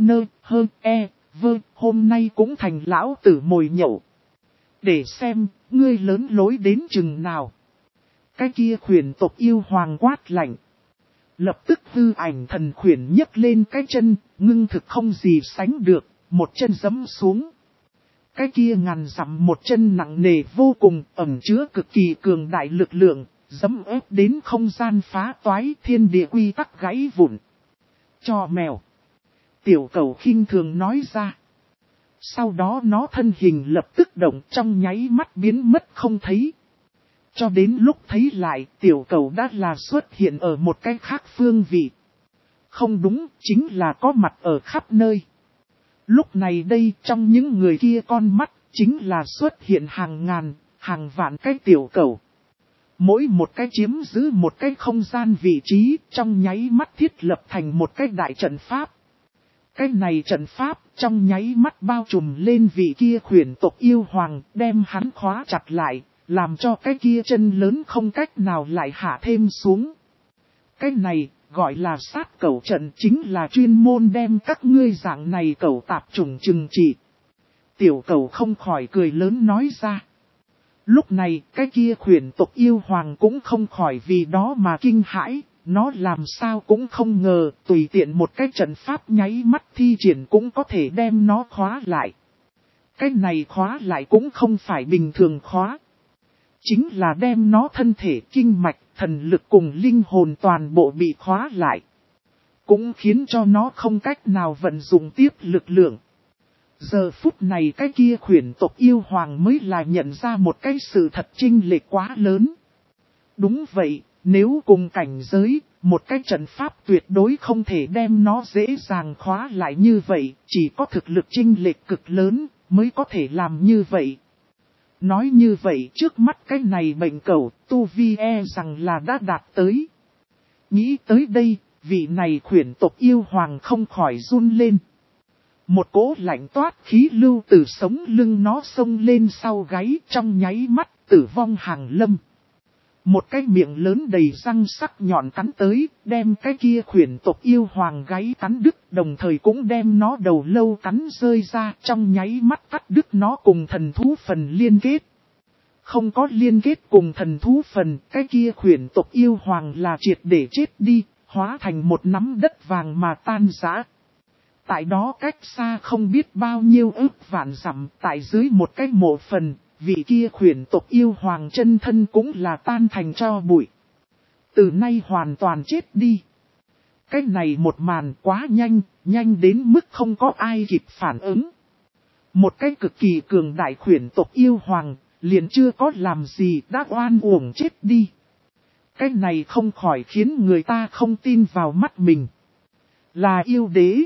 hôm nay cũng thành lão tử mồi nhậu. Để xem, ngươi lớn lối đến chừng nào. Cái kia khuyển tộc yêu hoàng quát lạnh, Lập tức hư ảnh thần khuyển nhấc lên cái chân, ngưng thực không gì sánh được, một chân giẫm xuống. Cái kia ngàn dặm một chân nặng nề vô cùng, ẩn chứa cực kỳ cường đại lực lượng, giẫm ép đến không gian phá toái, thiên địa quy tắc gãy vụn. Cho mèo. Tiểu cẩu khinh thường nói ra. Sau đó nó thân hình lập tức động, trong nháy mắt biến mất không thấy. Cho đến lúc thấy lại, tiểu cẩu đã là xuất hiện ở một cái khác phương vị. Không đúng, chính là có mặt ở khắp nơi. Lúc này đây, trong những người kia con mắt, chính là xuất hiện hàng ngàn, hàng vạn cái tiểu cẩu. Mỗi một cái chiếm giữ một cái không gian vị trí, trong nháy mắt thiết lập thành một cái đại trận pháp. Cái này trận pháp, trong nháy mắt bao trùm lên vị kia khuyển tộc yêu hoàng, đem hắn khóa chặt lại, làm cho cái kia chân lớn không cách nào lại hạ thêm xuống. Cái này, gọi là sát cẩu trận, chính là chuyên môn đem các ngươi dạng này cẩu tạp chủng trừng trị. Tiểu cẩu không khỏi cười lớn nói ra. Lúc này, cái kia khuyển tộc yêu hoàng cũng không khỏi vì đó mà kinh hãi, nó làm sao cũng không ngờ, tùy tiện một cái trận pháp nháy mắt thi triển cũng có thể đem nó khóa lại. Cái này khóa lại cũng không phải bình thường khóa. Chính là đem nó thân thể kinh mạch, thần lực cùng linh hồn toàn bộ bị khóa lại. Cũng khiến cho nó không cách nào vận dụng tiếp lực lượng. Giờ phút này cái kia khuyển tộc yêu hoàng mới là nhận ra một cái sự thật chênh lệch quá lớn. Đúng vậy, nếu cùng cảnh giới, một cái trận pháp tuyệt đối không thể đem nó dễ dàng khóa lại như vậy, chỉ có thực lực chênh lệch cực lớn mới có thể làm như vậy. Nói như vậy trước mắt cái này bệnh cẩu, tu vi rằng là đã đạt tới. Nghĩ tới đây, vị này khuyển tộc yêu hoàng không khỏi run lên. Một cỗ lạnh toát khí lưu từ sống lưng nó xông lên sau gáy, trong nháy mắt tử vong hàng lâm. Một cái miệng lớn đầy răng sắc nhọn cắn tới, đem cái kia khuyển tộc yêu hoàng gáy cắn đứt, đồng thời cũng đem nó đầu lâu cắn rơi ra, trong nháy mắt cắt đứt nó cùng thần thú phần liên kết. Không có liên kết cùng thần thú phần, cái kia khuyển tộc yêu hoàng là triệt để chết đi, hóa thành một nắm đất vàng mà tan rã. Tại đó cách xa không biết bao nhiêu ức vạn dặm, tại dưới một cái mộ phần, vị kia khuyển tộc yêu hoàng chân thân cũng là tan thành tro bụi. Từ nay hoàn toàn chết đi. Cái này một màn quá nhanh, nhanh đến mức không có ai kịp phản ứng. Một cái cực kỳ cường đại khuyển tộc yêu hoàng, liền chưa có làm gì đã oan uổng chết đi. Cái này không khỏi khiến người ta không tin vào mắt mình. Là yêu đế.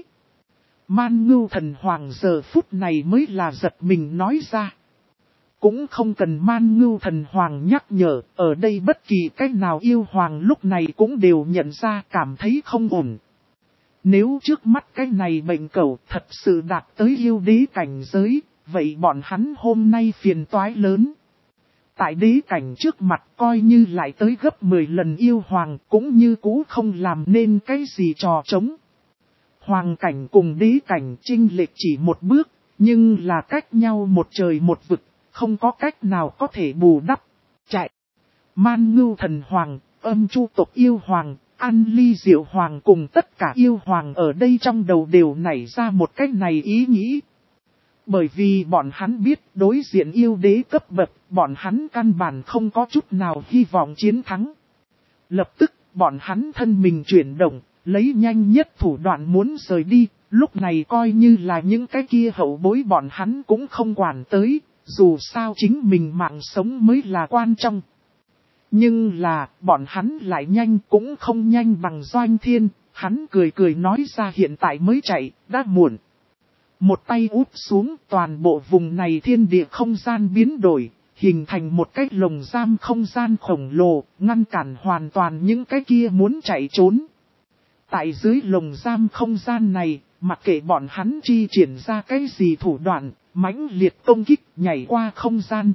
Man Ngưu Thần Hoàng giờ phút này mới là giật mình nói ra. Cũng không cần Man Ngưu Thần Hoàng nhắc nhở, ở đây bất kỳ cách nào yêu hoàng lúc này cũng đều nhận ra cảm thấy không ổn. Nếu trước mắt cái này bệnh cẩu thật sự đạt tới yêu đế cảnh giới, vậy bọn hắn hôm nay phiền toái lớn. Tại đế cảnh trước mặt coi như lại tới gấp 10 lần yêu hoàng cũng như cũ không làm nên cái gì trò trống. Hoàng cảnh cùng đế cảnh chênh lệch chỉ một bước, nhưng là cách nhau một trời một vực, không có cách nào có thể bù đắp. Chạy! Man Ngưu Thần Hoàng, Âm Chu tộc yêu hoàng, An Ly Diệu Hoàng cùng tất cả yêu hoàng ở đây trong đầu đều nảy ra một cách này ý nghĩ. Bởi vì bọn hắn biết đối diện yêu đế cấp bậc, bọn hắn căn bản không có chút nào hy vọng chiến thắng. Lập tức, bọn hắn thân mình chuyển động, lấy nhanh nhất thủ đoạn muốn rời đi, lúc này coi như là những cái kia hậu bối bọn hắn cũng không quản tới, dù sao chính mình mạng sống mới là quan trọng. Nhưng là, bọn hắn lại nhanh cũng không nhanh bằng Doanh Thiên, hắn cười cười nói ra hiện tại mới chạy, đã muộn. Một tay úp xuống toàn bộ vùng này thiên địa không gian biến đổi, hình thành một cái lồng giam không gian khổng lồ, ngăn cản hoàn toàn những cái kia muốn chạy trốn. Tại dưới lồng giam không gian này, mặc kệ bọn hắn chi triển ra cái gì thủ đoạn, mãnh liệt công kích nhảy qua không gian.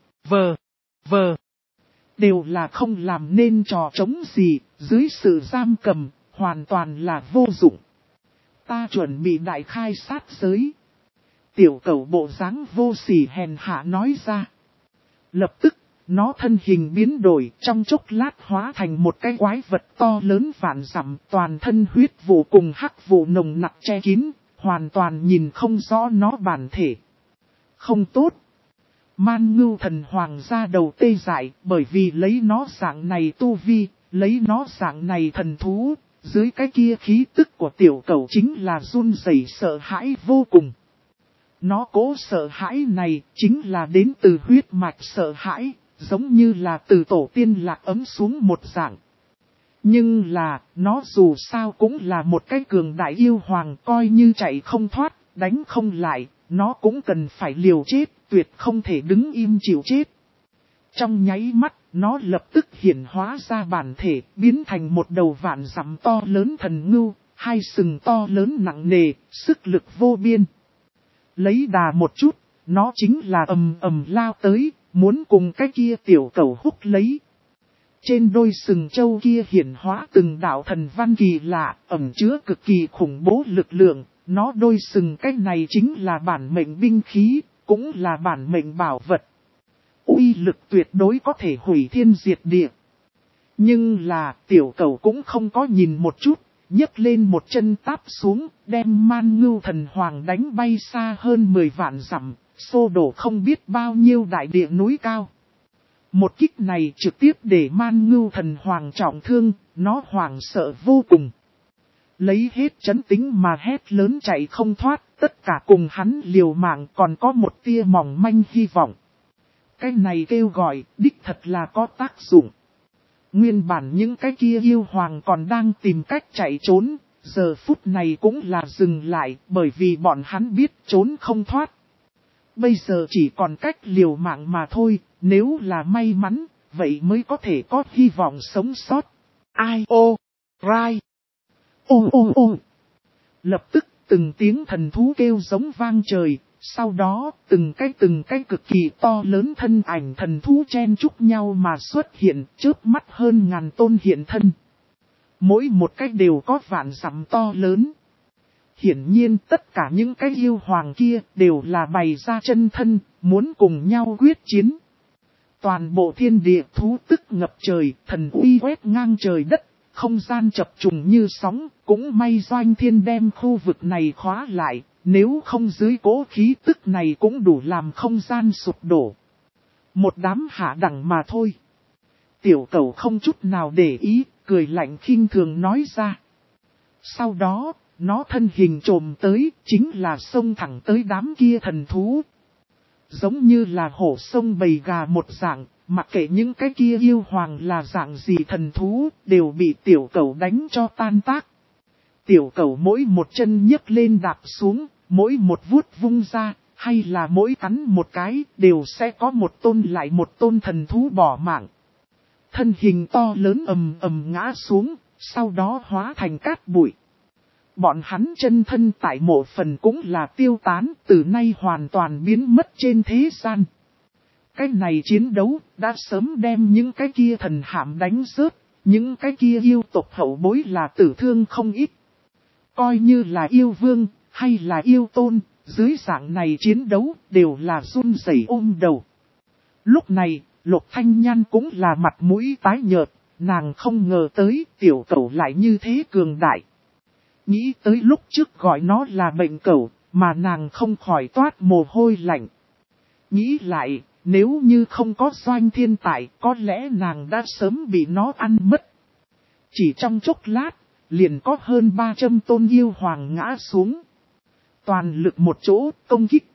Vờ. Đều là không làm nên trò trống gì, dưới sự giam cầm, hoàn toàn là vô dụng. Ta chuẩn bị đại khai sát giới. Tiểu cẩu bộ dáng vô sỉ hèn hạ nói ra. Lập tức, nó thân hình biến đổi, trong chốc lát hóa thành một cái quái vật to lớn vạn dặm, toàn thân huyết vụ cùng hắc vụ nồng nặc che kín, hoàn toàn nhìn không rõ nó bản thể. Không tốt. Man Ngưu Thần Hoàng ra đầu tê dại, bởi vì lấy nó dạng này tu vi, lấy nó dạng này thần thú, dưới cái kia khí tức của tiểu cẩu chính là run rẩy sợ hãi vô cùng. Nó cố sợ hãi này chính là đến từ huyết mạch sợ hãi, giống như là từ tổ tiên lạc ấm xuống một dạng. Nhưng là, nó dù sao cũng là một cái cường đại yêu hoàng, coi như chạy không thoát, đánh không lại, nó cũng cần phải liều chết, tuyệt không thể đứng im chịu chết. Trong nháy mắt, nó lập tức hiển hóa ra bản thể, biến thành một đầu vạn dặm to lớn thần ngưu, hai sừng to lớn nặng nề, sức lực vô biên. Lấy đà một chút, nó chính là ầm ầm lao tới, muốn cùng cái kia tiểu cẩu hút lấy. Trên đôi sừng trâu kia hiển hóa từng đạo thần văn kỳ lạ, ẩn chứa cực kỳ khủng bố lực lượng, nó đôi sừng cái này chính là bản mệnh binh khí, cũng là bản mệnh bảo vật. Uy lực tuyệt đối có thể hủy thiên diệt địa. Nhưng là tiểu cẩu cũng không có nhìn một chút, nhấc lên một chân táp xuống, đem Man Ngưu Thần Hoàng đánh bay xa hơn 10 vạn dặm, xô đổ không biết bao nhiêu đại địa núi cao. Một kích này trực tiếp để Man Ngưu Thần Hoàng trọng thương, nó hoảng sợ vô cùng. Lấy hết chấn tính mà hét lớn chạy không thoát, tất cả cùng hắn liều mạng còn có một tia mỏng manh hy vọng. Cái này kêu gọi, đích thật là có tác dụng. Nguyên bản những cái kia yêu hoàng còn đang tìm cách chạy trốn, giờ phút này cũng là dừng lại bởi vì bọn hắn biết trốn không thoát. Bây giờ chỉ còn cách liều mạng mà thôi, nếu là may mắn, vậy mới có thể có hy vọng sống sót. Ai ô, rai, ô ô ô. Lập tức từng tiếng thần thú kêu giống vang trời, sau đó từng cái cực kỳ to lớn thân ảnh thần thú chen chúc nhau mà xuất hiện, chớp mắt hơn ngàn tôn hiện thân. Mỗi một cái đều có vạn dặm to lớn. Hiển nhiên tất cả những cái yêu hoàng kia đều là bày ra chân thân, muốn cùng nhau quyết chiến. Toàn bộ thiên địa thú tức ngập trời, thần uy quét ngang trời đất, không gian chập trùng như sóng, cũng may Doanh Thiên đem khu vực này khóa lại, nếu không dưới cố khí tức này cũng đủ làm không gian sụp đổ. Một đám hạ đẳng mà thôi. Tiểu cẩu không chút nào để ý, cười lạnh khinh thường nói ra. Sau đó, nó thân hình trồm tới, chính là xông thẳng tới đám kia thần thú. Giống như là hổ sông bầy gà một dạng, mặc kệ những cái kia yêu hoàng là dạng gì thần thú, đều bị tiểu cẩu đánh cho tan tác. Tiểu cẩu mỗi một chân nhấc lên đạp xuống, mỗi một vuốt vung ra, hay là mỗi cắn một cái, đều sẽ có một tôn lại một tôn thần thú bỏ mạng. Thân hình to lớn ầm ầm ngã xuống, sau đó hóa thành cát bụi. Bọn hắn chân thân tại mộ phần cũng là tiêu tán, từ nay hoàn toàn biến mất trên thế gian. Cái này chiến đấu đã sớm đem những cái kia thần hạm đánh rớt, những cái kia yêu tộc hậu bối là tử thương không ít. Coi như là yêu vương, hay là yêu tôn, dưới dạng này chiến đấu đều là run rẩy ôm đầu. Lúc này, Lục Thanh Nhan cũng là mặt mũi tái nhợt, nàng không ngờ tới tiểu cẩu lại như thế cường đại. Nghĩ tới lúc trước gọi nó là bệnh cẩu, mà nàng không khỏi toát mồ hôi lạnh. Nghĩ lại, nếu như không có Doanh Thiên tại, có lẽ nàng đã sớm bị nó ăn mất. Chỉ trong chốc lát, liền có hơn 300 tôn yêu hoàng ngã xuống. Toàn lực một chỗ, công kích.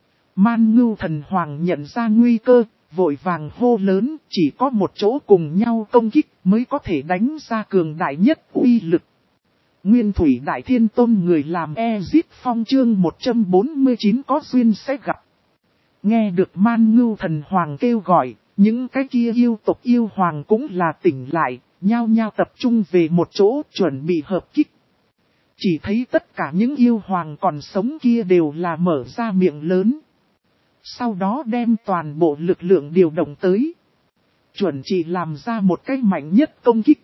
Man Ngưu Thần Hoàng nhận ra nguy cơ, vội vàng hô lớn, chỉ có một chỗ cùng nhau công kích mới có thể đánh ra cường đại nhất uy lực. Nguyên Thủy Đại Thiên Tôn người làm Ezit Phong chương 149 có duyên sẽ gặp. Nghe được Man Ngưu Thần Hoàng kêu gọi, những cái kia yêu tộc yêu hoàng cũng là tỉnh lại, nhao nhao tập trung về một chỗ chuẩn bị hợp kích. Chỉ thấy tất cả những yêu hoàng còn sống kia đều là mở ra miệng lớn. Sau đó đem toàn bộ lực lượng điều động tới. Chuẩn chỉ làm ra một cái mạnh nhất công kích.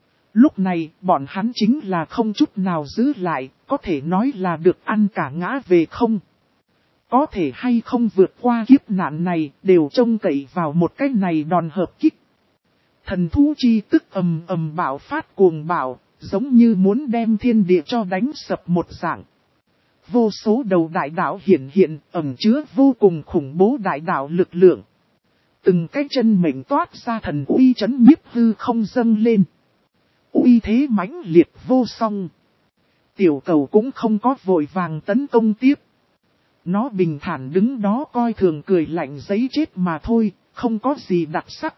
Lúc này bọn hắn chính là không chút nào giữ lại, có thể nói là được ăn cả ngã về không. Có thể hay không vượt qua kiếp nạn này đều trông cậy vào một cái này đòn hợp kích. Thần thú chi tức ầm ầm bạo phát cuồng bạo, giống như muốn đem thiên địa cho đánh sập một dạng. Vô số đầu đại đạo hiện ẩn chứa vô cùng khủng bố đại đạo lực lượng. Từng cái chân mệnh toát ra thần uy chấn nhiếp hư không dâng lên. Uy thế mãnh liệt vô song. Tiểu cầu cũng không có vội vàng tấn công tiếp. Nó bình thản đứng đó coi thường cười lạnh giấy chết mà thôi, không có gì đặc sắc.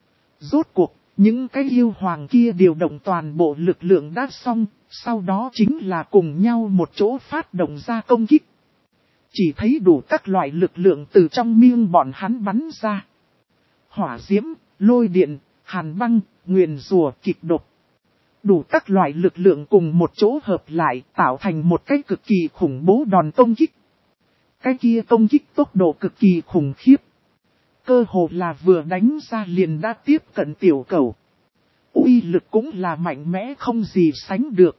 Rốt cuộc, những cái yêu hoàng kia điều động toàn bộ lực lượng đã xong, sau đó chính là cùng nhau một chỗ phát động ra công kích. Chỉ thấy đủ các loại lực lượng từ trong miệng bọn hắn bắn ra. Hỏa diễm, lôi điện, hàn băng, nguyền rùa, kịch độc. Đủ các loại lực lượng cùng một chỗ hợp lại tạo thành một cái cực kỳ khủng bố đòn công kích. Cái kia công kích tốc độ cực kỳ khủng khiếp. Cơ hồ là vừa đánh ra liền đã tiếp cận tiểu cầu. Uy lực cũng là mạnh mẽ không gì sánh được.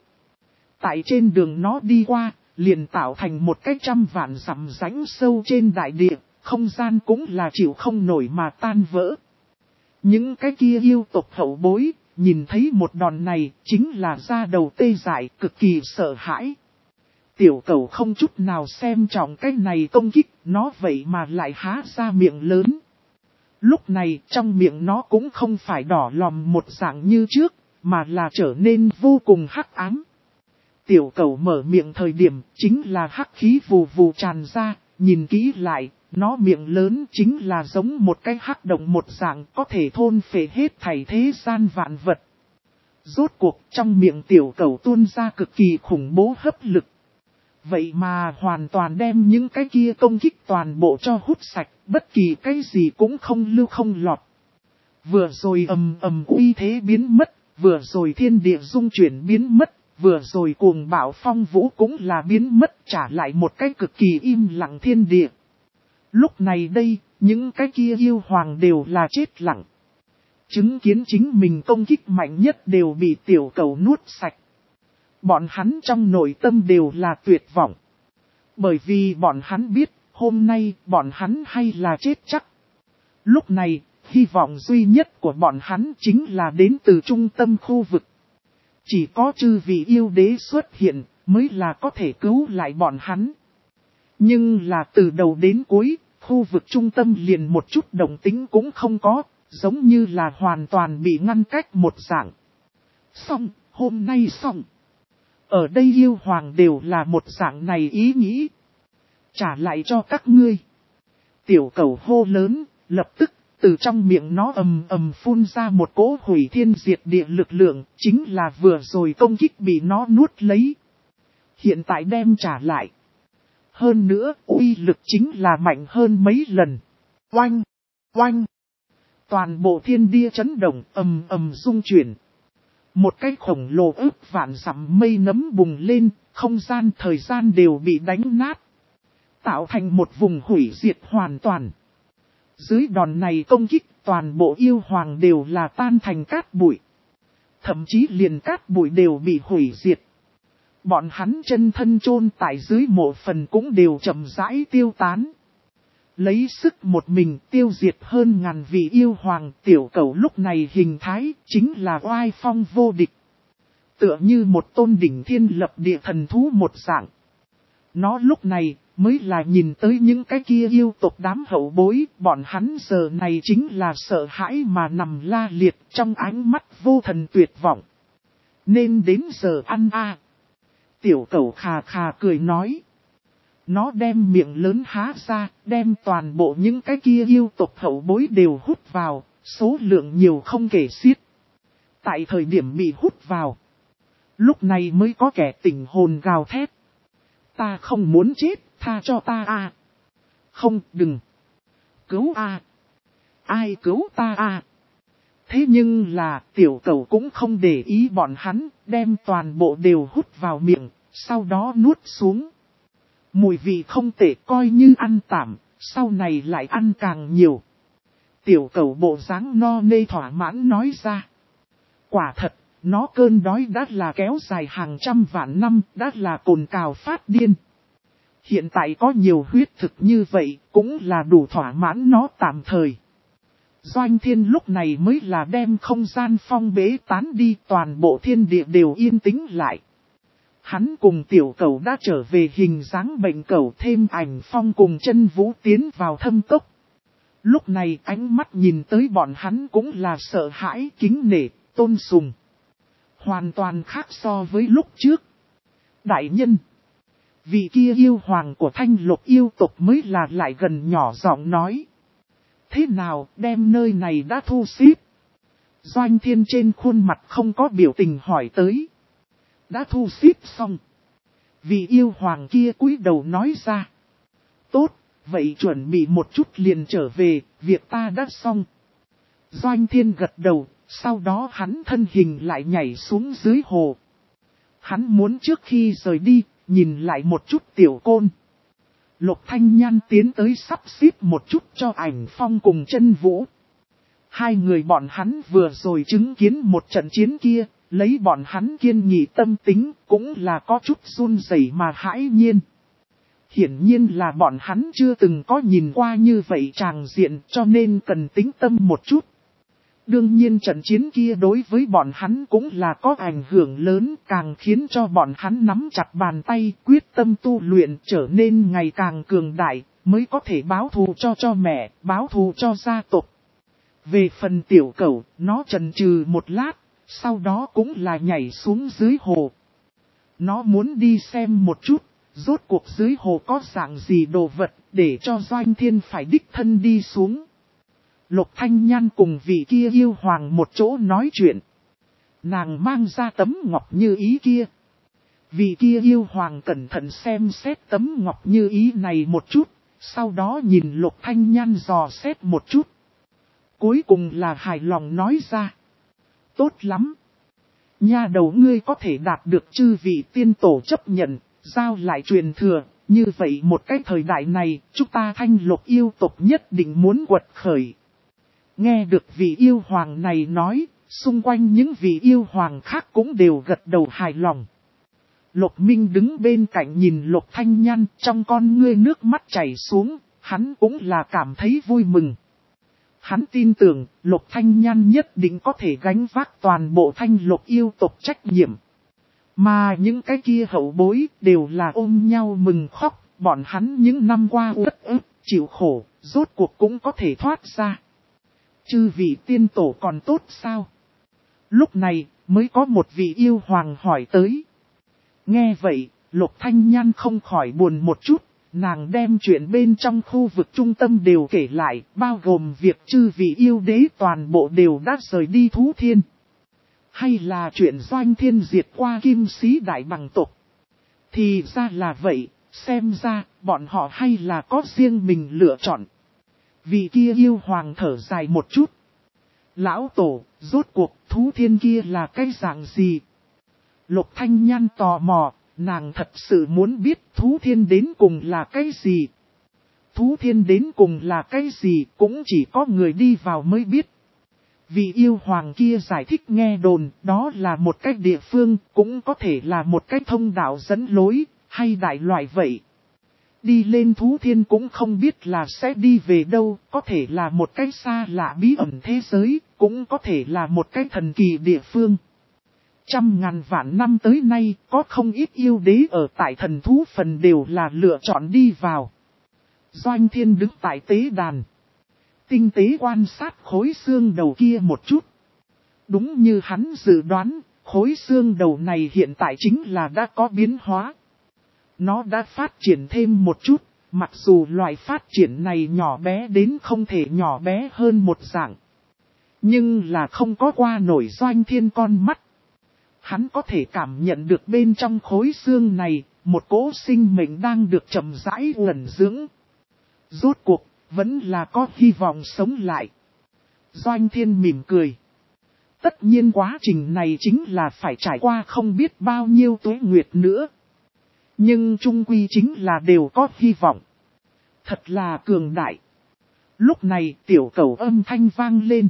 Tại trên đường nó đi qua, liền tạo thành một cái 100 vạn dặm rãnh sâu trên đại địa, không gian cũng là chịu không nổi mà tan vỡ. Những cái kia yêu tộc hậu bối, nhìn thấy một đòn này chính là da đầu tê dại cực kỳ sợ hãi. Tiểu cầu không chút nào xem trọng cái này công kích, nó vậy mà lại há ra miệng lớn. Lúc này trong miệng nó cũng không phải đỏ lòm một dạng như trước, mà là trở nên vô cùng hắc ám. Tiểu cầu mở miệng thời điểm chính là hắc khí vù vù tràn ra, nhìn kỹ lại, nó miệng lớn chính là giống một cái hắc động một dạng có thể thôn phệ hết thảy thế gian vạn vật. Rốt cuộc trong miệng tiểu cầu tuôn ra cực kỳ khủng bố hấp lực. Vậy mà hoàn toàn đem những cái kia công kích toàn bộ cho hút sạch, bất kỳ cái gì cũng không lưu không lọt. Vừa rồi ầm ầm uy thế biến mất, vừa rồi thiên địa dung chuyển biến mất, vừa rồi cuồng bạo phong vũ cũng là biến mất, trả lại một cái cực kỳ im lặng thiên địa. Lúc này đây, những cái kia yêu hoàng đều là chết lặng. Chứng kiến chính mình công kích mạnh nhất đều bị tiểu cầu nuốt sạch. Bọn hắn trong nội tâm đều là tuyệt vọng. Bởi vì bọn hắn biết, hôm nay bọn hắn hay là chết chắc. Lúc này, hy vọng duy nhất của bọn hắn chính là đến từ trung tâm khu vực. Chỉ có chư vị yêu đế xuất hiện, mới là có thể cứu lại bọn hắn. Nhưng là từ đầu đến cuối, khu vực trung tâm liền một chút động tính cũng không có, giống như là hoàn toàn bị ngăn cách một dạng. Xong, hôm nay xong. Ở đây yêu hoàng đều là một dạng này ý nghĩ. Trả lại cho các ngươi. Tiểu cầu hô lớn, lập tức, từ trong miệng nó ầm ầm phun ra một cỗ hủy thiên diệt địa lực lượng, chính là vừa rồi công kích bị nó nuốt lấy. Hiện tại đem trả lại. Hơn nữa, uy lực chính là mạnh hơn mấy lần. Oanh! Oanh! Toàn bộ thiên địa chấn động ầm ầm rung chuyển. Một cái khổng lồ ức vạn dặm mây nấm bùng lên, không gian thời gian đều bị đánh nát. Tạo thành một vùng hủy diệt hoàn toàn. Dưới đòn này công kích toàn bộ yêu hoàng đều là tan thành cát bụi. Thậm chí liền cát bụi đều bị hủy diệt. Bọn hắn chân thân chôn tại dưới mộ phần cũng đều chậm rãi tiêu tán. Lấy sức một mình tiêu diệt hơn ngàn vị yêu hoàng, tiểu cầu lúc này hình thái chính là oai phong vô địch. Tựa như một tôn đỉnh thiên lập địa thần thú một dạng. Nó lúc này mới là nhìn tới những cái kia yêu tộc đám hậu bối, bọn hắn giờ này chính là sợ hãi mà nằm la liệt trong ánh mắt vô thần tuyệt vọng. Nên đến giờ ăn a. Tiểu cầu khà khà cười nói. Nó đem miệng lớn há ra, đem toàn bộ những cái kia yêu tộc hậu bối đều hút vào, số lượng nhiều không kể xiết. Tại thời điểm bị hút vào, lúc này mới có kẻ tỉnh hồn gào thét. Ta không muốn chết, tha cho ta a. Không, đừng. Cứu a. Ai cứu ta a. Thế nhưng là tiểu cầu cũng không để ý bọn hắn, đem toàn bộ đều hút vào miệng, sau đó nuốt xuống. Mùi vị không tệ coi như ăn tạm, sau này lại ăn càng nhiều. Tiểu cầu bộ dáng no nê thỏa mãn nói ra. Quả thật, nó cơn đói đã là kéo dài hàng trăm vạn năm, đã là cồn cào phát điên. Hiện tại có nhiều huyết thực như vậy cũng là đủ thỏa mãn nó tạm thời. Doanh Thiên lúc này mới là đem không gian phong bế tán đi, toàn bộ thiên địa đều yên tĩnh lại. Hắn cùng tiểu cẩu đã trở về hình dáng bệnh cẩu, thêm Ảnh Phong cùng Chân Vũ tiến vào thâm tốc. Lúc này ánh mắt nhìn tới bọn hắn cũng là sợ hãi, kính nể, tôn sùng. Hoàn toàn khác so với lúc trước. Đại nhân, vị kia yêu hoàng của Thanh Lục yêu tộc mới là lại gần nhỏ giọng nói. Thế nào, đem nơi này đã thu xếp? Doanh Thiên trên khuôn mặt không có biểu tình hỏi tới. Đã thu xếp xong. Vị yêu hoàng kia cúi đầu nói ra. Tốt, vậy chuẩn bị một chút liền trở về, việc ta đã xong. Doanh Thiên gật đầu, sau đó hắn thân hình lại nhảy xuống dưới hồ. Hắn muốn trước khi rời đi, nhìn lại một chút Tiểu Côn. Lục Thanh Nhan tiến tới sắp xếp một chút cho Ảnh Phong cùng Chân Vũ. Hai người bọn hắn vừa rồi chứng kiến một trận chiến kia, lấy bọn hắn kiên nghị tâm tính cũng là có chút run rẩy mà hãi nhiên. Hiển nhiên là bọn hắn chưa từng có nhìn qua như vậy tràng diện, cho nên cần tĩnh tâm một chút. Đương nhiên trận chiến kia đối với bọn hắn cũng là có ảnh hưởng lớn, càng khiến cho bọn hắn nắm chặt bàn tay, quyết tâm tu luyện trở nên ngày càng cường đại, mới có thể báo thù cho mẹ, báo thù cho gia tộc. Về phần tiểu cẩu, nó chần chừ một lát, sau đó cũng là nhảy xuống dưới hồ. Nó muốn đi xem một chút, rốt cuộc dưới hồ có dạng gì đồ vật, để cho Doanh Thiên phải đích thân đi xuống. Lục Thanh Nhan cùng vị kia yêu hoàng một chỗ nói chuyện. Nàng mang ra tấm ngọc như ý kia. Vị kia yêu hoàng cẩn thận xem xét tấm ngọc như ý này một chút, sau đó nhìn Lục Thanh Nhan dò xét một chút. Cuối cùng là hài lòng nói ra. Tốt lắm. Nha đầu ngươi có thể đạt được chư vị tiên tổ chấp nhận, giao lại truyền thừa. Như vậy một cái thời đại này, chúng ta Thanh Lục yêu tộc nhất định muốn quật khởi. Nghe được vị yêu hoàng này nói, xung quanh những vị yêu hoàng khác cũng đều gật đầu hài lòng. Lục Minh đứng bên cạnh nhìn Lục Thanh Nhan, trong con ngươi nước mắt chảy xuống, hắn cũng là cảm thấy vui mừng. Hắn tin tưởng, Lục Thanh Nhan nhất định có thể gánh vác toàn bộ Thanh Lục yêu tộc trách nhiệm. Mà những cái kia hậu bối đều là ôm nhau mừng khóc, bọn hắn những năm qua uất ức, chịu khổ, rốt cuộc cũng có thể thoát ra. Chư vị tiên tổ còn tốt sao? Lúc này, mới có một vị yêu hoàng hỏi tới. Nghe vậy, Lục Thanh Nhan không khỏi buồn một chút, nàng đem chuyện bên trong khu vực trung tâm đều kể lại, bao gồm việc chư vị yêu đế toàn bộ đều đã rời đi Thú Thiên. Hay là chuyện Doanh Thiên diệt qua Kim Sĩ Đại Bằng tộc. Thì ra là vậy, xem ra, bọn họ hay là có riêng mình lựa chọn. Vị kia yêu hoàng thở dài một chút. Lão tổ, rốt cuộc Thú Thiên kia là cái dạng gì? Lục Thanh Nhan tò mò, nàng thật sự muốn biết Thú Thiên đến cùng là cái gì? Thú Thiên đến cùng là cái gì cũng chỉ có người đi vào mới biết. Vị yêu hoàng kia giải thích nghe đồn, đó là một cái địa phương, cũng có thể là một cái thông đạo dẫn lối, hay đại loại vậy. Đi lên Thú Thiên cũng không biết là sẽ đi về đâu, có thể là một cái xa lạ bí ẩn thế giới, cũng có thể là một cái thần kỳ địa phương. Trăm ngàn vạn năm tới nay, có không ít yêu đế ở tại thần thú phần đều là lựa chọn đi vào. Doanh Thiên đứng tại tế đàn. Tinh tế quan sát khối xương đầu kia một chút. Đúng như hắn dự đoán, khối xương đầu này hiện tại chính là đã có biến hóa. Nó đã phát triển thêm một chút, mặc dù loại phát triển này nhỏ bé đến không thể nhỏ bé hơn một dạng. Nhưng là không có qua nổi Doanh Thiên con mắt. Hắn có thể cảm nhận được bên trong khối xương này, một cỗ sinh mệnh đang được chậm rãi ẩn dưỡng. Rốt cuộc, vẫn là có hy vọng sống lại. Doanh Thiên mỉm cười. Tất nhiên quá trình này chính là phải trải qua không biết bao nhiêu tuế nguyệt nữa. Nhưng chung quy chính là đều có hy vọng. Thật là cường đại. Lúc này tiểu cẩu âm thanh vang lên.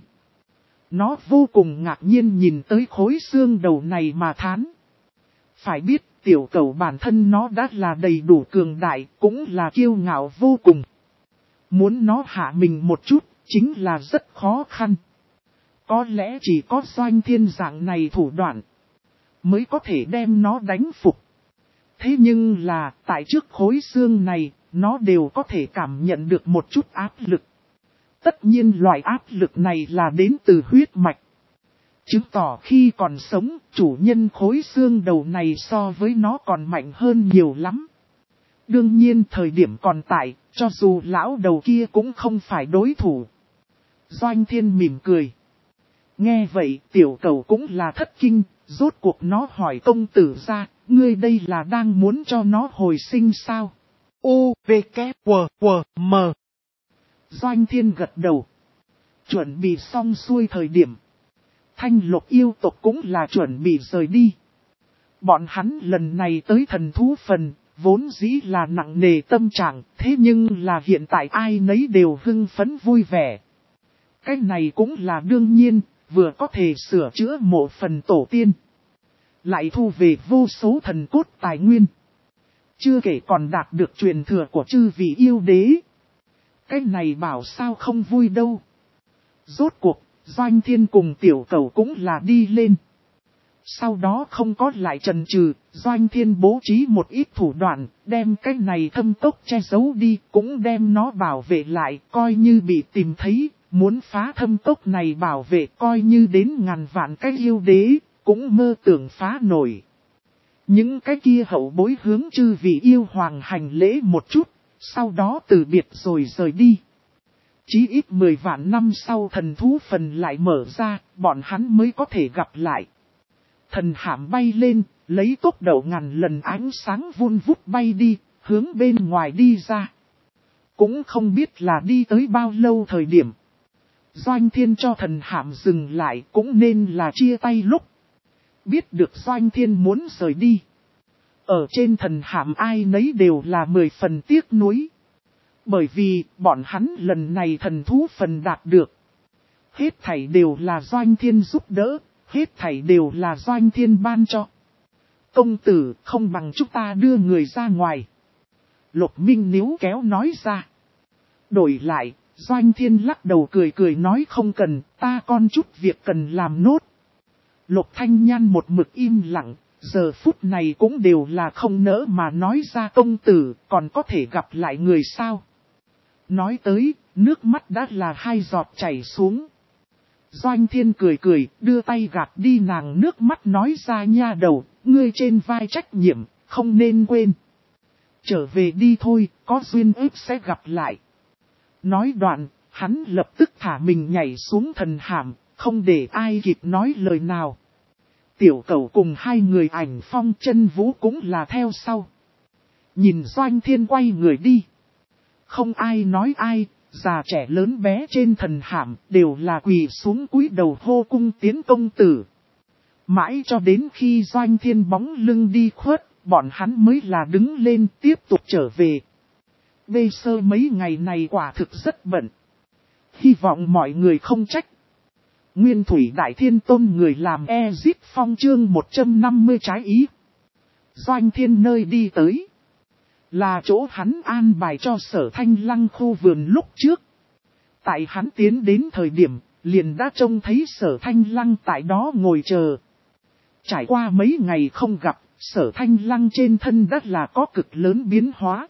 Nó vô cùng ngạc nhiên nhìn tới khối xương đầu này mà thán. Phải biết, tiểu cẩu bản thân nó đã là đầy đủ cường đại, cũng là kiêu ngạo vô cùng. Muốn nó hạ mình một chút, chính là rất khó khăn. Có lẽ chỉ có Doanh Thiên dạng này thủ đoạn, mới có thể đem nó đánh phục. Thế nhưng là, tại trước khối xương này, nó đều có thể cảm nhận được một chút áp lực. Tất nhiên loại áp lực này là đến từ huyết mạch. Chứng tỏ khi còn sống, chủ nhân khối xương đầu này so với nó còn mạnh hơn nhiều lắm. Đương nhiên thời điểm còn tại, cho dù lão đầu kia cũng không phải đối thủ. Doanh Thiên mỉm cười. Nghe vậy tiểu cẩu cũng là thất kinh, rốt cuộc nó hỏi công tử ra, ngươi đây là đang muốn cho nó hồi sinh sao? U, V, K, W, W, M. Doanh Thiên gật đầu. Chuẩn bị xong xuôi thời điểm. Thanh Lục yêu tộc cũng là chuẩn bị rời đi. Bọn hắn lần này tới thần thú phần, vốn dĩ là nặng nề tâm trạng, thế nhưng là hiện tại ai nấy đều hưng phấn vui vẻ. Cái này cũng là đương nhiên, vừa có thể sửa chữa một phần tổ tiên. Lại thu về vô số thần cốt tài nguyên. Chưa kể còn đạt được truyền thừa của chư vị yêu đế. Cái này bảo sao không vui đâu. Rốt cuộc, Doanh Thiên cùng tiểu cẩu cũng là đi lên. Sau đó không có lại chần chừ, Doanh Thiên bố trí một ít thủ đoạn, đem cái này thâm tốc che giấu đi, cũng đem nó bảo vệ lại, coi như bị tìm thấy, muốn phá thâm tốc này bảo vệ coi như đến ngàn vạn cái yêu đế, cũng mơ tưởng phá nổi. Những cái kia hậu bối hướng chư vị yêu hoàng hành lễ một chút, sau đó từ biệt rồi rời đi. Chí ít 10 vạn năm sau thần thú phần lại mở ra, bọn hắn mới có thể gặp lại. Thần hạm bay lên, lấy tốc độ ngàn lần ánh sáng vun vút bay đi, hướng bên ngoài đi ra. Cũng không biết là đi tới bao lâu thời điểm. Doanh Thiên cho thần hạm dừng lại cũng nên là chia tay lúc. Biết được Doanh Thiên muốn rời đi. Ở trên thần hạm ai nấy đều là 10 phần tiếc nuối. Bởi vì bọn hắn lần này thần thú phần đạt được. Hết thảy đều là Doanh Thiên giúp đỡ, hết thảy đều là Doanh Thiên ban cho. Công tử không bằng chúng ta đưa người ra ngoài. Lục Minh níu kéo nói ra. Đổi lại, Doanh Thiên lắc đầu cười cười nói không cần, ta còn chút việc cần làm nốt. Lục Thanh Nhan một mực im lặng, giờ phút này cũng đều là không nỡ mà nói ra công tử, còn có thể gặp lại người sao. Nói tới, nước mắt đã là 2 giọt chảy xuống. Doanh Thiên cười cười, đưa tay gạt đi nàng nước mắt nói ra nha đầu, ngươi trên vai trách nhiệm, không nên quên. Trở về đi thôi, có duyên ước sẽ gặp lại. Nói đoạn, hắn lập tức thả mình nhảy xuống thần hàm, không để ai kịp nói lời nào. Tiểu Cẩu cùng 2 người Ảnh Phong Chân Vũ cũng là theo sau. Nhìn Doanh Thiên quay người đi. Không ai nói ai, già trẻ lớn bé trên thần hàm đều là quỳ xuống cúi đầu hô cung tiến công tử. Mãi cho đến khi Doanh Thiên bóng lưng đi khuất, bọn hắn mới là đứng lên tiếp tục trở về. Bây giờ mấy ngày này quả thực rất bận. Hy vọng mọi người không trách. Nguyên Thủy Đại Thiên Tôn người làm Ezip Phong chương 150 trái ý. Doanh Thiên nơi đi tới. Là chỗ hắn an bài cho Sở Thanh Lăng khu vườn lúc trước. Tại hắn tiến đến thời điểm, liền đã trông thấy Sở Thanh Lăng tại đó ngồi chờ. Trải qua mấy ngày không gặp, Sở Thanh Lăng trên thân đã là có cực lớn biến hóa.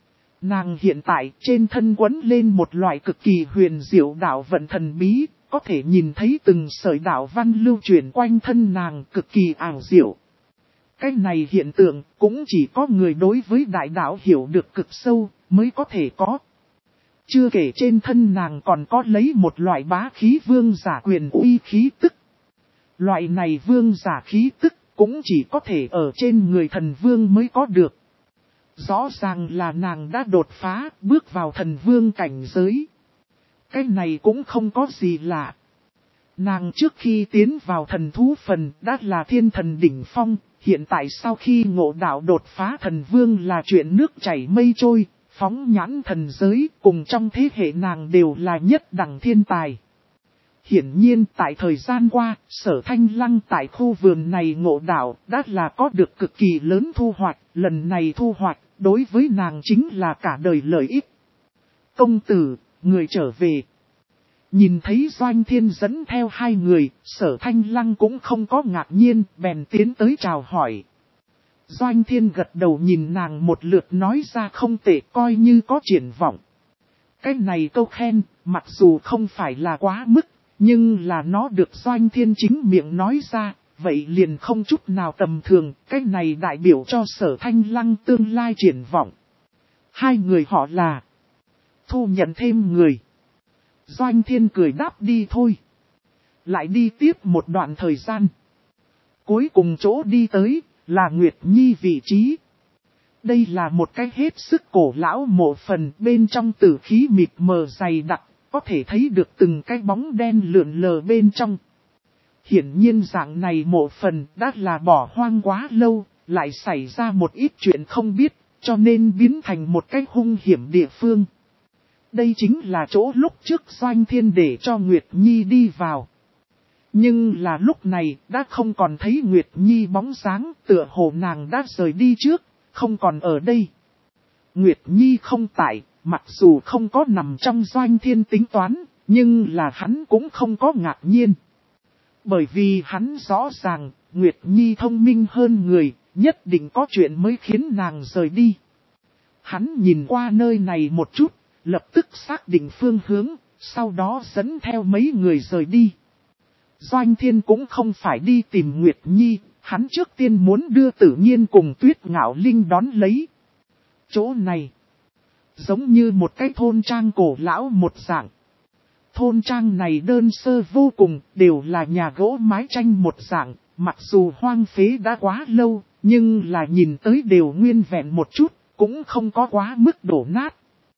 Nàng hiện tại trên thân quấn lên một loại cực kỳ huyền diệu đạo vận thần bí, có thể nhìn thấy từng sợi đạo văn lưu chuyển quanh thân nàng cực kỳ ảo diệu. Cái này hiện tượng cũng chỉ có người đối với đại đạo hiểu được cực sâu mới có thể có. Chưa kể trên thân nàng còn có lấy một loại bá khí vương giả quyền uy khí tức. Loại này vương giả khí tức cũng chỉ có thể ở trên người thần vương mới có được. Rõ ràng là nàng đã đột phá bước vào thần vương cảnh giới. Cái này cũng không có gì lạ. Nàng trước khi tiến vào thần thú phần đã là thiên thần đỉnh phong. Hiện tại sau khi ngộ đạo đột phá thần vương là chuyện nước chảy mây trôi, phóng nhãn thần giới cùng trong thế hệ nàng đều là nhất đẳng thiên tài. Hiển nhiên tại thời gian qua, Sở Thanh Lăng tại khu vườn này ngộ đạo đã là có được cực kỳ lớn thu hoạch, lần này thu hoạch đối với nàng chính là cả đời lợi ích. Công tử, người trở về. Nhìn thấy Doanh Thiên dẫn theo hai người, Sở Thanh Lăng cũng không có ngạc nhiên, bèn tiến tới chào hỏi. Doanh Thiên gật đầu nhìn nàng một lượt nói ra không tệ, coi như có triển vọng. Cái này câu khen, mặc dù không phải là quá mức, nhưng là nó được Doanh Thiên chính miệng nói ra, vậy liền không chút nào tầm thường, cái này đại biểu cho Sở Thanh Lăng tương lai triển vọng. Hai người họ là thu nhận thêm người. Doanh Thiên cười đáp đi thôi. Lại đi tiếp một đoạn thời gian. Cuối cùng chỗ đi tới là Nguyệt Nhi vị trí. Đây là một cái hết sức cổ lão mộ phần, bên trong tử khí mịt mờ dày đặc, có thể thấy được từng cái bóng đen lượn lờ bên trong. Hiển nhiên dạng này mộ phần đã là bỏ hoang quá lâu, lại xảy ra một ít chuyện không biết, cho nên biến thành một cái hung hiểm địa phương. Đây chính là chỗ lúc trước Doanh Thiên để cho Nguyệt Nhi đi vào. Nhưng là lúc này đã không còn thấy Nguyệt Nhi bóng dáng, tựa hồ nàng đã rời đi trước, không còn ở đây. Nguyệt Nhi không tại, mặc dù không có nằm trong Doanh Thiên tính toán, nhưng là hắn cũng không có ngạc nhiên. Bởi vì hắn rõ ràng, Nguyệt Nhi thông minh hơn người, nhất định có chuyện mới khiến nàng rời đi. Hắn nhìn qua nơi này một chút, lập tức xác định phương hướng, sau đó dẫn theo mấy người rời đi. Doanh Thiên cũng không phải đi tìm Nguyệt Nhi, hắn trước tiên muốn đưa Tử Nhiên cùng Tuyết Ngạo Linh đón lấy. Chỗ này, giống như một cái thôn trang cổ lão một dạng. Thôn trang này đơn sơ vô cùng, đều là nhà gỗ mái tranh một dạng, mặc dù hoang phế đã quá lâu, nhưng là nhìn tới đều nguyên vẹn một chút, cũng không có quá mức đổ nát.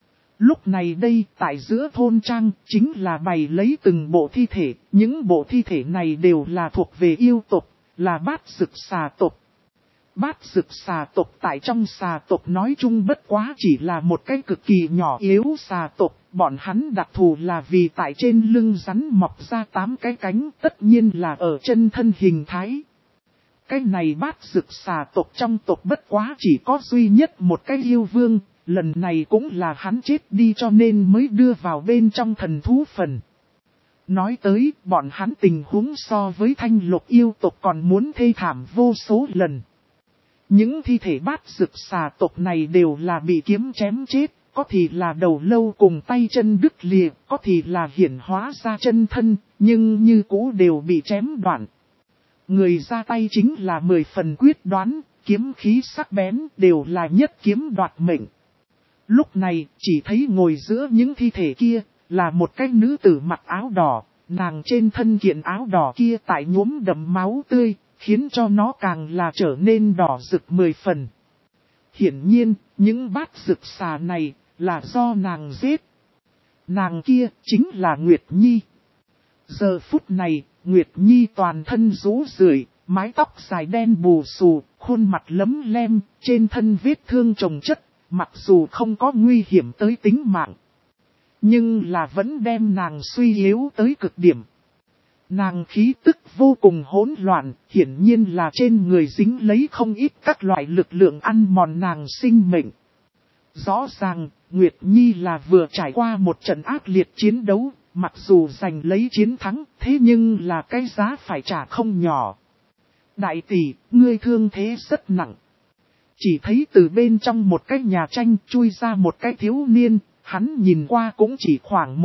Lúc này đây, tại giữa thôn trang, chính là bày lấy từng bộ thi thể, những bộ thi thể này đều là thuộc về yêu tộc, là bát dực xà tộc. Bát dực xà tộc tại trong xà tộc nói chung bất quá chỉ là một cái cực kỳ nhỏ yếu xà tộc, bọn hắn đặc thù là vì tại trên lưng rắn mọc ra 8 cái cánh, tất nhiên là ở chân thân hình thái. Cái này bát dực xà tộc trong tộc bất quá chỉ có duy nhất một cái yêu vương. Lần này cũng là hắn chết đi cho nên mới đưa vào bên trong thần thú phần. Nói tới, bọn hắn tình huống so với thanh lục yêu tộc còn muốn thê thảm vô số lần. Những thi thể bát dực xà tộc này đều là bị kiếm chém chết, có thì là đầu lâu cùng tay chân đứt lìa, có thì là hiển hóa ra chân thân, nhưng như cũ đều bị chém đoạn. Người ra tay chính là 10 phần quyết đoán, kiếm khí sắc bén đều là nhất kiếm đoạt mệnh. Lúc này, chỉ thấy ngồi giữa những thi thể kia, là một cái nữ tử mặc áo đỏ, nàng trên thân kiện áo đỏ kia tại nhuốm đậm máu tươi, khiến cho nó càng là trở nên đỏ rực 10 phần. Hiển nhiên, những bát rực xà này, là do nàng giết. Nàng kia, chính là Nguyệt Nhi. Giờ phút này, Nguyệt Nhi toàn thân rũ rượi, mái tóc dài đen bù xù, khuôn mặt lấm lem, trên thân vết thương chồng chất. Mặc dù không có nguy hiểm tới tính mạng, nhưng là vẫn đem nàng suy yếu tới cực điểm. Nàng khí tức vô cùng hỗn loạn, hiển nhiên là trên người dính lấy không ít các loại lực lượng ăn mòn nàng sinh mệnh. Rõ ràng, Nguyệt Nhi là vừa trải qua một trận ác liệt chiến đấu, mặc dù giành lấy chiến thắng, thế nhưng là cái giá phải trả không nhỏ. Đại tỷ, ngươi thương thế rất nặng. Chỉ thấy từ bên trong một cái nhà tranh chui ra một cái thiếu niên, hắn nhìn qua cũng chỉ khoảng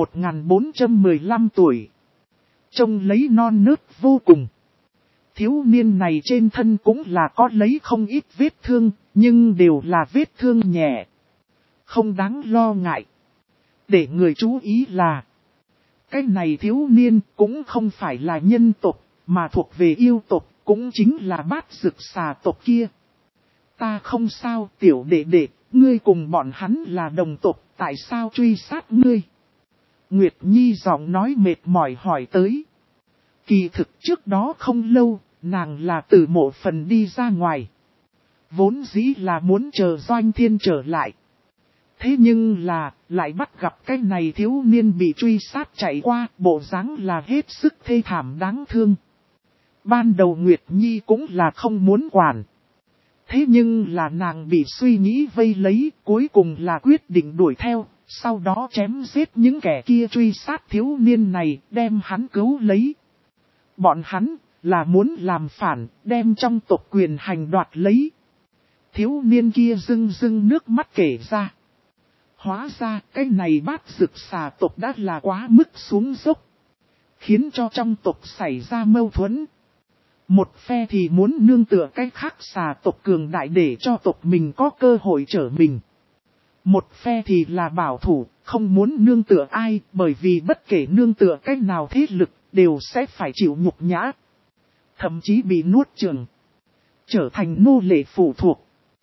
1415 tuổi. Trông lấy non nớt vô cùng. Thiếu niên này trên thân cũng là có lấy không ít vết thương, nhưng đều là vết thương nhẹ. Không đáng lo ngại. Để người chú ý là, cái này thiếu niên cũng không phải là nhân tộc, mà thuộc về yêu tộc, cũng chính là bát dực xà tộc kia. Ta không sao tiểu đệ đệ, ngươi cùng bọn hắn là đồng tộc, tại sao truy sát ngươi? Nguyệt Nhi giọng nói mệt mỏi hỏi tới. Kỳ thực trước đó không lâu, nàng là từ mộ phần đi ra ngoài. Vốn dĩ là muốn chờ Doanh Thiên trở lại. Thế nhưng là, lại bắt gặp cái này thiếu niên bị truy sát chạy qua, bộ dáng là hết sức thê thảm đáng thương. Ban đầu Nguyệt Nhi cũng là không muốn quản. Thế nhưng là nàng bị suy nghĩ vây lấy, cuối cùng là quyết định đuổi theo, sau đó chém giết những kẻ kia truy sát thiếu niên này, đem hắn cứu lấy. Bọn hắn, là muốn làm phản, đem trong tộc quyền hành đoạt lấy. Thiếu niên kia rưng rưng nước mắt kể ra. Hóa ra, cái này Bát Dực xà tộc đã là quá mức xuống dốc. Khiến cho trong tộc xảy ra mâu thuẫn. Một phe thì muốn nương tựa cái khác xà tộc cường đại để cho tộc mình có cơ hội trở mình. Một phe thì là bảo thủ, không muốn nương tựa ai, bởi vì bất kể nương tựa cách nào thế lực, đều sẽ phải chịu nhục nhã. Thậm chí bị nuốt chửng, trở thành nô lệ phụ thuộc.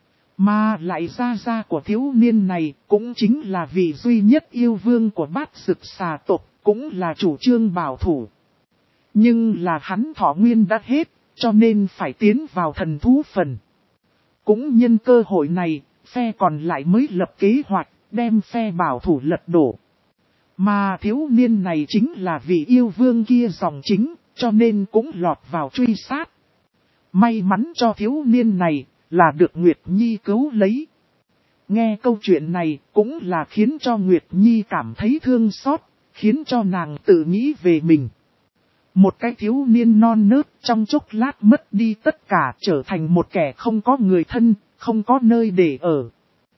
Mà lại gia của thiếu niên này, cũng chính là vị duy nhất yêu vương của Bát Dực xà tộc, cũng là chủ trương bảo thủ. Nhưng là hắn thọ nguyên đã hết, cho nên phải tiến vào thần thú phần. Cũng nhân cơ hội này, phe còn lại mới lập kế hoạch, đem phe bảo thủ lật đổ. Mà thiếu niên này chính là vị yêu vương kia dòng chính, cho nên cũng lọt vào truy sát. May mắn cho thiếu niên này, là được Nguyệt Nhi cứu lấy. Nghe câu chuyện này, cũng là khiến cho Nguyệt Nhi cảm thấy thương xót, khiến cho nàng tự nghĩ về mình. Một cái thiếu niên non nớt trong chốc lát mất đi tất cả, trở thành một kẻ không có người thân, không có nơi để ở.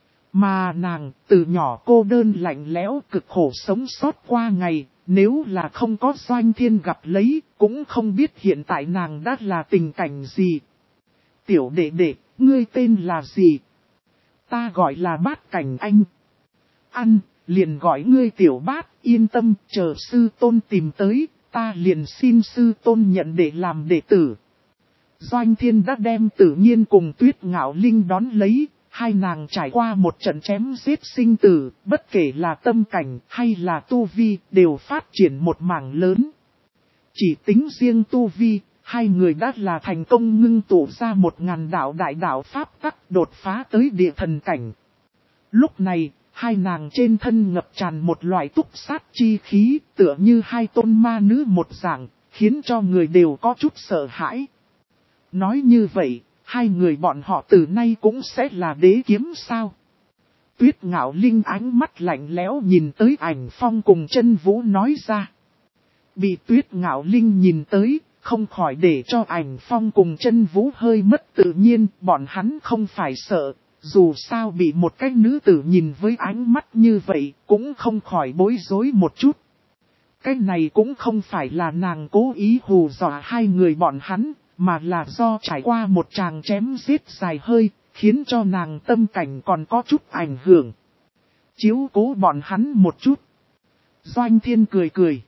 Mà nàng từ nhỏ cô đơn lạnh lẽo cực khổ sống sót qua ngày, nếu là không có Doanh Thiên gặp lấy, cũng không biết hiện tại nàng đã là tình cảnh gì. Tiểu đệ đệ, ngươi tên là gì? Ta gọi là Bát Cảnh Anh. Ăn, liền gọi ngươi Tiểu Bát, yên tâm, chờ sư tôn tìm tới. Ta liền xin sư tôn nhận để làm đệ tử. Doanh Thiên đã đem Tử Nhiên cùng Tuyết Ngạo Linh đón lấy, hai nàng trải qua một trận chém giết sinh tử, bất kể là tâm cảnh hay là tu vi, đều phát triển một mảng lớn. Chỉ tính riêng tu vi, hai người đã là thành công ngưng tụ ra 1000 đạo đại đạo pháp tắc đột phá tới địa thần cảnh. Lúc này, hai nàng trên thân ngập tràn một loại túc sát chi khí, tựa như hai tôn ma nữ một dạng, khiến cho người đều có chút sợ hãi. Nói như vậy, hai người bọn họ từ nay cũng sẽ là đế kiếm sao? Tuyết Ngạo Linh ánh mắt lạnh lẽo nhìn tới Ảnh Phong cùng Chân Vũ nói ra. Bị Tuyết Ngạo Linh nhìn tới, không khỏi để cho Ảnh Phong cùng Chân Vũ hơi mất tự nhiên, bọn hắn không phải sợ. Dù sao bị một cái nữ tử nhìn với ánh mắt như vậy, cũng không khỏi bối rối một chút. Cái này cũng không phải là nàng cố ý hù dọa hai người bọn hắn, mà là do trải qua một tràng chém giết dài hơi, khiến cho nàng tâm cảnh còn có chút ảnh hưởng. Chiếu cố bọn hắn một chút. Doanh Thiên cười cười.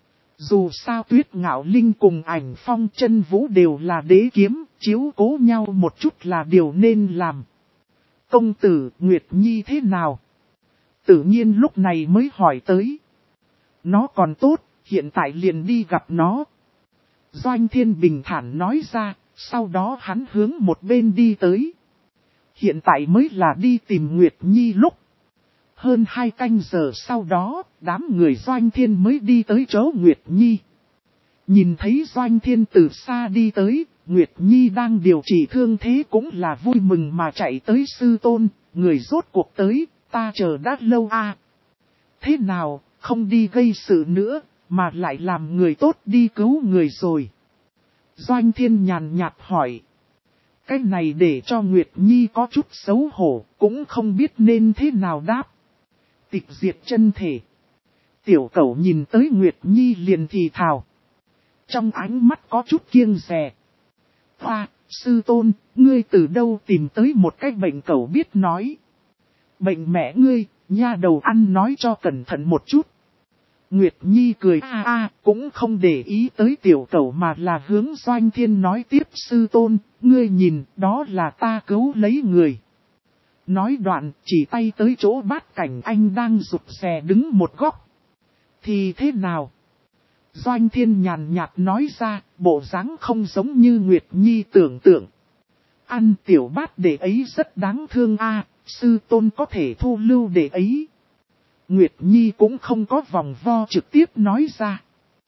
Dù sao Tuyết Ngạo Linh cùng Ảnh Phong Chân Vũ đều là đế kiếm, chiếu cố nhau một chút là điều nên làm. Công tử Nguyệt Nhi thế nào? Tự nhiên lúc này mới hỏi tới. Nó còn tốt, hiện tại liền đi gặp nó. Doanh Thiên bình thản nói ra, sau đó hắn hướng một bên đi tới. Hiện tại mới là đi tìm Nguyệt Nhi lúc. Hơn 2 canh giờ sau đó, đám người Doanh Thiên mới đi tới chỗ Nguyệt Nhi. Nhìn thấy Doanh Thiên từ xa đi tới, Nguyệt Nhi đang điều trị thương thế cũng là vui mừng mà chạy tới sư tôn, người rốt cuộc tới, ta chờ đã lâu à. Thế nào, không đi gây sự nữa, mà lại làm người tốt đi cứu người rồi. Doanh Thiên nhàn nhạt hỏi. Cái này để cho Nguyệt Nhi có chút xấu hổ, cũng không biết nên thế nào đáp. Tịch diệt chân thể. Tiểu cẩu nhìn tới Nguyệt Nhi liền thì thào. Trong ánh mắt có chút kiêng dè. Hoa, sư tôn, ngươi từ đâu tìm tới một cái bệnh cẩu biết nói. Bệnh mẹ ngươi, nha đầu ăn nói cho cẩn thận một chút. Nguyệt Nhi cười cũng không để ý tới tiểu cẩu mà là hướng Doanh Thiên nói tiếp sư tôn, ngươi nhìn, đó là ta cứu lấy người. Nói đoạn, chỉ tay tới chỗ Bát Cảnh Anh đang rụt rè đứng một góc. Thì thế nào? Doanh Thiên nhàn nhạt nói ra, bộ dáng không giống như Nguyệt Nhi tưởng tượng. Ăn tiểu bát đệ ấy rất đáng thương a, sư tôn có thể thu lưu đệ ấy. Nguyệt Nhi cũng không có vòng vo trực tiếp nói ra.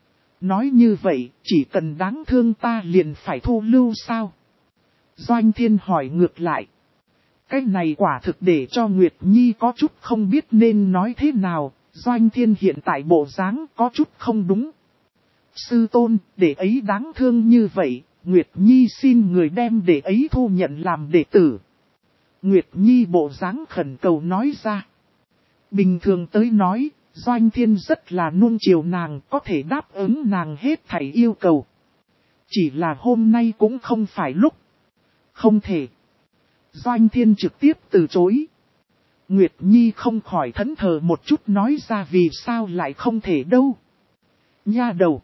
Nói như vậy, chỉ cần đáng thương ta liền phải thu lưu sao? Doanh Thiên hỏi ngược lại. Cái này quả thực để cho Nguyệt Nhi có chút không biết nên nói thế nào, Doanh Thiên hiện tại bộ dáng có chút không đúng. Sư tôn, đệ ấy đáng thương như vậy, Nguyệt Nhi xin người đem đệ ấy thu nhận làm đệ tử. Nguyệt Nhi bộ dáng khẩn cầu nói ra. Bình thường tới nói, Doanh Thiên rất là nuông chiều nàng, có thể đáp ứng nàng hết thảy yêu cầu. Chỉ là hôm nay cũng không phải lúc. Không thể. Doanh Thiên trực tiếp từ chối. Nguyệt Nhi không khỏi thẫn thờ một chút nói ra vì sao lại không thể đâu. Nha đầu.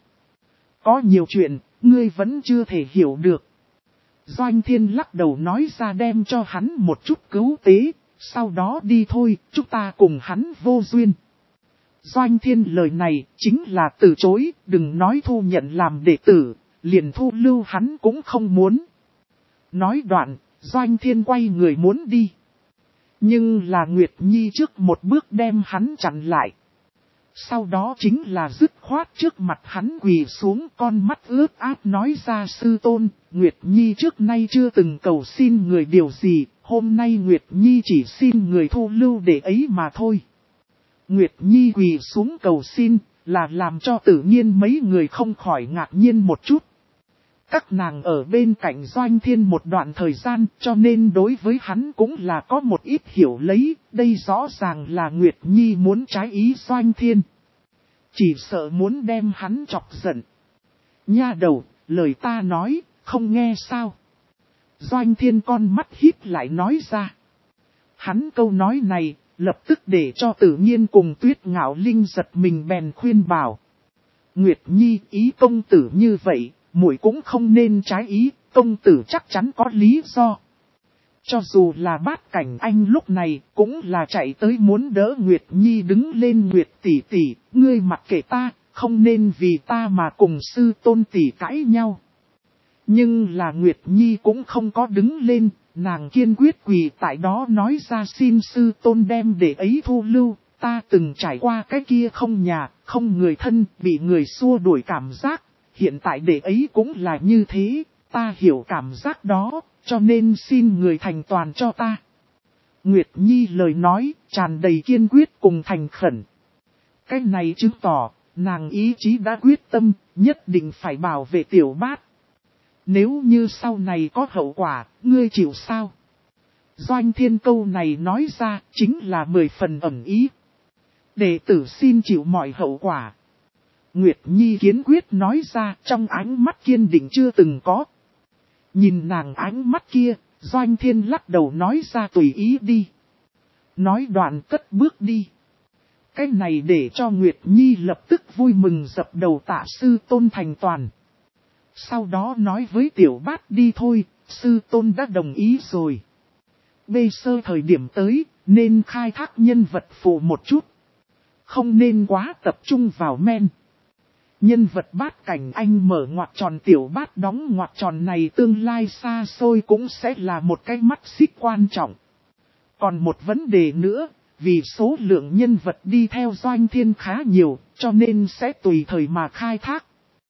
Có nhiều chuyện, ngươi vẫn chưa thể hiểu được. Doanh Thiên lắc đầu nói ra đem cho hắn một chút cứu tế, sau đó đi thôi, chúng ta cùng hắn vô duyên. Doanh Thiên lời này chính là từ chối, đừng nói thu nhận làm đệ tử, liền thu lưu hắn cũng không muốn. Nói đoạn, Doanh Thiên quay người muốn đi. Nhưng là Nguyệt Nhi trước một bước đem hắn chặn lại. Sau đó chính là dứt khoát trước mặt hắn quỳ xuống, con mắt ướt át nói ra sư tôn, Nguyệt Nhi trước nay chưa từng cầu xin người điều gì, hôm nay Nguyệt Nhi chỉ xin người thu lưu để ấy mà thôi. Nguyệt Nhi quỳ xuống cầu xin, là làm cho tự nhiên mấy người không khỏi ngạc nhiên một chút. Các nàng ở bên cạnh Doanh Thiên một đoạn thời gian, cho nên đối với hắn cũng là có một ít hiểu lấy, đây rõ ràng là Nguyệt Nhi muốn trái ý Doanh Thiên. Chỉ sợ muốn đem hắn chọc giận. Nha đầu, lời ta nói, không nghe sao? Doanh Thiên con mắt híp lại nói ra. Hắn câu nói này, lập tức để cho tự nhiên cùng Tuyết Ngạo Linh giật mình bèn khuyên bảo. Nguyệt Nhi ý công tử như vậy. Muội cũng không nên trái ý, công tử chắc chắn có lý do. Cho dù là Bát Cảnh Anh lúc này cũng là chạy tới muốn đỡ Nguyệt Nhi đứng lên. Nguyệt tỷ tỷ, ngươi mặc kệ ta, không nên vì ta mà cùng sư tôn tỷ cãi nhau. Nhưng là Nguyệt Nhi cũng không có đứng lên, nàng kiên quyết quỳ tại đó nói ra xin sư tôn đem để ấy thu lưu. Ta từng trải qua cái kia không nhà, không người thân, bị người xua đuổi cảm giác. Hiện tại đệ ấy cũng là như thế, ta hiểu cảm giác đó, cho nên xin người thành toàn cho ta. Nguyệt Nhi lời nói, tràn đầy kiên quyết cùng thành khẩn. Cái này chứng tỏ, nàng ý chí đã quyết tâm, nhất định phải bảo vệ tiểu bát. Nếu như sau này có hậu quả, ngươi chịu sao? Doanh Thiên câu này nói ra, chính là 10 phần ẩn ý. Đệ tử xin chịu mọi hậu quả. Nguyệt Nhi kiên quyết nói ra trong ánh mắt kiên định chưa từng có. Nhìn nàng ánh mắt kia, Doanh Thiên lắc đầu nói ra tùy ý đi. Nói đoạn cất bước đi. Cái này để cho Nguyệt Nhi lập tức vui mừng dập đầu tạ sư tôn thành toàn. Sau đó nói với tiểu bát đi thôi, sư tôn đã đồng ý rồi. Bây giờ thời điểm tới, nên khai thác nhân vật phụ một chút. Không nên quá tập trung vào men. Nhân vật Bát Cảnh Anh mở ngoặc tròn tiểu bát đóng ngoặc tròn này tương lai xa xôi cũng sẽ là một cái mắt xích quan trọng. Còn một vấn đề nữa, vì số lượng nhân vật đi theo Doanh Thiên khá nhiều, cho nên sẽ tùy thời mà khai thác.